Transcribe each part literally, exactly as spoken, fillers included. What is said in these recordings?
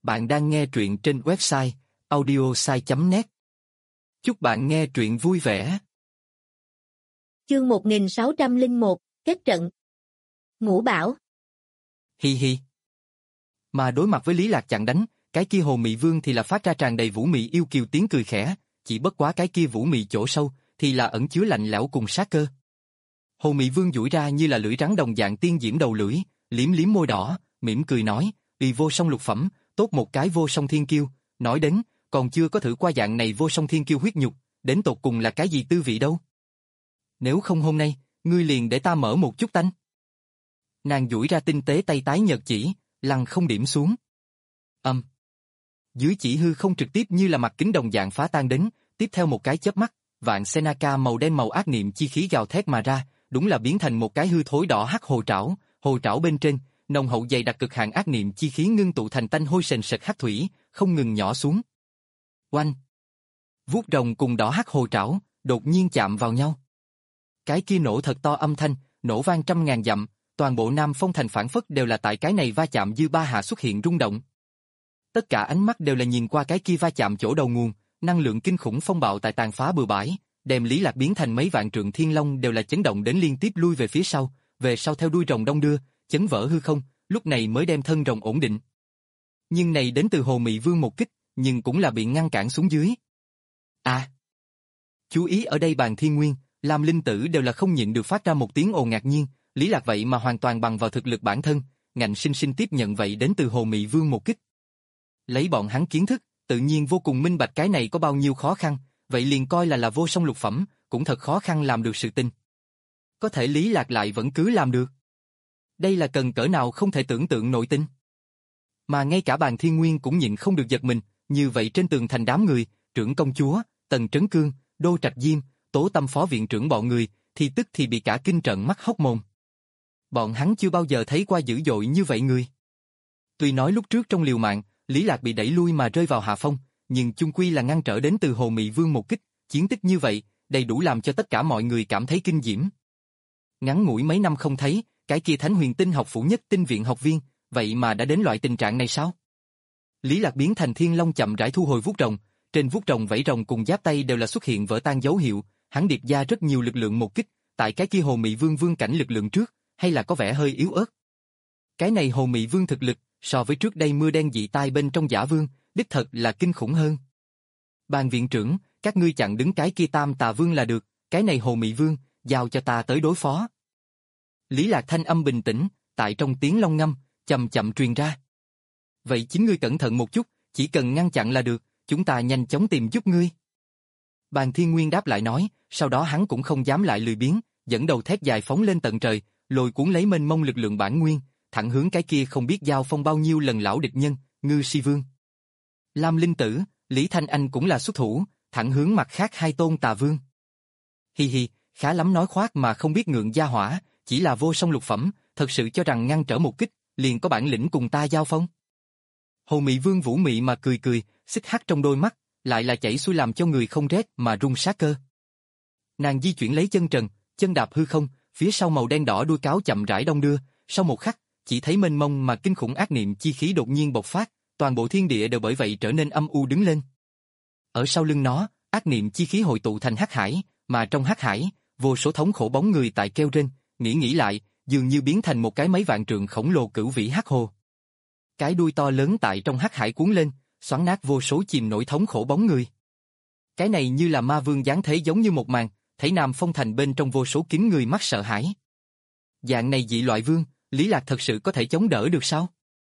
Bạn đang nghe truyện trên website audiosai chấm net. Chúc bạn nghe truyện vui vẻ. Chương một nghìn sáu trăm lẻ một, kết trận. Ngũ Bảo. Hi hi. Mà đối mặt với Lý Lạc chặn đánh, cái kia Hồ Mị Vương thì là phát ra tràn đầy vũ mị yêu kiều tiếng cười khẽ, chỉ bất quá cái kia vũ mị chỗ sâu thì là ẩn chứa lạnh lẽo cùng sát cơ. Hồ Mị Vương duỗi ra như là lưỡi rắn đồng dạng tiên diễm đầu lưỡi, liếm liếm môi đỏ, mỉm cười nói, "Uy vô song lục phẩm, tốt một cái vô song thiên kiêu, nói đến, còn chưa có thử qua dạng này vô song thiên kiêu huyết nhục, đến tột cùng là cái gì tư vị đâu. Nếu không hôm nay, ngươi liền để ta mở một chút tanh." Nàng duỗi ra tinh tế tay tái nhợt chỉ, lăng không điểm xuống. Âm. Dưới chỉ hư không trực tiếp như là mặt kính đồng dạng phá tan đến, tiếp theo một cái chớp mắt, vạn Senaka màu đen màu ác niệm chi khí gào thét mà ra, đúng là biến thành một cái hư thối đỏ hắc hồ trảo, hồ trảo bên trên, nồng hậu dày đặc cực hạn ác niệm chi khí ngưng tụ thành tanh hôi sền sệt hắc thủy, không ngừng nhỏ xuống. Oanh! Vuốt rồng cùng đỏ hắc hồ trảo, đột nhiên chạm vào nhau. Cái kia nổ thật to âm thanh, nổ vang trăm ngàn dặm, toàn bộ Nam Phong thành phản phất đều là tại cái này va chạm dư ba hạ xuất hiện rung động. Tất cả ánh mắt đều là nhìn qua cái kia va chạm chỗ đầu nguồn, năng lượng kinh khủng phong bạo tại tàn phá bừa bãi, đem Lý Lạc biến thành mấy vạn trượng thiên long đều là chấn động đến liên tiếp lui về phía sau, về sau theo đuôi rồng đông đưa, chấn vỡ hư không, lúc này mới đem thân rồng ổn định. Nhưng này đến từ Hồ Mị Vương một kích, nhưng cũng là bị ngăn cản xuống dưới. À! Chú ý ở đây Bàn Thiên Nguyên, Lam Linh Tử đều là không nhịn được phát ra một tiếng ồ ngạc nhiên, Lý Lạc vậy mà hoàn toàn bằng vào thực lực bản thân, ngạnh sinh sinh tiếp nhận vậy đến từ Hồ Mị Vương một kích. Lấy bọn hắn kiến thức, tự nhiên vô cùng minh bạch cái này có bao nhiêu khó khăn, vậy liền coi là là vô song lục phẩm, cũng thật khó khăn làm được sự tình. Có thể Lý Lạc lại vẫn cứ làm được. Đây là cần cỡ nào không thể tưởng tượng nội tình. Mà ngay cả Bàn Thiên Nguyên cũng nhịn không được giật mình, như vậy trên tường thành đám người, trưởng công chúa, Tần Trấn Cương, Đô Trạch Diêm, Tố Tâm phó viện trưởng bọn người, thì tức thì bị cả kinh trợn mắt hốc mồm. Bọn hắn chưa bao giờ thấy qua dữ dội như vậy người. Tuy nói lúc trước trong liều mạng, Lý Lạc bị đẩy lui mà rơi vào hạ phong, nhưng chung quy là ngăn trở đến từ Hồ Mị Vương một kích, chiến tích như vậy, đầy đủ làm cho tất cả mọi người cảm thấy kinh diễm. Ngắn ngủi mấy năm không thấy, cái kia Thánh Huyền Tinh học phủ nhất tinh viện học viên, vậy mà đã đến loại tình trạng này sao? Lý Lạc biến thành thiên long chậm rãi thu hồi vuốt rồng, trên vuốt rồng vảy rồng cùng giáp tay đều là xuất hiện vỡ tan dấu hiệu, hắn điệp ra rất nhiều lực lượng một kích, tại cái kia Hồ Mị Vương vương cảnh lực lượng trước, hay là có vẻ hơi yếu ớt. Cái này Hồ Mị Vương thực lực, so với trước đây mưa đen dị tai bên trong Giả Vương, đích thật là kinh khủng hơn. Bàn viện trưởng, các ngươi chặn đứng cái kia Tam Tà Vương là được, cái này Hồ Mị Vương, giao cho ta tới đối phó. Lý Lạc thanh âm bình tĩnh, tại trong tiếng long ngâm, chậm chậm truyền ra. Vậy chính ngươi cẩn thận một chút, chỉ cần ngăn chặn là được, chúng ta nhanh chóng tìm giúp ngươi. Bàn Thiên Nguyên đáp lại nói, sau đó hắn cũng không dám lại lười biếng, dẫn đầu thét dài phóng lên tận trời, lôi cuốn lấy mênh mông lực lượng bản nguyên, thẳng hướng cái kia không biết giao phong bao nhiêu lần lão địch nhân, Ngư Si Vương. Lam Linh Tử, Lý Thanh Anh cũng là xuất thủ, thẳng hướng mặt khác hai tôn Tà Vương. Hi hi, khá lắm nói khoác mà không biết ngượng gia hỏa, chỉ là vô song lục phẩm, thật sự cho rằng ngăn trở một kích, liền có bản lĩnh cùng ta giao phong. Hồ Mị Vương vũ mị mà cười cười, xích hắc trong đôi mắt, lại là chảy xuôi làm cho người không rét mà run sát cơ. Nàng di chuyển lấy chân trần, chân đạp hư không, phía sau màu đen đỏ đuôi cáo chậm rãi đong đưa, sau một khắc, chỉ thấy mênh mông mà kinh khủng ác niệm chi khí đột nhiên bộc phát, toàn bộ thiên địa đều bởi vậy trở nên âm u đứng lên. Ở sau lưng nó, ác niệm chi khí hội tụ thành hắc hải, mà trong hắc hải, vô số thống khổ bóng người tại kêu rên, nghĩ nghĩ lại, dường như biến thành một cái mấy vạn trượng khổng lồ cửu vĩ hắc hồ. Cái đuôi to lớn tại trong hắc hải cuốn lên, xoắn nát vô số chìm nổi thống khổ bóng người. Cái này như là ma vương giáng thế giống như một màn, thấy Nam Phong thành bên trong vô số kín người mắt sợ hãi. Dạng này dị loại vương, Lý Lạc thật sự có thể chống đỡ được sao?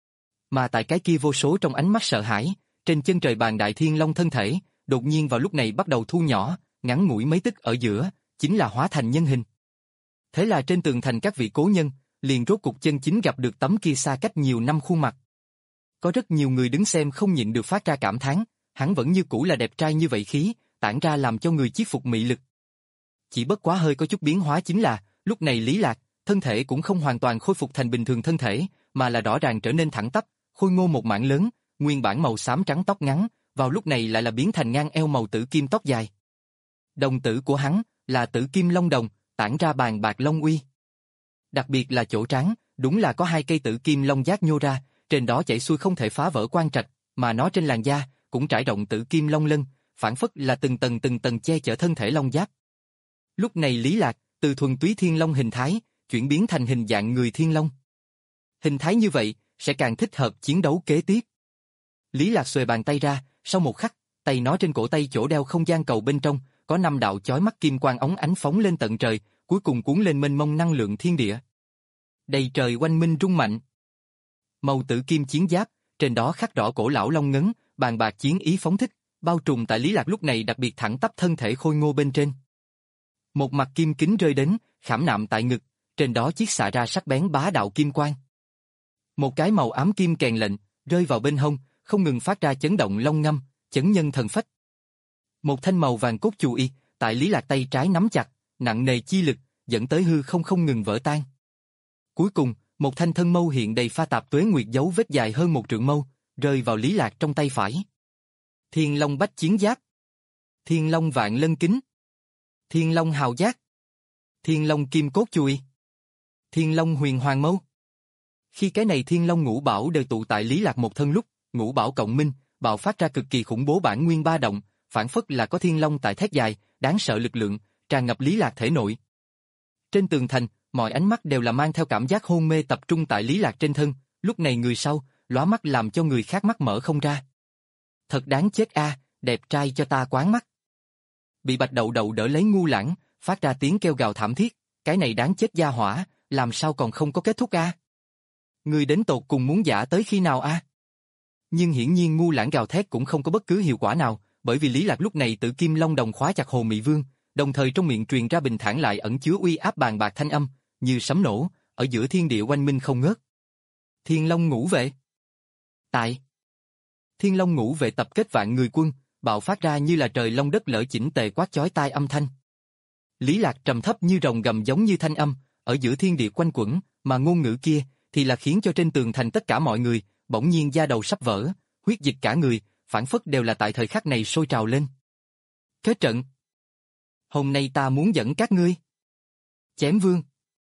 Mà tại cái kia vô số trong ánh mắt sợ hãi, trên chân trời Bàn Đại Thiên Long thân thể, đột nhiên vào lúc này bắt đầu thu nhỏ, ngắn ngủi mấy tức ở giữa, chính là hóa thành nhân hình. Thế là trên tường thành các vị cố nhân, liền rốt cục chân chính gặp được tấm kia xa cách nhiều năm khuôn mặt. Có rất nhiều người đứng xem không nhịn được phát ra cảm thán, hắn vẫn như cũ là đẹp trai như vậy khí, tản ra làm cho người chiết phục mị lực. Chỉ bất quá hơi có chút biến hóa chính là, lúc này Lý Lạc, thân thể cũng không hoàn toàn khôi phục thành bình thường thân thể, mà là rõ ràng trở nên thẳng tắp, khôi ngô một mảng lớn, nguyên bản màu xám trắng tóc ngắn, vào lúc này lại là biến thành ngang eo màu tử kim tóc dài. Đồng tử của hắn là tử kim long đồng, tản ra bàn bạc long uy. Đặc biệt là chỗ trán, đúng là có hai cây tử kim long giác nhô ra, trên đó chảy xuôi không thể phá vỡ quan trạch, mà nó trên làn da cũng trải rộng tử kim long lân, phản phất là từng tầng từng tầng che chở thân thể long giáp. Lúc này Lý Lạc, từ thuần túy thiên long hình thái, chuyển biến thành hình dạng người thiên long. Hình thái như vậy, sẽ càng thích hợp chiến đấu kế tiếp. Lý Lạc xuề bàn tay ra, sau một khắc, tay nó trên cổ tay chỗ đeo không gian cầu bên trong, có năm đạo chói mắt kim quang óng ánh phóng lên tận trời, cuối cùng cuốn lên mênh mông năng lượng thiên địa. Đầy trời oanh minh rung mạnh. Màu tử kim chiến giáp, trên đó khắc rõ cổ lão long ngấn, bàn bạc chiến ý phóng thích, bao trùm tại Lý Lạc lúc này đặc biệt thẳng tắp thân thể khôi ngô bên trên. Một mặt kim kính rơi đến, khảm nạm tại ngực, trên đó chiết xạ ra sắc bén bá đạo kim quang. Một cái màu ám kim kèn lệnh, rơi vào bên hông, không ngừng phát ra chấn động long ngâm, chấn nhân thần phách. Một thanh màu vàng cốt chù y, tại Lý Lạc tay trái nắm chặt, nặng nề chi lực, dẫn tới hư không không ngừng vỡ tan. Cuối cùng, một thanh thân mâu hiện đầy pha tạp tuế nguyệt dấu vết dài hơn một trượng mâu, rơi vào Lý Lạc trong tay phải. Thiên Long bách chiến giáp, Thiên Long vạn lân kính, Thiên Long hào giác, Thiên Long kim cốt chùi, Thiên Long huyền hoàng mâu. Khi cái này Thiên Long ngũ bảo đều tụ tại Lý Lạc một thân lúc, ngũ bảo cộng minh, bạo phát ra cực kỳ khủng bố bản nguyên ba động, phản phất là có Thiên Long tại thét dài, đáng sợ lực lượng, tràn ngập Lý Lạc thể nội. Trên tường thành, mọi ánh mắt đều là mang theo cảm giác hôn mê tập trung tại Lý Lạc trên thân, lúc này người sau, lóa mắt làm cho người khác mắt mở không ra. Thật đáng chết a, đẹp trai cho ta quán mắt. Bị Bạch Đậu Đậu đỡ lấy Ngu Lãng, phát ra tiếng kêu gào thảm thiết, cái này đáng chết gia hỏa, làm sao còn không có kết thúc a? Người đến tột cùng muốn giả tới khi nào a? Nhưng hiển nhiên Ngu Lãng gào thét cũng không có bất cứ hiệu quả nào, bởi vì Lý Lạc lúc này Tử Kim Long đồng khóa chặt Hồ Mị Vương, đồng thời trong miệng truyền ra bình thản lại ẩn chứa uy áp bàn bạc thanh âm, như sấm nổ, ở giữa thiên địa oanh minh không ngớt. Thiên Long ngũ vệ. Tại Thiên Long ngũ vệ tập kết vạn người quân, bạo phát ra như là trời long đất lở chỉnh tề quát chói tai âm thanh. Lý Lạc trầm thấp như rồng gầm giống như thanh âm, ở giữa thiên địa quanh quẩn, mà ngôn ngữ kia thì là khiến cho trên tường thành tất cả mọi người bỗng nhiên da đầu sắp vỡ, huyết dịch cả người, phản phất đều là tại thời khắc này sôi trào lên. Kết trận. Hôm nay ta muốn dẫn các ngươi. Chém vương.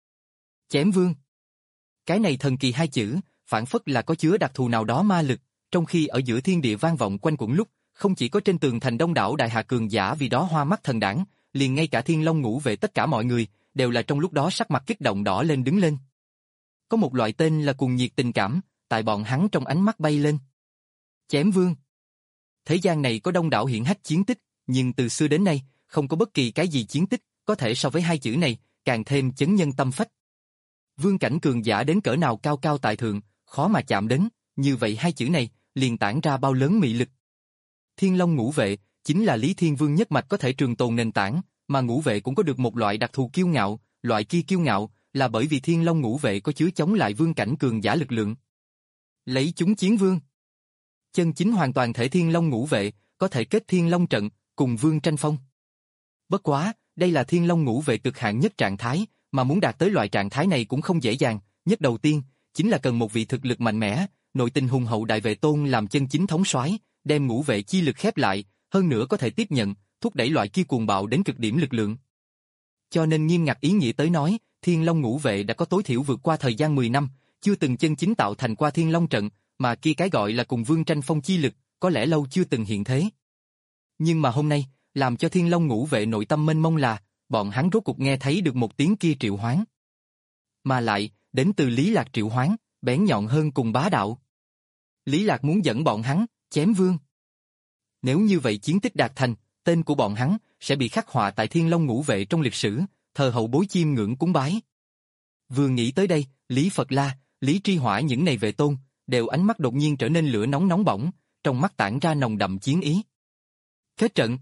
Chém vương. Cái này thần kỳ hai chữ, phản phất là có chứa đặc thù nào đó ma lực, trong khi ở giữa thiên địa vang vọng quanh quẩn lúc, không chỉ có trên tường thành đông đảo đại hạ cường giả vì đó hoa mắt thần đãng, liền ngay cả Thiên Long ngũ vệ tất cả mọi người, đều là trong lúc đó sắc mặt kích động đỏ lên đứng lên. Có một loại tên là cuồng nhiệt tình cảm, tại bọn hắn trong ánh mắt bay lên. Chém vương. Thế gian này có đông đảo hiển hách chiến tích, nhưng từ xưa đến nay, không có bất kỳ cái gì chiến tích, có thể so với hai chữ này, càng thêm chấn nhân tâm phách. Vương cảnh cường giả đến cỡ nào cao cao tại thượng, khó mà chạm đến, như vậy hai chữ này, liền tản ra bao lớn mị lực. Thiên Long ngũ vệ, chính là Lý Thiên Vương nhất mạch có thể trường tồn nền tảng, mà ngũ vệ cũng có được một loại đặc thù kiêu ngạo, loại kia kiêu ngạo, là bởi vì Thiên Long ngũ vệ có chứa chống lại vương cảnh cường giả lực lượng. Lấy chúng chiến vương. Chân chính hoàn toàn thể Thiên Long ngũ vệ, có thể kết Thiên Long trận, cùng vương tranh phong. Bất quá, đây là Thiên Long ngũ vệ cực hạn nhất trạng thái, mà muốn đạt tới loại trạng thái này cũng không dễ dàng, nhất đầu tiên, chính là cần một vị thực lực mạnh mẽ, nội tình hùng hậu đại vệ tôn làm chân chính thống soái, đem ngũ vệ chi lực khép lại, hơn nữa có thể tiếp nhận, thúc đẩy loại kia cuồng bạo đến cực điểm lực lượng. Cho nên nghiêm ngặt ý nghĩa tới nói, Thiên Long ngũ vệ đã có tối thiểu vượt qua thời gian mười năm, chưa từng chân chính tạo thành qua Thiên Long trận, mà kia cái gọi là cùng vương tranh phong chi lực, có lẽ lâu chưa từng hiện thế. Nhưng mà hôm nay, làm cho Thiên Long ngũ vệ nội tâm mênh mông là, bọn hắn rốt cục nghe thấy được một tiếng kia triệu hoán. Mà lại, đến từ Lý Lạc triệu hoán, bén nhọn hơn cùng bá đạo. Lý Lạc muốn dẫn bọn hắn, chém vương. Nếu như vậy chiến tích đạt thành, tên của bọn hắn sẽ bị khắc họa tại Thiên Long ngũ vệ trong lịch sử, thờ hậu bối chiêm ngưỡng cúng bái. Vừa nghĩ tới đây, Lý Phật La, Lý Tri Hỏa những này vệ tôn, đều ánh mắt đột nhiên trở nên lửa nóng nóng bỏng, trong mắt tản ra nồng đậm chiến ý. Kết trận.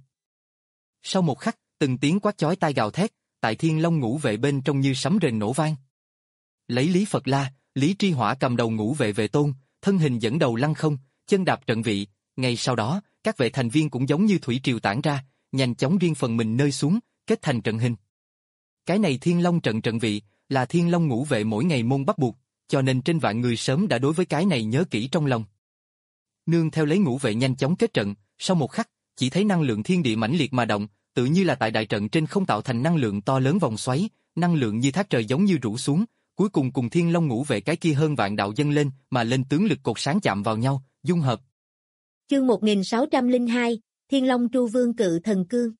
Sau một khắc, từng tiếng quát chói tai gào thét, tại Thiên Long ngũ vệ bên trong như sấm rền nổ vang. Lấy Lý Phật La, Lý Tri Hỏa cầm đầu ngũ vệ vệ tôn, thân hình dẫn đầu lăng không, chân đạp trận vị, ngay sau đó, các vệ thành viên cũng giống như thủy triều tản ra, nhanh chóng riêng phần mình nơi xuống, kết thành trận hình. Cái này Thiên Long trận trận vị, là Thiên Long ngũ vệ mỗi ngày môn bắt buộc, cho nên trên vạn người sớm đã đối với cái này nhớ kỹ trong lòng. Nương theo lấy ngũ vệ nhanh chóng kết trận, sau một khắc, chỉ thấy năng lượng thiên địa mãnh liệt mà động, tự như là tại đại trận trên không tạo thành năng lượng to lớn vòng xoáy, năng lượng như thác trời giống như rủ xuống, cuối cùng cùng Thiên Long ngũ vệ cái kia hơn vạn đạo dâng lên mà lên tướng lực cột sáng chạm vào nhau, dung hợp. Chương một nghìn sáu trăm lẻ hai, Thiên Long Tru Vương Cự Thần Cương.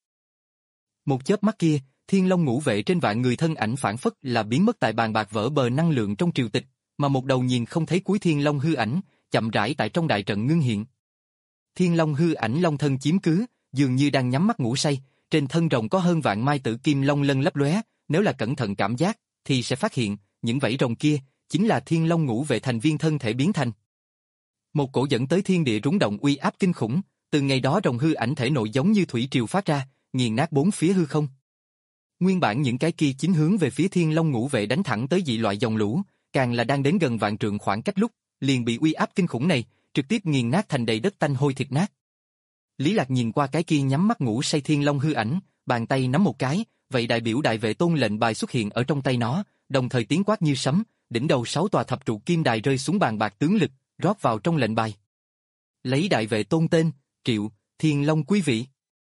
Một chớp mắt kia, Thiên Long ngũ vệ trên vạn người thân ảnh phản phất là biến mất tại bàn bạc vỡ bờ năng lượng trong triều tịch, mà một đầu nhìn không thấy cuối Thiên Long hư ảnh, chậm rãi tại trong đại trận ngưng hiện. Thiên Long hư ảnh long thân chiếm cứ, dường như đang nhắm mắt ngủ say, trên thân rồng có hơn vạn mai tử kim long lân lấp lóe, nếu là cẩn thận cảm giác, thì sẽ phát hiện, những vảy rồng kia, chính là Thiên Long ngũ vệ thành viên thân thể biến thành. Một cổ dẫn tới thiên địa rúng động uy áp kinh khủng, từ ngày đó rồng hư ảnh thể nội giống như thủy triều phát ra, nghiền nát bốn phía hư không. Nguyên bản những cái kia chính hướng về phía Thiên Long ngũ vệ đánh thẳng tới dị loại dòng lũ, càng là đang đến gần vạn trượng khoảng cách lúc, liền bị uy áp kinh khủng này, trực tiếp nghiền nát thành đầy đất tanh hôi thịt nát. Lý Lạc nhìn qua cái kia nhắm mắt ngủ say Thiên Long hư ảnh, bàn tay nắm một cái, vậy đại biểu đại vệ tôn lệnh bài xuất hiện ở trong tay nó, đồng thời tiếng quát như sấm, đỉnh đầu sáu tòa thập trụ kim đài rơi xuống bàn bạc tướng lực, rót vào trong lệnh bài. Lấy đại vệ tôn tên, Triệu, Thiên Long quý vị.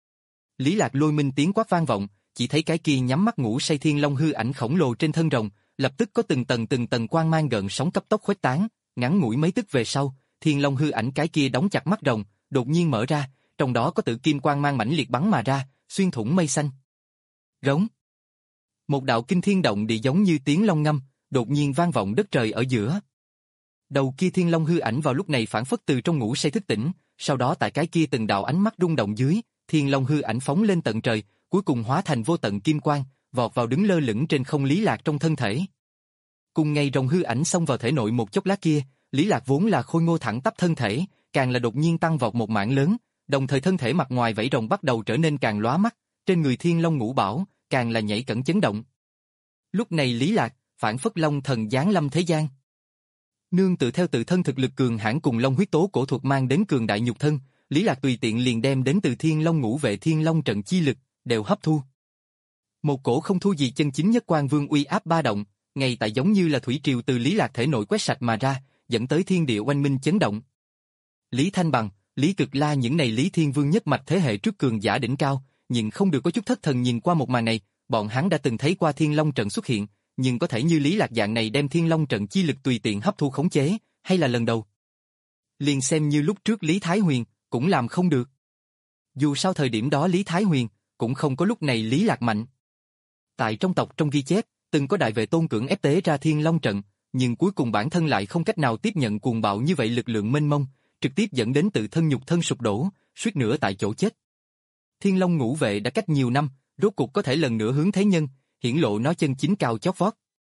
Lý Lạc lôi minh tiếng quát vang vọng, chỉ thấy cái kia nhắm mắt ngủ say Thiên Long hư ảnh khổng lồ trên thân rồng, lập tức có từng tầng từng tầng quang mang gợn sóng cấp tốc khuếch tán, ngắn ngủi mấy tức về sau, Thiên Long hư ảnh cái kia đóng chặt mắt rồng, đột nhiên mở ra, trong đó có tự kim quang mang mãnh liệt bắn mà ra, xuyên thủng mây xanh. Rống. Một đạo kinh thiên động địa giống như tiếng long ngâm, đột nhiên vang vọng đất trời ở giữa. Đầu kia Thiên Long hư ảnh vào lúc này phản phất từ trong ngủ say thức tỉnh, sau đó tại cái kia từng đạo ánh mắt rung động dưới, Thiên Long hư ảnh phóng lên tận trời, cuối cùng hóa thành vô tận kim quang, vọt vào đứng lơ lửng trên không Lý Lạc trong thân thể. Cùng ngày rồng hư ảnh xông vào thể nội một chốc lát kia, Lý Lạc vốn là khôi ngô thẳng tắp thân thể, càng là đột nhiên tăng vọt một mảng lớn, đồng thời thân thể mặt ngoài vảy rồng bắt đầu trở nên càng lóa mắt, trên người Thiên Long ngũ bảo, càng là nhảy cẫng chấn động. Lúc này Lý Lạc, phản phất long thần giáng lâm thế gian. Nương tự theo tự thân thực lực cường hãn cùng long huyết tố cổ thuật mang đến cường đại nhục thân, Lý Lạc tùy tiện liền đem đến từ Thiên Long ngũ vệ Thiên Long trận chi lực, đều hấp thu. Một cổ không thu gì chân chính nhất Quan Vương uy áp ba động, ngay tại giống như là thủy triều từ Lý Lạc thể nội quét sạch mà ra, dẫn tới thiên địa oanh minh chấn động. Lý Thanh Bằng, Lý Cực La những này Lý Thiên Vương nhất mạch thế hệ trước cường giả đỉnh cao, nhưng không được có chút thất thần nhìn qua một màn này, bọn hắn đã từng thấy qua Thiên Long trận xuất hiện, nhưng có thể như Lý Lạc dạng này đem Thiên Long trận chi lực tùy tiện hấp thu khống chế, hay là lần đầu. Liền xem như lúc trước Lý Thái Huyền, cũng làm không được. Dù sao thời điểm đó Lý Thái Huyền, cũng không có lúc này Lý Lạc mạnh. Tại trong tộc trong ghi chép, từng có đại vệ tôn cưỡng ép tế ra Thiên Long trận, nhưng cuối cùng bản thân lại không cách nào tiếp nhận cuồng bạo như vậy lực lượng mênh mông, trực tiếp dẫn đến tự thân nhục thân sụp đổ, suýt nữa tại chỗ chết. Thiên Long ngũ vệ đã cách nhiều năm, rốt cuộc có thể lần nữa hướng thế nhân, hiển lộ nó chân chính cao chót vót.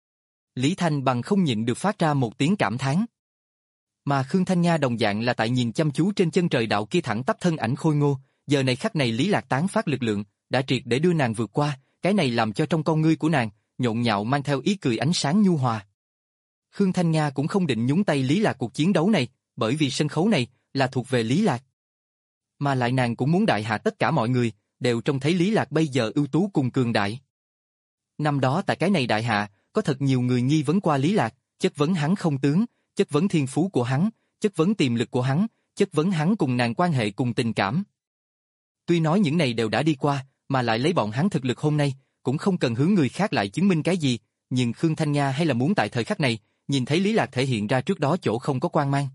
Lý Thanh Bằng không nhịn được phát ra một tiếng cảm thán. Mà Khương Thanh Nha đồng dạng là tại nhìn chăm chú trên chân trời đạo kia thẳng tắp thân ảnh khôi ngô, giờ này khắc này Lý Lạc tán phát lực lượng, đã triệt để đưa nàng vượt qua, cái này làm cho trong con ngươi của nàng, nhộn nhạo mang theo ý cười ánh sáng nhu hòa. Khương Thanh Nha cũng không định nhúng tay Lý Lạc cuộc chiến đấu này, bởi vì sân khấu này là thuộc về Lý Lạc. Mà lại nàng cũng muốn đại hạ tất cả mọi người, đều trông thấy Lý Lạc bây giờ ưu tú cùng cường đại. Năm đó tại cái này đại hạ, có thật nhiều người nghi vấn qua Lý Lạc, chất vấn hắn không tướng, chất vấn thiên phú của hắn, chất vấn tiềm lực của hắn, chất vấn hắn cùng nàng quan hệ cùng tình cảm. Tuy nói những này đều đã đi qua, mà lại lấy bọn hắn thực lực hôm nay, cũng không cần hướng người khác lại chứng minh cái gì, nhưng Khương Thanh Nha hay là muốn tại thời khắc này, nhìn thấy Lý Lạc thể hiện ra trước đó chỗ không có quang mang.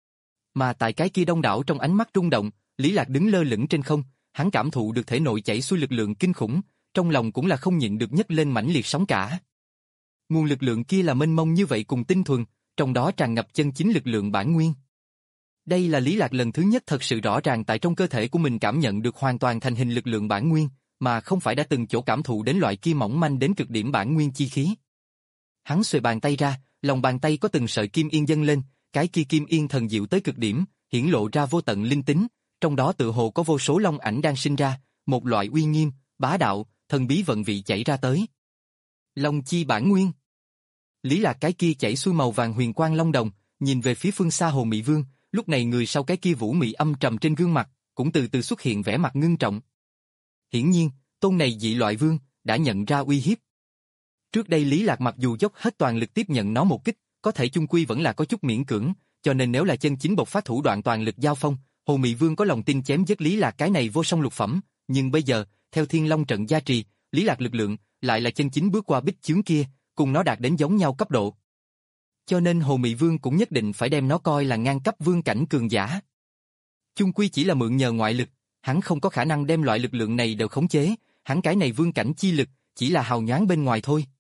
Mà tại cái kia đông đảo trong ánh mắt rung động, Lý Lạc đứng lơ lửng trên không, hắn cảm thụ được thể nội chảy xuôi lực lượng kinh khủng, trong lòng cũng là không nhịn được nhấc lên mãnh liệt sóng cả. Nguồn lực lượng kia là mênh mông như vậy cùng tinh thuần, trong đó tràn ngập chân chính lực lượng bản nguyên. Đây là Lý Lạc lần thứ nhất thật sự rõ ràng tại trong cơ thể của mình cảm nhận được hoàn toàn thành hình lực lượng bản nguyên, mà không phải đã từng chỗ cảm thụ đến loại kia mỏng manh đến cực điểm bản nguyên chi khí. Hắn xuề bàn tay ra, lòng bàn tay có từng sợi kim yên dâng lên, cái kia kim yên thần diệu tới cực điểm, hiển lộ ra vô tận linh tính, trong đó tự hồ có vô số long ảnh đang sinh ra, một loại uy nghiêm, bá đạo, thần bí vận vị chảy ra tới. Long chi bản nguyên. Lý Lạc cái kia chảy xuôi màu vàng huyền quang long đồng, nhìn về phía phương xa Hồ Mị Vương, lúc này người sau cái kia vũ mị âm trầm trên gương mặt, cũng từ từ xuất hiện vẻ mặt ngưng trọng. Hiển nhiên, tôn này dị loại vương, đã nhận ra uy hiếp. Trước đây Lý Lạc mặc dù dốc hết toàn lực tiếp nhận nó một kích, có thể chung quy vẫn là có chút miễn cưỡng, cho nên nếu là chân chính bộc phát thủ đoạn toàn lực giao phong, Hồ Mị Vương có lòng tin chém giết Lý Lạc cái này vô song lục phẩm, nhưng bây giờ, theo Thiên Long trận gia trì, Lý Lạc lực lượng lại là chân chính bước qua bích chướng kia, cùng nó đạt đến giống nhau cấp độ. Cho nên Hồ Mị Vương cũng nhất định phải đem nó coi là ngang cấp vương cảnh cường giả. chung quy chỉ là mượn nhờ ngoại lực, hắn không có khả năng đem loại lực lượng này đều khống chế, hắn cái này vương cảnh chi lực, chỉ là hào nhoáng bên ngoài thôi.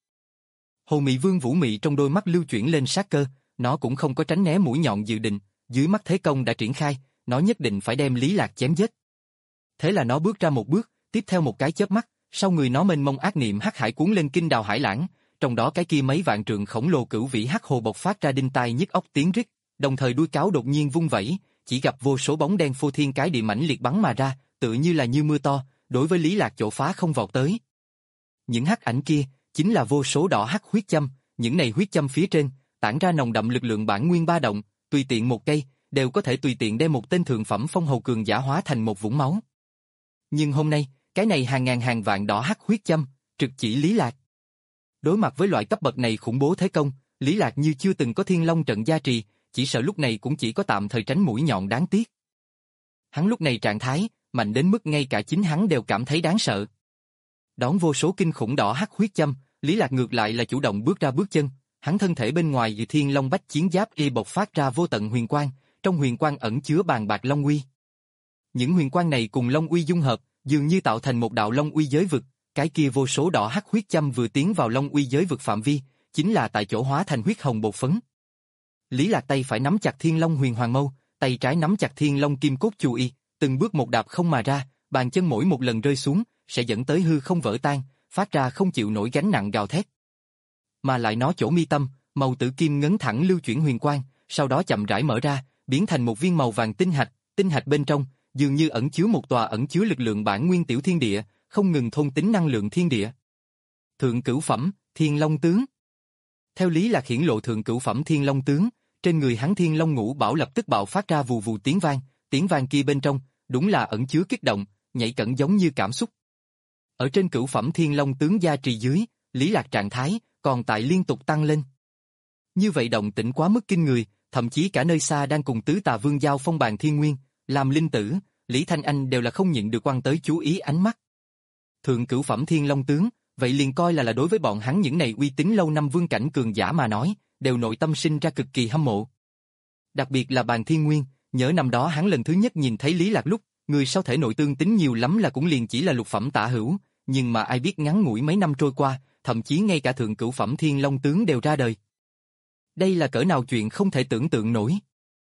Hồ Mị Vương vũ mị trong đôi mắt lưu chuyển lên sát cơ, nó cũng không có tránh né mũi nhọn dự định, dưới mắt thế công đã triển khai, nó nhất định phải đem Lý Lạc chém giết. Thế là nó bước ra một bước, tiếp theo một cái chớp mắt, sau người nó mênh mông ác niệm hắc hải cuốn lên kinh đào hải lãng, trong đó cái kia mấy vạn trượng khổng lồ cửu vĩ hắc hồ bộc phát ra đinh tai nhức óc tiếng rít, đồng thời đuôi cáo đột nhiên vung vẩy, chỉ gặp vô số bóng đen phô thiên cái địa mãnh liệt bắn mà ra, tự như là như mưa to, đối với Lý Lạc chỗ phá không vọt tới. Những hắc ảnh kia chính là vô số đỏ hắc huyết châm, những này huyết châm phía trên tản ra nồng đậm lực lượng bản nguyên ba động, tùy tiện một cây đều có thể tùy tiện đem một tên thượng phẩm phong hầu cường giả hóa thành một vũng máu. Nhưng hôm nay, cái này hàng ngàn hàng vạn đỏ hắc huyết châm trực chỉ Lý Lạc. Đối mặt với loại cấp bậc này khủng bố thế công, Lý Lạc như chưa từng có Thiên Long trận gia trì, chỉ sợ lúc này cũng chỉ có tạm thời tránh mũi nhọn đáng tiếc. Hắn lúc này trạng thái mạnh đến mức ngay cả chính hắn đều cảm thấy đáng sợ. Đón vô số kinh khủng đỏ hắc huyết châm, Lý Lạc ngược lại là chủ động bước ra bước chân, hắn thân thể bên ngoài như Thiên Long bách chiến giáp y bộc phát ra vô tận huyền quang, trong huyền quang ẩn chứa bàn bạc long uy. Những huyền quang này cùng long uy dung hợp, dường như tạo thành một đạo long uy giới vực, cái kia vô số đỏ hắc huyết châm vừa tiến vào long uy giới vực phạm vi, chính là tại chỗ hóa thành huyết hồng bột phấn. Lý Lạc tay phải nắm chặt Thiên Long huyền hoàng mâu, tay trái nắm chặt Thiên Long kim cốt chu y, từng bước một đạp không mà ra, bàn chân mỗi một lần rơi xuống sẽ dẫn tới hư không vỡ tan, phát ra không chịu nổi gánh nặng gào thét. Mà lại nó chỗ mi tâm, màu tử kim ngấn thẳng lưu chuyển huyền quang, sau đó chậm rãi mở ra, biến thành một viên màu vàng tinh hạch, tinh hạch bên trong dường như ẩn chứa một tòa ẩn chứa lực lượng bản nguyên tiểu thiên địa, không ngừng thôn tính năng lượng thiên địa. Thượng cửu phẩm, Thiên Long tướng. Theo Lý Lạc hiển lộ thượng cửu phẩm Thiên Long tướng, trên người hắn Thiên Long ngũ bảo lập tức bạo phát ra vù vù tiếng vang, tiếng vang kia bên trong đúng là ẩn chứa kích động, nhảy cẩn giống như cảm xúc. Ở trên cửu phẩm Thiên Long tướng gia trì dưới, Lý Lạc trạng thái còn tại liên tục tăng lên. Như vậy động tĩnh quá mức kinh người, thậm chí cả nơi xa đang cùng tứ tà vương giao phong bàn thiên nguyên, làm linh tử, Lý Thanh Anh đều là không nhịn được quan tới chú ý ánh mắt. Thượng cửu phẩm Thiên Long tướng, vậy liền coi là là đối với bọn hắn những này uy tín lâu năm vương cảnh cường giả mà nói, đều nội tâm sinh ra cực kỳ hâm mộ. Đặc biệt là bàn thiên nguyên, nhớ năm đó hắn lần thứ nhất nhìn thấy Lý Lạc lúc, người sau thể nội tương tính nhiều lắm là cũng liền chỉ là lục phẩm tả hữu, nhưng mà ai biết ngắn ngủi mấy năm trôi qua, thậm chí ngay cả thượng cửu phẩm Thiên Long tướng đều ra đời. Đây là cỡ nào chuyện không thể tưởng tượng nổi.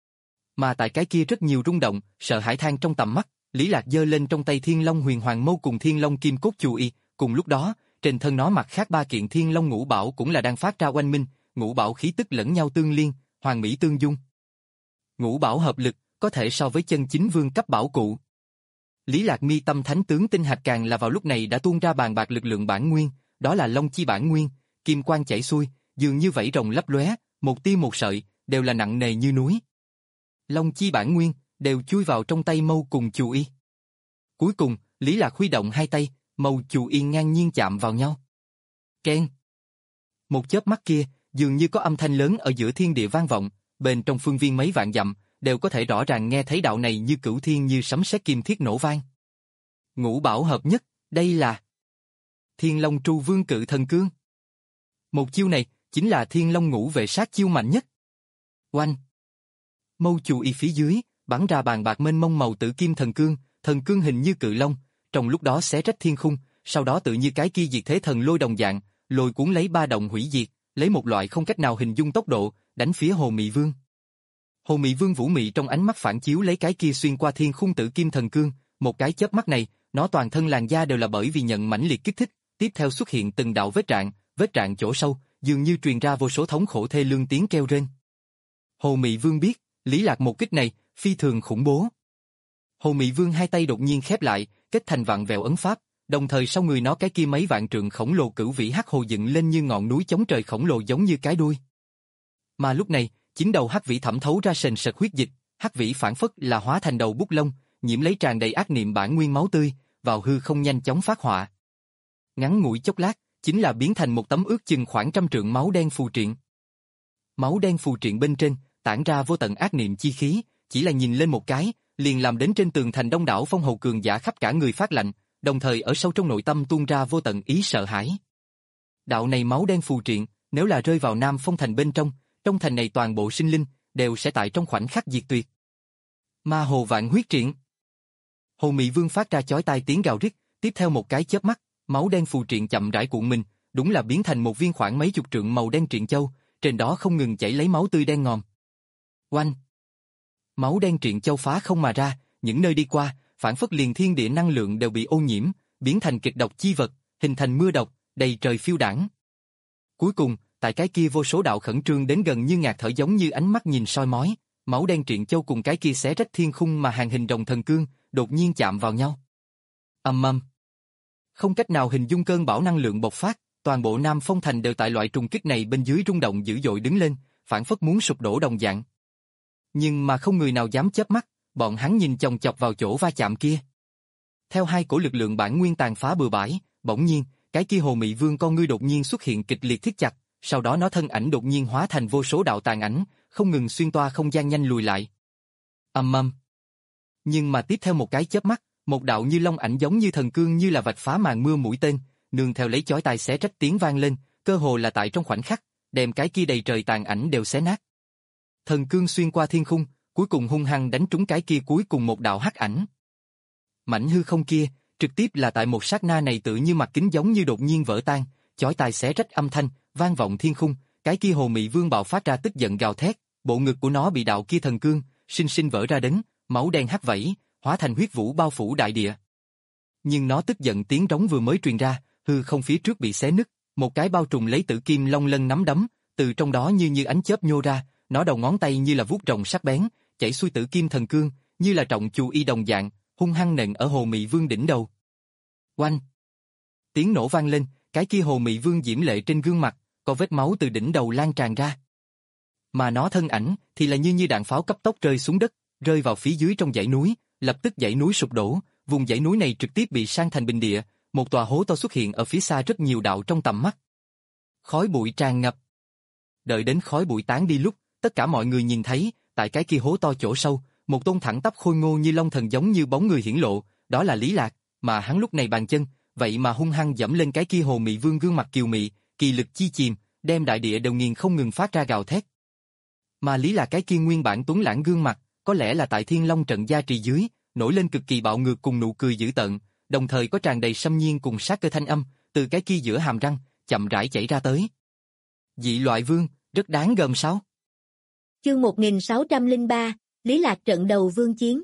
Mà tại cái kia rất nhiều rung động, sợ hãi than trong tầm mắt, Lý Lạc giơ lên trong tay Thiên Long huyền hoàng mâu cùng Thiên Long kim cốt chu y, cùng lúc đó, trên thân nó mặt khác ba kiện Thiên Long ngũ bảo cũng là đang phát ra oanh minh, ngũ bảo khí tức lẫn nhau tương liên, hoàn mỹ tương dung. Ngũ bảo hợp lực, có thể so với chân chính vương cấp bảo cụ. Lý Lạc mi tâm thánh tướng tinh hạch càng là vào lúc này đã tuôn ra bàn bạc lực lượng bản nguyên, đó là long chi bản nguyên, kim quang chảy xuôi, dường như vảy rồng lấp lóe, một tia một sợi, đều là nặng nề như núi. Long chi bản nguyên đều chui vào trong tay mâu cùng chù y. Cuối cùng, Lý Lạc huy động hai tay, mâu chù y ngang nhiên chạm vào nhau. Keng. Một chớp mắt kia, dường như có âm thanh lớn ở giữa thiên địa vang vọng, bên trong phương viên mấy vạn dặm, đều có thể rõ ràng nghe thấy đạo này như cửu thiên như sấm sét kim thiết nổ vang. Ngũ bảo hợp nhất, đây là Thiên Long Tru Vương Cự Thần Cương. Một chiêu này chính là Thiên Long ngũ vệ sát chiêu mạnh nhất. Oanh. Mâu chù y phía dưới bắn ra bàn bạc mênh mông màu tử kim thần cương, thần cương hình như cự long, trong lúc đó xé rách thiên khung, sau đó tự như cái kia diệt thế thần lôi đồng dạng, lôi cuốn lấy ba động hủy diệt, lấy một loại không cách nào hình dung tốc độ đánh phía Hồ Mị Vương. Hồ Mị Vương vũ mị trong ánh mắt phản chiếu lấy cái kia xuyên qua thiên khung tử kim thần cương, một cái chớp mắt này, nó toàn thân làn da đều là bởi vì nhận mãnh liệt kích thích, tiếp theo xuất hiện từng đạo vết rạn, vết rạn chỗ sâu, dường như truyền ra vô số thống khổ thê lương tiếng kêu rên. Hồ Mị Vương biết, Lý Lạc một kích này phi thường khủng bố. Hồ Mị Vương hai tay đột nhiên khép lại, kết thành vạn vẹo ấn pháp, đồng thời sau người nó cái kia mấy vạn trượng khổng lồ cửu vĩ hắc hồ dựng lên như ngọn núi chống trời khổng lồ giống như cái đuôi. Mà lúc này, chính đầu hắc vĩ thẩm thấu ra sền sệt huyết dịch, hắc vĩ phản phất là hóa thành đầu bút lông, nhiễm lấy tràn đầy ác niệm bản nguyên máu tươi, vào hư không nhanh chóng phát họa. Ngắn ngủi chốc lát, chính là biến thành một tấm ước chừng khoảng trăm trượng máu đen phù triện. Máu đen phù triện bên trên tản ra vô tận ác niệm chi khí, chỉ là nhìn lên một cái, liền làm đến trên tường thành đông đảo phong hầu cường giả khắp cả người phát lạnh, đồng thời ở sâu trong nội tâm tuôn ra vô tận ý sợ hãi. Đạo này máu đen phù triện, nếu là rơi vào Nam Phong thành bên trong, trong thành này toàn bộ sinh linh đều sẽ tại trong khoảnh khắc diệt tuyệt. Ma hồ vạn huyết triện. Hồ Mị Vương phát ra chói tai tiếng gào rít, tiếp theo một cái chớp mắt, máu đen phù triện chậm rãi cuộn mình, đúng là biến thành một viên khoảng mấy chục trượng màu đen triện châu, trên đó không ngừng chảy lấy máu tươi đen ngòm. Oanh! Máu đen triện châu phá không mà ra, những nơi đi qua, phản phất liền thiên địa năng lượng đều bị ô nhiễm, biến thành kịch độc chi vật, hình thành mưa độc, đầy trời phiêu đãng. Cuối cùng, tại cái kia vô số đạo khẩn trương đến gần như ngạt thở giống như ánh mắt nhìn soi mói, máu đen triện châu cùng cái kia xé rách thiên khung mà hàng hình rồng thần cương, đột nhiên chạm vào nhau. Ầm ầm. Không cách nào hình dung cơn bão năng lượng bộc phát, toàn bộ Nam Phong Thành đều tại loại trùng kích này bên dưới rung động dữ dội đứng lên, phản phất muốn sụp đổ đồng dạng. Nhưng mà không người nào dám chớp mắt, bọn hắn nhìn chòng chọc vào chỗ va chạm kia. Theo hai cổ lực lượng bản nguyên tàn phá bừa bãi, bỗng nhiên, cái kia Hồ Mị Vương con ngươi đột nhiên xuất hiện kịch liệt thiết chặt, sau đó nó thân ảnh đột nhiên hóa thành vô số đạo tàn ảnh, không ngừng xuyên toa không gian nhanh lùi lại. Ầm ầm. Nhưng mà tiếp theo một cái chớp mắt, một đạo như long ảnh giống như thần cương như là vạch phá màn mưa mũi tên, nương theo lấy chói tai xé rách tiếng vang lên, cơ hồ là tại trong khoảnh khắc, đem cái kia đầy trời tàn ảnh đều xé nát. Thần cương xuyên qua thiên khung, cuối cùng hung hăng đánh trúng cái kia cuối cùng một đạo hắc ảnh. Mảnh hư không kia, trực tiếp là tại một sát na này tự như mặt kính giống như đột nhiên vỡ tan, chói tai xé rách âm thanh, vang vọng thiên khung, cái kia Hồ Mị Vương bạo phát ra tức giận gào thét, bộ ngực của nó bị đạo kia thần cương, sinh sinh vỡ ra đến, máu đen hắt vẩy, hóa thành huyết vũ bao phủ đại địa. Nhưng nó tức giận tiếng trống vừa mới truyền ra, hư không phía trước bị xé nứt, một cái bao trùm lấy tử kim long lân nắm đấm, từ trong đó như như ánh chớp nhô ra, nó đầu ngón tay như là vuốt rồng sắc bén, chảy xuôi tử kim thần cương, như là trọng chu y đồng dạng, hung hăng nện ở Hồ Mị Vương đỉnh đầu. Oanh! Tiếng nổ vang lên, cái kia Hồ Mị Vương diễm lệ trên gương mặt, có vết máu từ đỉnh đầu lan tràn ra. Mà nó thân ảnh thì là như như đạn pháo cấp tốc rơi xuống đất, rơi vào phía dưới trong dãy núi, lập tức dãy núi sụp đổ, vùng dãy núi này trực tiếp bị san thành bình địa, một tòa hố to xuất hiện ở phía xa rất nhiều đạo trong tầm mắt. Khói bụi tràn ngập. Đợi đến khói bụi tán đi lúc, tất cả mọi người nhìn thấy, tại cái kia hố to chỗ sâu, một tôn thẳng tắp khôi ngô như long thần giống như bóng người hiển lộ, đó là Lý Lạc, mà hắn lúc này bàn chân, vậy mà hung hăng dẫm lên cái kia Hồ Mị Vương gương mặt kiều mị, kỳ lực chi chìm, đem đại địa đều nghiền không ngừng phát ra gào thét. Mà Lý Lạc cái kia nguyên bản tuấn lãng gương mặt, có lẽ là tại Thiên Long trận gia trì dưới, nổi lên cực kỳ bạo ngược cùng nụ cười dữ tợn, đồng thời có tràn đầy xâm nhiên cùng sát cơ thanh âm, từ cái kia giữa hàm răng, chậm rãi chảy ra tới. Dị loại vương, rất đáng gờm sao? Chương một nghìn sáu trăm lẻ ba, Lý Lạc trận đầu vương chiến.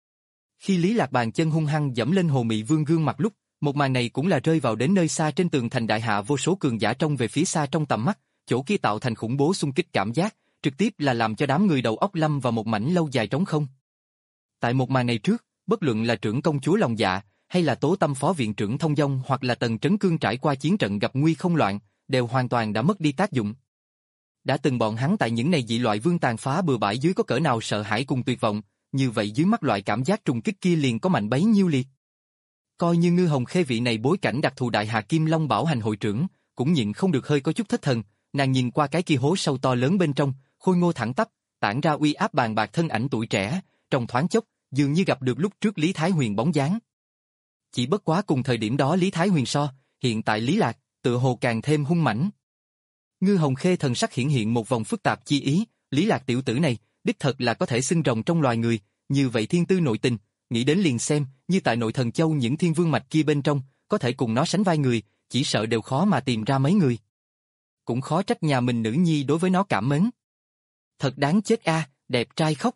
Khi Lý Lạc bàn chân hung hăng dẫm lên Hồ Mị Vương gương mặt lúc, một màn này cũng là rơi vào đến nơi xa trên tường thành đại hạ vô số cường giả trông về phía xa trong tầm mắt, chỗ kia tạo thành khủng bố xung kích cảm giác, trực tiếp là làm cho đám người đầu óc lâm vào một mảnh lâu dài trống không. Tại một màn này trước, bất luận là trưởng công chúa lòng dạ, hay là Tố Tâm phó viện trưởng Thông Dong hoặc là Tần Trấn Cương trải qua chiến trận gặp nguy không loạn, đều hoàn toàn đã mất đi tác dụng. Đã từng bọn hắn tại những này dị loại vương tàn phá bừa bãi dưới có cỡ nào sợ hãi cùng tuyệt vọng, như vậy dưới mắt loại cảm giác trùng kích kia liền có mạnh bấy nhiêu liệt. Coi như Ngư Hồng Khê vị này bối cảnh đặc thù đại hạ Kim Long Bảo Hành hội trưởng, cũng nhịn không được hơi có chút thất thần, nàng nhìn qua cái kia hố sâu to lớn bên trong, khôi ngô thẳng tắp, tản ra uy áp bàn bạc thân ảnh tuổi trẻ, trong thoáng chốc, dường như gặp được lúc trước Lý Thái Huyền bóng dáng. Chỉ bất quá cùng thời điểm đó Lý Thái Huyền so, hiện tại Lý Lạc, tựa hồ càng thêm hung mãnh. Ngư Hồng Khê thần sắc hiển hiện một vòng phức tạp chi ý, Lý Lạc tiểu tử này, đích thật là có thể xưng rồng trong loài người, như vậy thiên tư nội tình, nghĩ đến liền xem, như tại Nội Thần Châu những thiên vương mạch kia bên trong, có thể cùng nó sánh vai người, chỉ sợ đều khó mà tìm ra mấy người. Cũng khó trách nhà mình nữ nhi đối với nó cảm mến. Thật đáng chết a, đẹp trai khóc.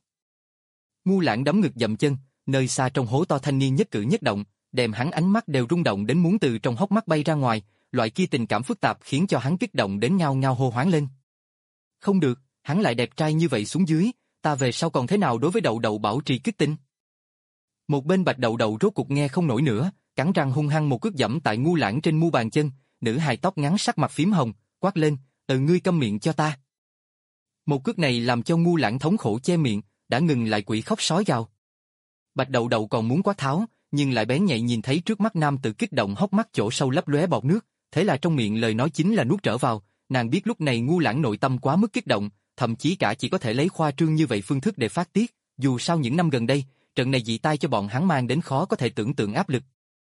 Ngu Lãng đấm ngực dậm chân, nơi xa trong hố to thanh niên nhất cử nhất động, đem hắn ánh mắt đều rung động đến muốn từ trong hốc mắt bay ra ngoài, loại kia tình cảm phức tạp khiến cho hắn kích động đến ngao ngao hô hoáng lên. Không được, hắn lại đẹp trai như vậy xuống dưới, ta về sau còn thế nào đối với Đậu Đậu bảo trì kích tinh. Một bên Bạch Đậu Đậu rốt cục nghe không nổi nữa, cắn răng hung hăng một cước dẫm tại Ngu Lãng trên mu bàn chân, nữ hài tóc ngắn sắc mặt phím hồng, quát lên, "Từ ngươi câm miệng cho ta." Một cước này làm cho Ngu Lãng thống khổ che miệng, đã ngừng lại quỷ khóc sói gào. Bạch Đậu Đậu còn muốn quát tháo, nhưng lại bén nhạy nhìn thấy trước mắt nam tử kích động hốc mắt chỗ sâu lấp lóe bọt nước, thế là trong miệng lời nói chính là nuốt trở vào, nàng biết lúc này Ngu Lãng nội tâm quá mức kích động, thậm chí cả chỉ có thể lấy khoa trương như vậy phương thức để phát tiết, dù sao những năm gần đây, trận này dị tai cho bọn hắn mang đến khó có thể tưởng tượng áp lực.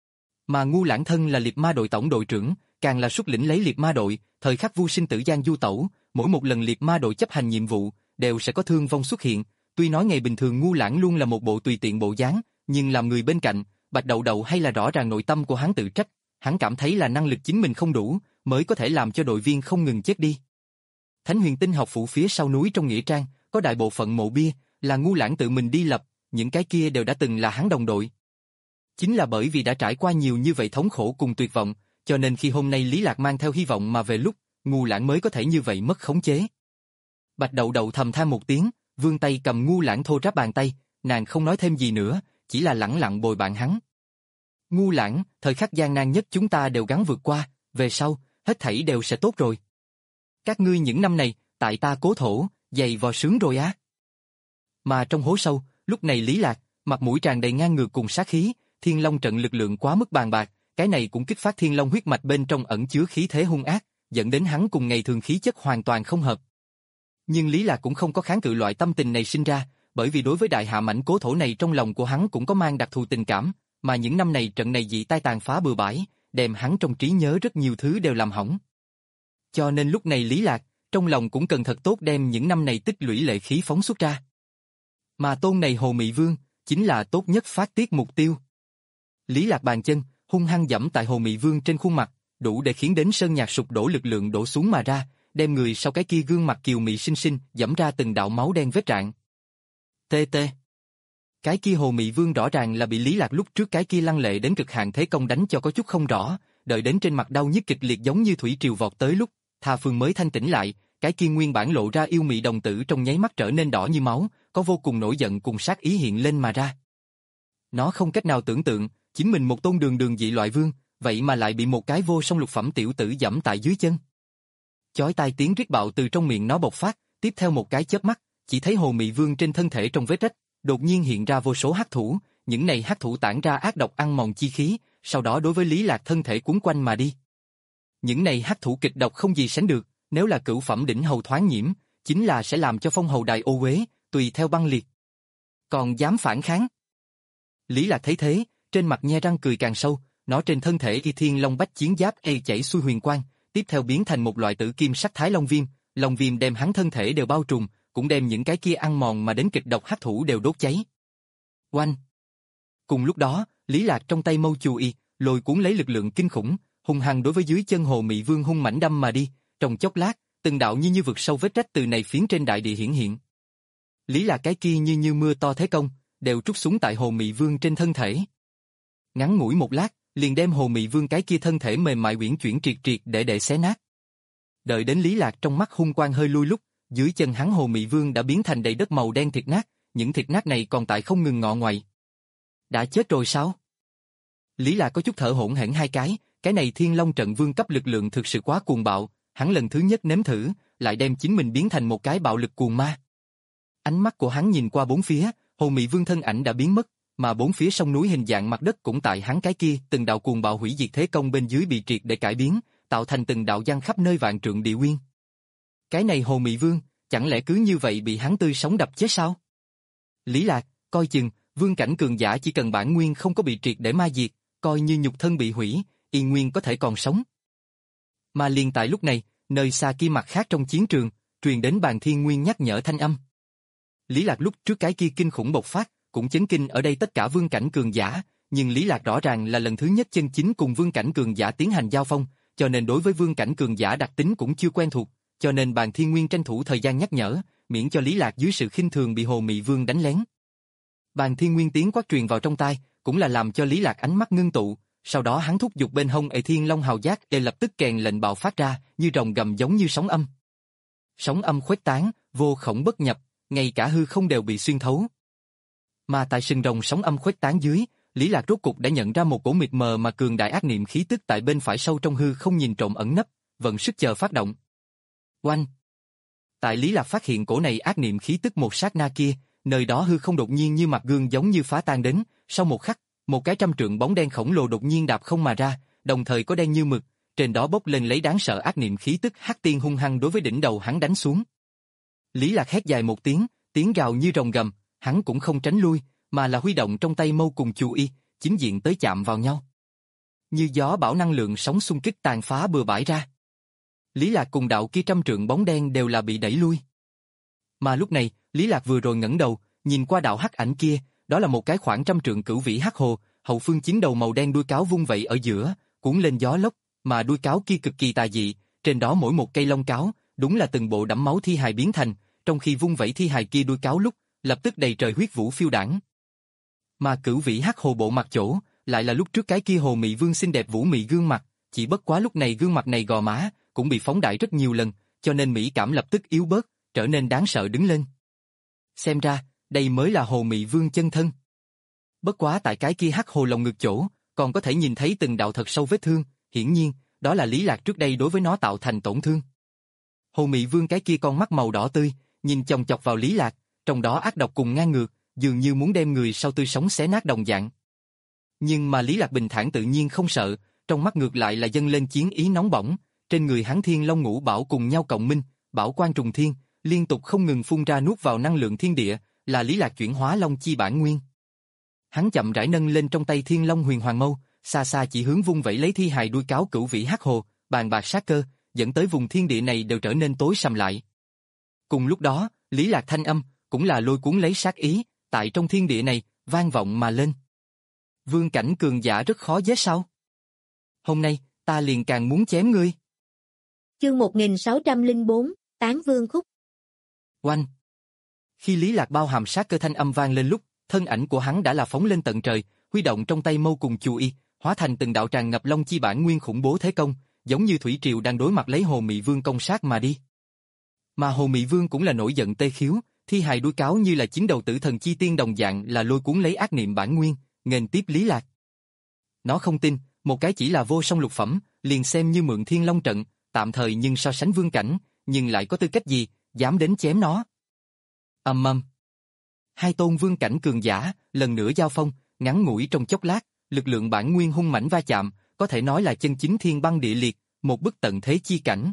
Mà Ngu Lãng thân là liệt ma đội tổng đội trưởng, càng là xuất lĩnh lấy liệt ma đội, thời khắc vu sinh tử gian du tẩu, mỗi một lần liệt ma đội chấp hành nhiệm vụ, đều sẽ có thương vong xuất hiện, Tuy nói ngày bình thường Ngu Lãng luôn là một bộ tùy tiện bộ dáng, nhưng làm người bên cạnh, Bạch Đậu Đậu hay là rõ ràng nội tâm của hắn tự trách, hắn cảm thấy là năng lực chính mình không đủ, mới có thể làm cho đội viên không ngừng chết đi. Thánh Huyền Tinh học phủ phía sau núi trong nghĩa trang, có đại bộ phận mộ bia, là Ngu Lãng tự mình đi lập, những cái kia đều đã từng là hắn đồng đội. Chính là bởi vì đã trải qua nhiều như vậy thống khổ cùng tuyệt vọng, cho nên khi hôm nay Lý Lạc mang theo hy vọng mà về lúc, Ngu Lãng mới có thể như vậy mất khống chế. Bạch Đậu Đậu thầm than một tiếng, vươn tay cầm Ngu Lãng thô ráp bàn tay, nàng không nói thêm gì nữa, chỉ là lẳng lặng bồi bạn hắn. Ngu Lãng, thời khắc gian nan nhất chúng ta đều gắng vượt qua, về sau, hết thảy đều sẽ tốt rồi. Các ngươi những năm này, tại ta cố thổ, dày vò sướng rồi á. Mà trong hố sâu, lúc này Lý Lạc, mặt mũi tràn đầy ngang ngược cùng sát khí, Thiên Long trận lực lượng quá mức bàn bạc, cái này cũng kích phát Thiên Long huyết mạch bên trong ẩn chứa khí thế hung ác, dẫn đến hắn cùng ngày thường khí chất hoàn toàn không hợp. Nhưng Lý Lạc cũng không có kháng cự loại tâm tình này sinh ra, bởi vì đối với đại hạ mảnh cố thổ này trong lòng của hắn cũng có mang đặc thù tình cảm, mà những năm này trận này dị tai tàn phá bừa bãi, đem hắn trong trí nhớ rất nhiều thứ đều làm hỏng. Cho nên lúc này Lý Lạc, trong lòng cũng cần thật tốt đem những năm này tích lũy lệ khí phóng xuất ra. Mà tôn này Hồ Mị Vương, chính là tốt nhất phát tiết mục tiêu. Lý Lạc bàn chân, hung hăng giẫm tại Hồ Mị Vương trên khuôn mặt, đủ để khiến đến sơn nhạc sụp đổ lực lượng đổ xuống mà ra, đem người sau cái kia gương mặt kiều mị xinh xinh giẫm ra từng đạo máu đen vết rạn. Tê tê. Cái kia Hồ Mị Vương rõ ràng là bị Lý Lạc lúc trước cái kia lăng lệ đến cực hạn thế công đánh cho có chút không rõ, đợi đến trên mặt đau nhức kịch liệt giống như thủy triều vọt tới lúc, Tha Phương mới thanh tỉnh lại, cái kia nguyên bản lộ ra yêu mị đồng tử trong nháy mắt trở nên đỏ như máu, có vô cùng nổi giận cùng sát ý hiện lên mà ra. Nó không cách nào tưởng tượng, chính mình một tôn đường đường dị loại vương, vậy mà lại bị một cái vô song lục phẩm tiểu tử giẫm tại dưới chân. Chói tai tiếng rít bạo từ trong miệng nó bộc phát, tiếp theo một cái chớp mắt, chỉ thấy Hồ Mị Vương trên thân thể trong vết rách, đột nhiên hiện ra vô số hắc thủ, những này hắc thủ tản ra ác độc ăn mòn chi khí, sau đó đối với Lý Lạc thân thể cuốn quanh mà đi. Những này hắc thủ kịch độc không gì sánh được, nếu là cửu phẩm đỉnh hầu thoáng nhiễm, chính là sẽ làm cho phong hầu đài ô uế, tùy theo băng liệt. Còn dám phản kháng? Lý Lạc thấy thế, trên mặt nhe răng cười càng sâu, nó trên thân thể y thiên long bách chiến giáp ê chảy xuôi huyền quang, tiếp theo biến thành một loại tử kim sắc thái long viêm, long viêm đem hắn thân thể đều bao trùm, cũng đem những cái kia ăn mòn mà đến kịch độc hắc thủ đều đốt cháy. Oanh! Cùng lúc đó, Lý Lạc trong tay mâu chù y, lôi cuốn lấy lực lượng kinh khủng, hung hăng đối với dưới chân Hồ Mị Vương hung mãnh đâm mà đi, trong chốc lát, từng đạo như như vực sâu vết rách từ này phiến trên đại địa hiển hiện. Lý Lạc cái kia như như mưa to thế công, đều trút xuống tại Hồ Mị Vương trên thân thể. Ngắn ngủi một lát, liền đem Hồ Mị Vương cái kia thân thể mềm mại uyển chuyển triệt triệt để để xé nát. Đợi đến Lý Lạc trong mắt hung quang hơi lui lúc, dưới chân hắn Hồ Mị Vương đã biến thành đầy đất màu đen thịt nát, những thịt nát này còn tại không ngừng ngọ ngoại. Đã chết rồi sao? Lý Lạc có chút thở hổn hển hai cái, cái này Thiên Long trận vương cấp lực lượng thực sự quá cuồng bạo, hắn lần thứ nhất nếm thử, lại đem chính mình biến thành một cái bạo lực cuồng ma. Ánh mắt của hắn nhìn qua bốn phía, Hồ Mị Vương thân ảnh đã biến mất, mà bốn phía sông núi hình dạng mặt đất cũng tại hắn cái kia, từng đạo cuồng bạo hủy diệt thế công bên dưới bị triệt để cải biến, tạo thành từng đạo giăng khắp nơi vạn trượng địa nguyên. Cái này Hồ Mị Vương, chẳng lẽ cứ như vậy bị hắn tươi sống đập chết sao? Lý Lạc, coi chừng, vương cảnh cường giả chỉ cần bản nguyên không có bị triệt để ma diệt, coi như nhục thân bị hủy, y nguyên có thể còn sống. Mà liền tại lúc này, nơi xa kia mặt khác trong chiến trường, truyền đến Bàn Thiên Nguyên nhắc nhở thanh âm. Lý Lạc lúc trước cái kia kinh khủng bộc phát, cũng chấn kinh ở đây tất cả vương cảnh cường giả, nhưng Lý Lạc rõ ràng là lần thứ nhất chân chính cùng vương cảnh cường giả tiến hành giao phong, cho nên đối với vương cảnh cường giả đặc tính cũng chưa quen thuộc, cho nên Bàn Thiên Nguyên tranh thủ thời gian nhắc nhở, miễn cho Lý Lạc dưới sự khinh thường bị Hồ Mị Vương đánh lén. Bàn Thiên Nguyên tiếng quát truyền vào trong tai, cũng là làm cho Lý Lạc ánh mắt ngưng tụ, sau đó hắn thúc giục bên hông Ệ Thiên Long hào giác để lập tức kèn lệnh bạo phát ra, như rồng gầm giống như sóng âm. Sóng âm khuếch tán, vô khổng bất nhập, ngay cả hư không đều bị xuyên thấu. Mà tại sừng rồng sóng âm khuếch tán dưới, Lý Lạc rốt cục đã nhận ra một cổ mịt mờ mà cường đại ác niệm khí tức tại bên phải sâu trong hư không nhìn trộm ẩn nấp, vận sức chờ phát động. Oanh! Tại Lý Lạc phát hiện cổ này ác niệm khí tức một sát na kia, nơi đó hư không đột nhiên như mặt gương giống như phá tan đến, sau một khắc, một cái trăm trượng bóng đen khổng lồ đột nhiên đạp không mà ra, đồng thời có đen như mực, trên đó bốc lên lấy đáng sợ ác niệm khí tức hắc tiên hung hăng đối với đỉnh đầu hắn đánh xuống. Lý Lạc hét dài một tiếng, tiếng gào như rồng gầm, hắn cũng không tránh lui, mà là huy động trong tay mâu cùng chù y, chính diện tới chạm vào nhau. Như gió bão năng lượng sóng xung kích tàn phá bừa bãi ra. Lý Lạc cùng đạo kia trăm trượng bóng đen đều là bị đẩy lui. Mà lúc này, Lý Lạc vừa rồi ngẩng đầu, nhìn qua đạo hắc ảnh kia, đó là một cái khoảng trăm trượng cửu vĩ hắc hồ, hậu phương chín đầu màu đen đuôi cáo vung vẩy ở giữa, cuốn lên gió lốc, mà đuôi cáo kia cực kỳ tà dị, trên đó mỗi một cây lông cáo, đúng là từng bộ đẫm máu thi hài biến thành, trong khi vung vẩy thi hài kia đuôi cáo lúc, lập tức đầy trời huyết vũ phiêu đãng. Mà cửu vĩ hắc hồ bộ mặt chỗ, lại là lúc trước cái kia hồ mị vương xinh đẹp vũ mị gương mặt, chỉ bất quá lúc này gương mặt này gò má, cũng bị phóng đại rất nhiều lần, cho nên mỹ cảm lập tức yếu bớt, trở nên đáng sợ đứng lên. Xem ra, đây mới là hồ mị vương chân thân. Bất quá tại cái kia hắc hồ lồng ngực chỗ, còn có thể nhìn thấy từng đạo thật sâu vết thương, hiển nhiên, đó là Lý Lạc trước đây đối với nó tạo thành tổn thương. Hồ mị vương cái kia con mắt màu đỏ tươi, nhìn chòng chọc vào Lý Lạc, trong đó ác độc cùng ngang ngược, dường như muốn đem người sau tươi sống xé nát đồng dạng. Nhưng mà Lý Lạc bình thản tự nhiên không sợ, trong mắt ngược lại là dâng lên chiến ý nóng bỏng, trên người hắn thiên long ngũ bảo cùng nhau cộng minh, bảo quan trùng thiên, liên tục không ngừng phun ra nuốt vào năng lượng thiên địa, là Lý Lạc chuyển hóa long chi bản nguyên. Hắn chậm rãi nâng lên trong tay thiên long huyền hoàng mâu, xa xa chỉ hướng vung vẩy lấy thi hài đuôi cáo cửu vĩ hắc hồ, bàn bạc sát cơ, dẫn tới vùng thiên địa này đều trở nên tối sầm lại. Cùng lúc đó, Lý Lạc thanh âm, cũng là lôi cuốn lấy sát ý, tại trong thiên địa này, vang vọng mà lên. Vương cảnh cường giả rất khó giết sao? Hôm nay, ta liền càng muốn chém ngươi. Chương một nghìn sáu trăm lẻ bốn, Tán Vương Khúc. Oanh! Khi Lý Lạc bao hàm sát cơ thanh âm vang lên lúc, thân ảnh của hắn đã là phóng lên tận trời, huy động trong tay mâu cùng chù y, hóa thành từng đạo tràn ngập long chi bản nguyên khủng bố thế công, giống như thủy triều đang đối mặt lấy Hồ Mị Vương công sát mà đi. Mà Hồ Mị Vương cũng là nổi giận tê khiếu, thi hài đuôi cáo như là chín đầu tử thần chi tiên đồng dạng là lôi cuốn lấy ác niệm bản nguyên, nghênh tiếp Lý Lạc. Nó không tin, một cái chỉ là vô song lục phẩm, liền xem như mượn thiên long trận, tạm thời nhưng so sánh vương cảnh, nhưng lại có tư cách gì, dám đến chém nó. Ầm ầm. Hai tôn vương cảnh cường giả, lần nữa giao phong, ngắn ngủi trong chốc lát, lực lượng bản nguyên hung mãnh va chạm, có thể nói là chân chính thiên băng địa liệt, một bức tận thế chi cảnh.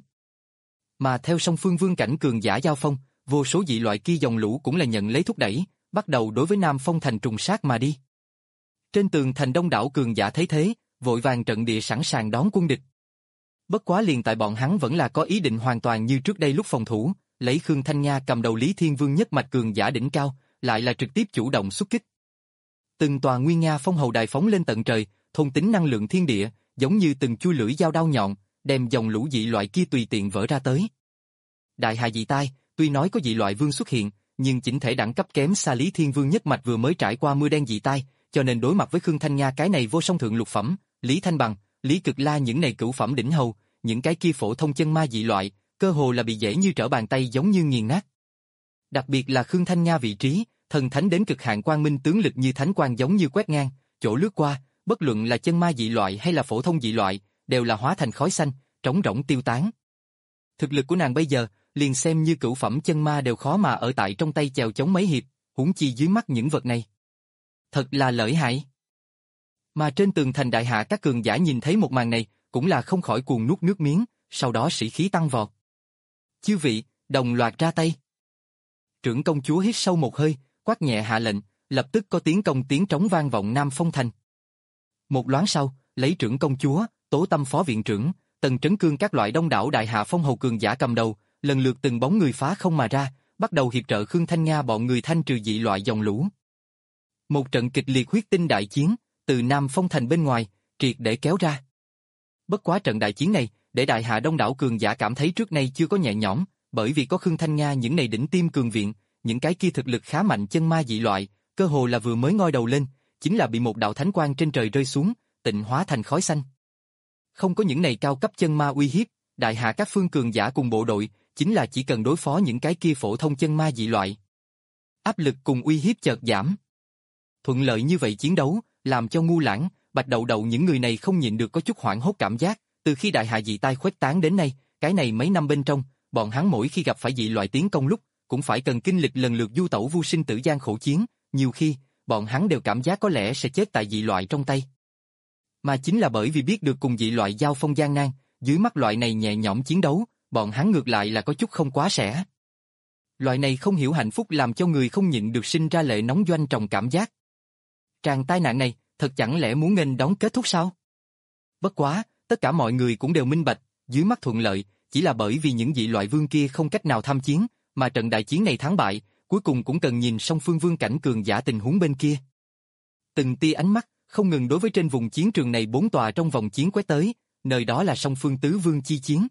Mà theo song phương vương cảnh cường giả giao phong, vô số dị loại kia dòng lũ cũng là nhận lấy thúc đẩy, bắt đầu đối với Nam Phong thành trùng sát mà đi. Trên tường thành đông đảo cường giả thấy thế, vội vàng trận địa sẵn sàng đón quân địch. Bất quá liền tại bọn hắn vẫn là có ý định hoàn toàn như trước đây lúc phòng thủ, lấy Khương Thanh Nha cầm đầu Lý Thiên Vương nhất mạch cường giả đỉnh cao, lại là trực tiếp chủ động xuất kích. Từng tòa nguy nga phong hầu đài phóng lên tận trời, thôn tính năng lượng thiên địa, giống như từng chui lưỡi dao đao nhọn, đem dòng lũ dị loại kia tùy tiện vỡ ra tới. Đại hạ dị tai, tuy nói có dị loại vương xuất hiện, nhưng chỉnh thể đẳng cấp kém xa Lý Thiên Vương nhất mạch vừa mới trải qua mưa đen dị tai, cho nên đối mặt với Khương Thanh Nha cái này vô song thượng lục phẩm, Lý Thanh Bằng, Lý Cực La những này cửu phẩm đỉnh hầu, những cái kia phổ thông chân ma dị loại, cơ hồ là bị dễ như trở bàn tay giống như nghiền nát. Đặc biệt là Khương Thanh Nha vị trí, thần thánh đến cực hạn quang minh tướng lực như thánh quang giống như quét ngang, chỗ lướt qua, bất luận là chân ma dị loại hay là phổ thông dị loại, đều là hóa thành khói xanh, trống rỗng tiêu tán. Thực lực của nàng bây giờ, liền xem như cửu phẩm chân ma đều khó mà ở tại trong tay chèo chống mấy hiệp, huống chi dưới mắt những vật này. Thật là lợi hại. Mà trên tường thành đại hạ các cường giả nhìn thấy một màn này, cũng là không khỏi cuồng nuốt nước miếng, sau đó sĩ khí tăng vọt. Chư vị, đồng loạt ra tay. Trưởng công chúa hít sâu một hơi, quát nhẹ hạ lệnh, lập tức có tiếng công tiếng trống vang vọng Nam Phong thành. Một loáng sau, lấy trưởng công chúa, Tố Tâm phó viện trưởng, Tần Trấn Cương các loại đông đảo đại hạ phong hầu cường giả cầm đầu, lần lượt từng bóng người phá không mà ra, bắt đầu hiệp trợ Khương Thanh Nga bọn người thanh trừ dị loại dòng lũ. Một trận kịch liệt huyết tinh đại chiến, từ Nam Phong thành bên ngoài, triệt để kéo ra. Bất quá trận đại chiến này, để đại hạ đông đảo cường giả cảm thấy trước nay chưa có nhẹ nhõm, bởi vì có Khương Thanh Nga những này đỉnh tiêm cường viện, những cái kia thực lực khá mạnh chân ma dị loại, cơ hồ là vừa mới ngoi đầu lên, chính là bị một đạo thánh quang trên trời rơi xuống, tịnh hóa thành khói xanh. Không có những này cao cấp chân ma uy hiếp, đại hạ các phương cường giả cùng bộ đội, chính là chỉ cần đối phó những cái kia phổ thông chân ma dị loại. Áp lực cùng uy hiếp chợt giảm. Thuận lợi như vậy chiến đấu, làm cho Ngu Lãng, Bạch Đậu Đậu những người này không nhịn được có chút hoảng hốt cảm giác, từ khi đại hạ dị tai khuếch tán đến nay, cái này mấy năm bên trong, bọn hắn mỗi khi gặp phải dị loại tiến công lúc, cũng phải cần kinh lịch lần lượt du tẩu vu sinh tử gian khổ chiến, nhiều khi, bọn hắn đều cảm giác có lẽ sẽ chết tại dị loại trong tay. Mà chính là bởi vì biết được cùng dị loại giao phong gian nan, dưới mắt loại này nhẹ nhõm chiến đấu, bọn hắn ngược lại là có chút không quá sẻ. Loại này không hiểu hạnh phúc làm cho người không nhịn được sinh ra lệ nóng doanh trọng cảm giác. Tràng tai nạn này, thật chẳng lẽ muốn nghênh đón kết thúc sao? Bất quá, tất cả mọi người cũng đều minh bạch, dưới mắt thuận lợi, chỉ là bởi vì những dị loại vương kia không cách nào tham chiến, mà trận đại chiến này thắng bại, cuối cùng cũng cần nhìn song phương vương cảnh cường giả tình huống bên kia. Từng tia ánh mắt, không ngừng đối với trên vùng chiến trường này bốn tòa trong vòng chiến quét tới, nơi đó là song phương tứ vương chi chiến.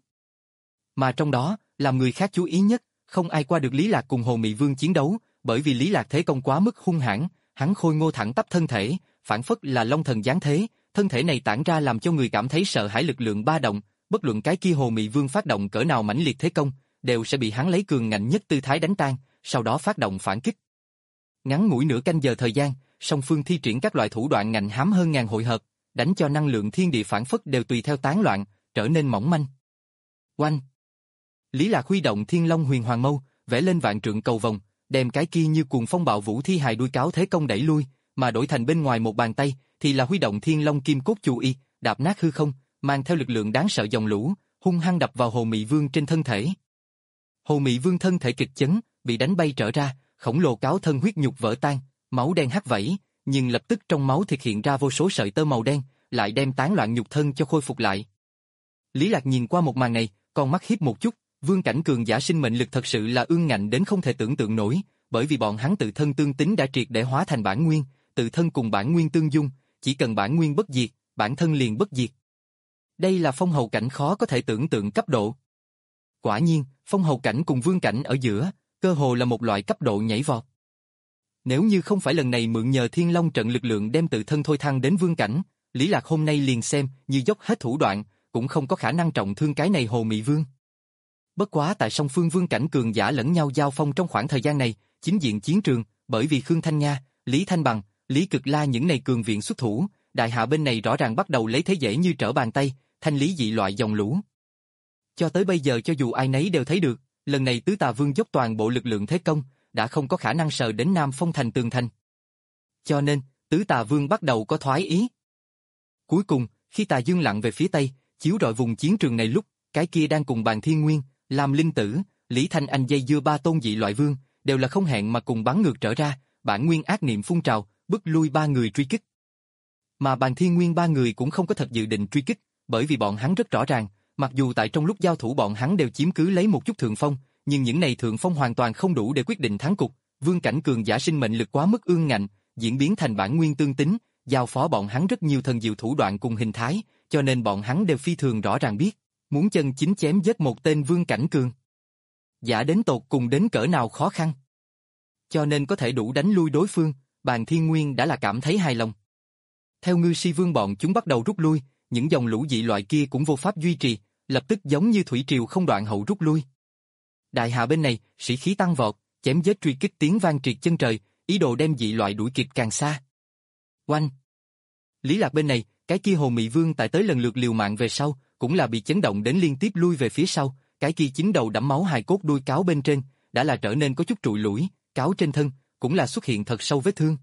Mà trong đó, làm người khác chú ý nhất, không ai qua được Lý Lạc cùng Hồ Mị Vương chiến đấu, bởi vì Lý Lạc thế công quá mức hung hãn, hắn khôi ngô thẳng tắp thân thể, phản phất là long thần giáng thế, thân thể này tản ra làm cho người cảm thấy sợ hãi lực lượng ba động, bất luận cái kia Hồ Mị Vương phát động cỡ nào mãnh liệt thế công, đều sẽ bị hắn lấy cường ngạnh nhất tư thái đánh tan, sau đó phát động phản kích. Ngắn ngủi nửa canh giờ thời gian, song phương thi triển các loại thủ đoạn ngạnh hám hơn ngàn hội hợp, đánh cho năng lượng thiên địa phản phất đều tùy theo tán loạn, trở nên mỏng manh. Oanh! Lý Lạc huy động Thiên Long Huyền Hoàng Mâu, vẽ lên vạn trượng cầu vồng, đem cái kia như cuồng phong bạo vũ thi hài đuôi cáo thế công đẩy lui, mà đổi thành bên ngoài một bàn tay thì là huy động Thiên Long Kim Cốt Chu Y, đạp nát hư không, mang theo lực lượng đáng sợ dòng lũ, hung hăng đập vào Hồ Mị Vương trên thân thể. Hồ Mị Vương thân thể kịch chấn, bị đánh bay trở ra, khổng lồ cáo thân huyết nhục vỡ tan, máu đen hắt vẩy, nhưng lập tức trong máu thịt hiện ra vô số sợi tơ màu đen, lại đem tán loạn nhục thân cho khôi phục lại. Lý Lạc nhìn qua một màn này, con mắt híp một chút, vương cảnh cường giả sinh mệnh lực thật sự là ương ngạnh đến không thể tưởng tượng nổi, bởi vì bọn hắn tự thân tương tính đã triệt để hóa thành bản nguyên, tự thân cùng bản nguyên tương dung, chỉ cần bản nguyên bất diệt, bản thân liền bất diệt. Đây là phong hầu cảnh khó có thể tưởng tượng cấp độ. Quả nhiên, phong hầu cảnh cùng vương cảnh ở giữa, cơ hồ là một loại cấp độ nhảy vọt. Nếu như không phải lần này mượn nhờ Thiên Long trận lực lượng đem tự thân thôi thăng đến vương cảnh, Lý Lạc hôm nay liền xem như dốc hết thủ đoạn, cũng không có khả năng trọng thương cái này Hồ Mị Vương. Bất quá tại song phương vương cảnh cường giả lẫn nhau giao phong trong khoảng thời gian này, chính diện chiến trường, bởi vì Khương Thanh Nha, Lý Thanh Bằng, Lý Cực La những này cường viện xuất thủ, đại hạ bên này rõ ràng bắt đầu lấy thế dễ như trở bàn tay, thanh lý dị loại dòng lũ. Cho tới bây giờ cho dù ai nấy đều thấy được, lần này Tứ Tà Vương dốc toàn bộ lực lượng thế công, đã không có khả năng sờ đến Nam Phong thành tường thành. Cho nên, Tứ Tà Vương bắt đầu có thoái ý. Cuối cùng, khi Tà Dương lặn về phía Tây, chiếu rọi vùng chiến trường này lúc, cái kia đang cùng Bàn Thiên Nguyên, Lam Linh Tử, Lý Thanh Anh dây dưa ba tôn dị loại vương, đều là không hẹn mà cùng bắn ngược trở ra, bản nguyên ác niệm phun trào, bức lui ba người truy kích. Mà Bàn Thiên Nguyên ba người cũng không có thật dự định truy kích, bởi vì bọn hắn rất rõ ràng, mặc dù tại trong lúc giao thủ bọn hắn đều chiếm cứ lấy một chút thượng phong, nhưng những này thượng phong hoàn toàn không đủ để quyết định thắng cục, vương cảnh cường giả sinh mệnh lực quá mức ương ngạnh, diễn biến thành bản nguyên tương tính, giao phó bọn hắn rất nhiều thần diệu thủ đoạn cùng hình thái, cho nên bọn hắn đều phi thường rõ ràng biết, muốn chân chính chém giết một tên vương cảnh cường giả đến tột cùng đến cỡ nào khó khăn. Cho nên có thể đủ đánh lui đối phương, Bàn Thiên Nguyên đã là cảm thấy hài lòng. Theo Ngư Si Vương bọn chúng bắt đầu rút lui, những dòng lũ dị loại kia cũng vô pháp duy trì, lập tức giống như thủy triều không đoạn hậu rút lui. Đại hạ bên này, sĩ khí tăng vọt, chém giết truy kích tiếng vang triệt chân trời, ý đồ đem dị loại đuổi kịp càng xa. Oanh! Lý Lạc bên này, cái kia Hồ Mị Vương tại tới lần lượt liều mạng về sau, cũng là bị chấn động đến liên tiếp lui về phía sau, cái kia chín đầu đẫm máu hài cốt đuôi cáo bên trên, đã là trở nên có chút trụi lủi, cáo trên thân, cũng là xuất hiện thật sâu vết thương.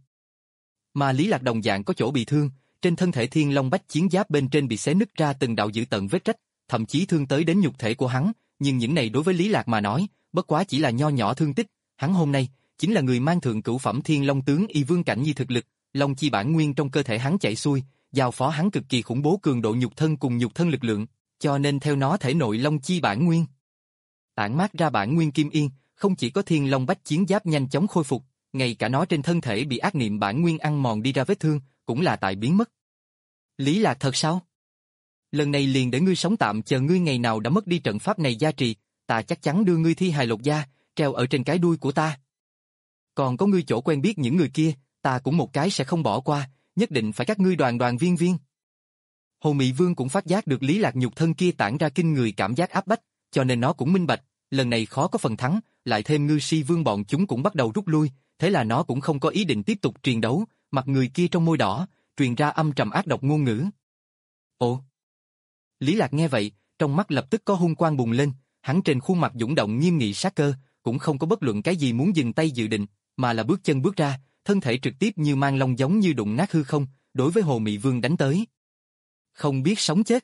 Mà Lý Lạc đồng dạng có chỗ bị thương, trên thân thể Thiên Long Bách chiến giáp bên trên bị xé nứt ra từng đạo dữ tợn vết rách, thậm chí thương tới đến nhục thể của hắn, nhưng những này đối với Lý Lạc mà nói, bất quá chỉ là nho nhỏ thương tích, hắn hôm nay chính là người mang thượng cửu phẩm Thiên Long tướng y vương cảnh nhi thực lực, long chi bản nguyên trong cơ thể hắn chảy xuôi, giao phó hắn cực kỳ khủng bố cường độ nhục thân cùng nhục thân lực lượng, cho nên theo nó thể nội long chi bản nguyên tản mát ra bản nguyên kim yên, không chỉ có Thiên Long Bách chiến giáp nhanh chóng khôi phục, ngay cả nó trên thân thể bị ác niệm bản nguyên ăn mòn đi ra vết thương, cũng là tại biến mất. Lý Lạc thật sao? Lần này liền để ngươi sống tạm, chờ ngươi ngày nào đã mất đi trận pháp này gia trì, ta chắc chắn đưa ngươi thi hài lột da, treo ở trên cái đuôi của ta. Còn có ngươi chỗ quen biết những người kia, ta cũng một cái sẽ không bỏ qua, nhất định phải các ngươi đoàn đoàn viên viên. Hồ Mị Vương cũng phát giác được Lý Lạc nhục thân kia tản ra kinh người cảm giác áp bách, cho nên nó cũng minh bạch, lần này khó có phần thắng, lại thêm Ngư Si Vương bọn chúng cũng bắt đầu rút lui, thế là nó cũng không có ý định tiếp tục triền đấu, mặt người kia trong môi đỏ, truyền ra âm trầm ác độc ngôn ngữ. Ồ! Lý Lạc nghe vậy, trong mắt lập tức có hung quang bùng lên, hắn trên khuôn mặt dũng động nghiêm nghị sát cơ, cũng không có bất luận cái gì muốn dừng tay dự định, mà là bước chân bước ra, thân thể trực tiếp như mang long giống như đụng nát hư không, đối với Hồ Mị Vương đánh tới. Không biết sống chết.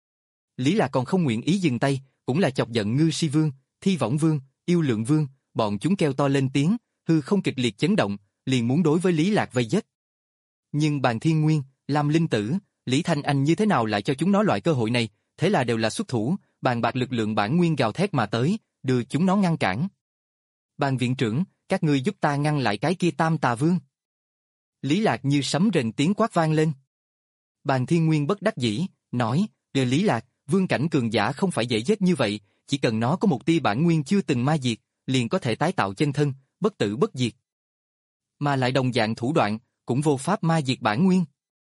Lý Lạc còn không nguyện ý dừng tay, cũng là chọc giận Ngư Si Vương, Thi Võng Vương, Yêu Lượng Vương, bọn chúng kêu to lên tiếng, hư không kịch liệt chấn động, liền muốn đối với Lý Lạc vây giết. Nhưng Bàn Thiên Nguyên, Lam Linh Tử, Lý Thanh Anh như thế nào lại cho chúng nó loại cơ hội này, thế là đều là xuất thủ, bàn bạc lực lượng bản nguyên gào thét mà tới, đưa chúng nó ngăn cản. Bàn viện trưởng, các ngươi giúp ta ngăn lại cái kia Tam Tà Vương. Lý Lạc như sấm rền tiếng quát vang lên. Bàn Thiên Nguyên bất đắc dĩ, nói, "Đề Lý Lạc, vương cảnh cường giả không phải dễ giết như vậy, chỉ cần nó có một tia bản nguyên chưa từng ma diệt, liền có thể tái tạo chân thân, bất tử bất diệt. Mà lại đồng dạng thủ đoạn, cũng vô pháp ma diệt bản nguyên."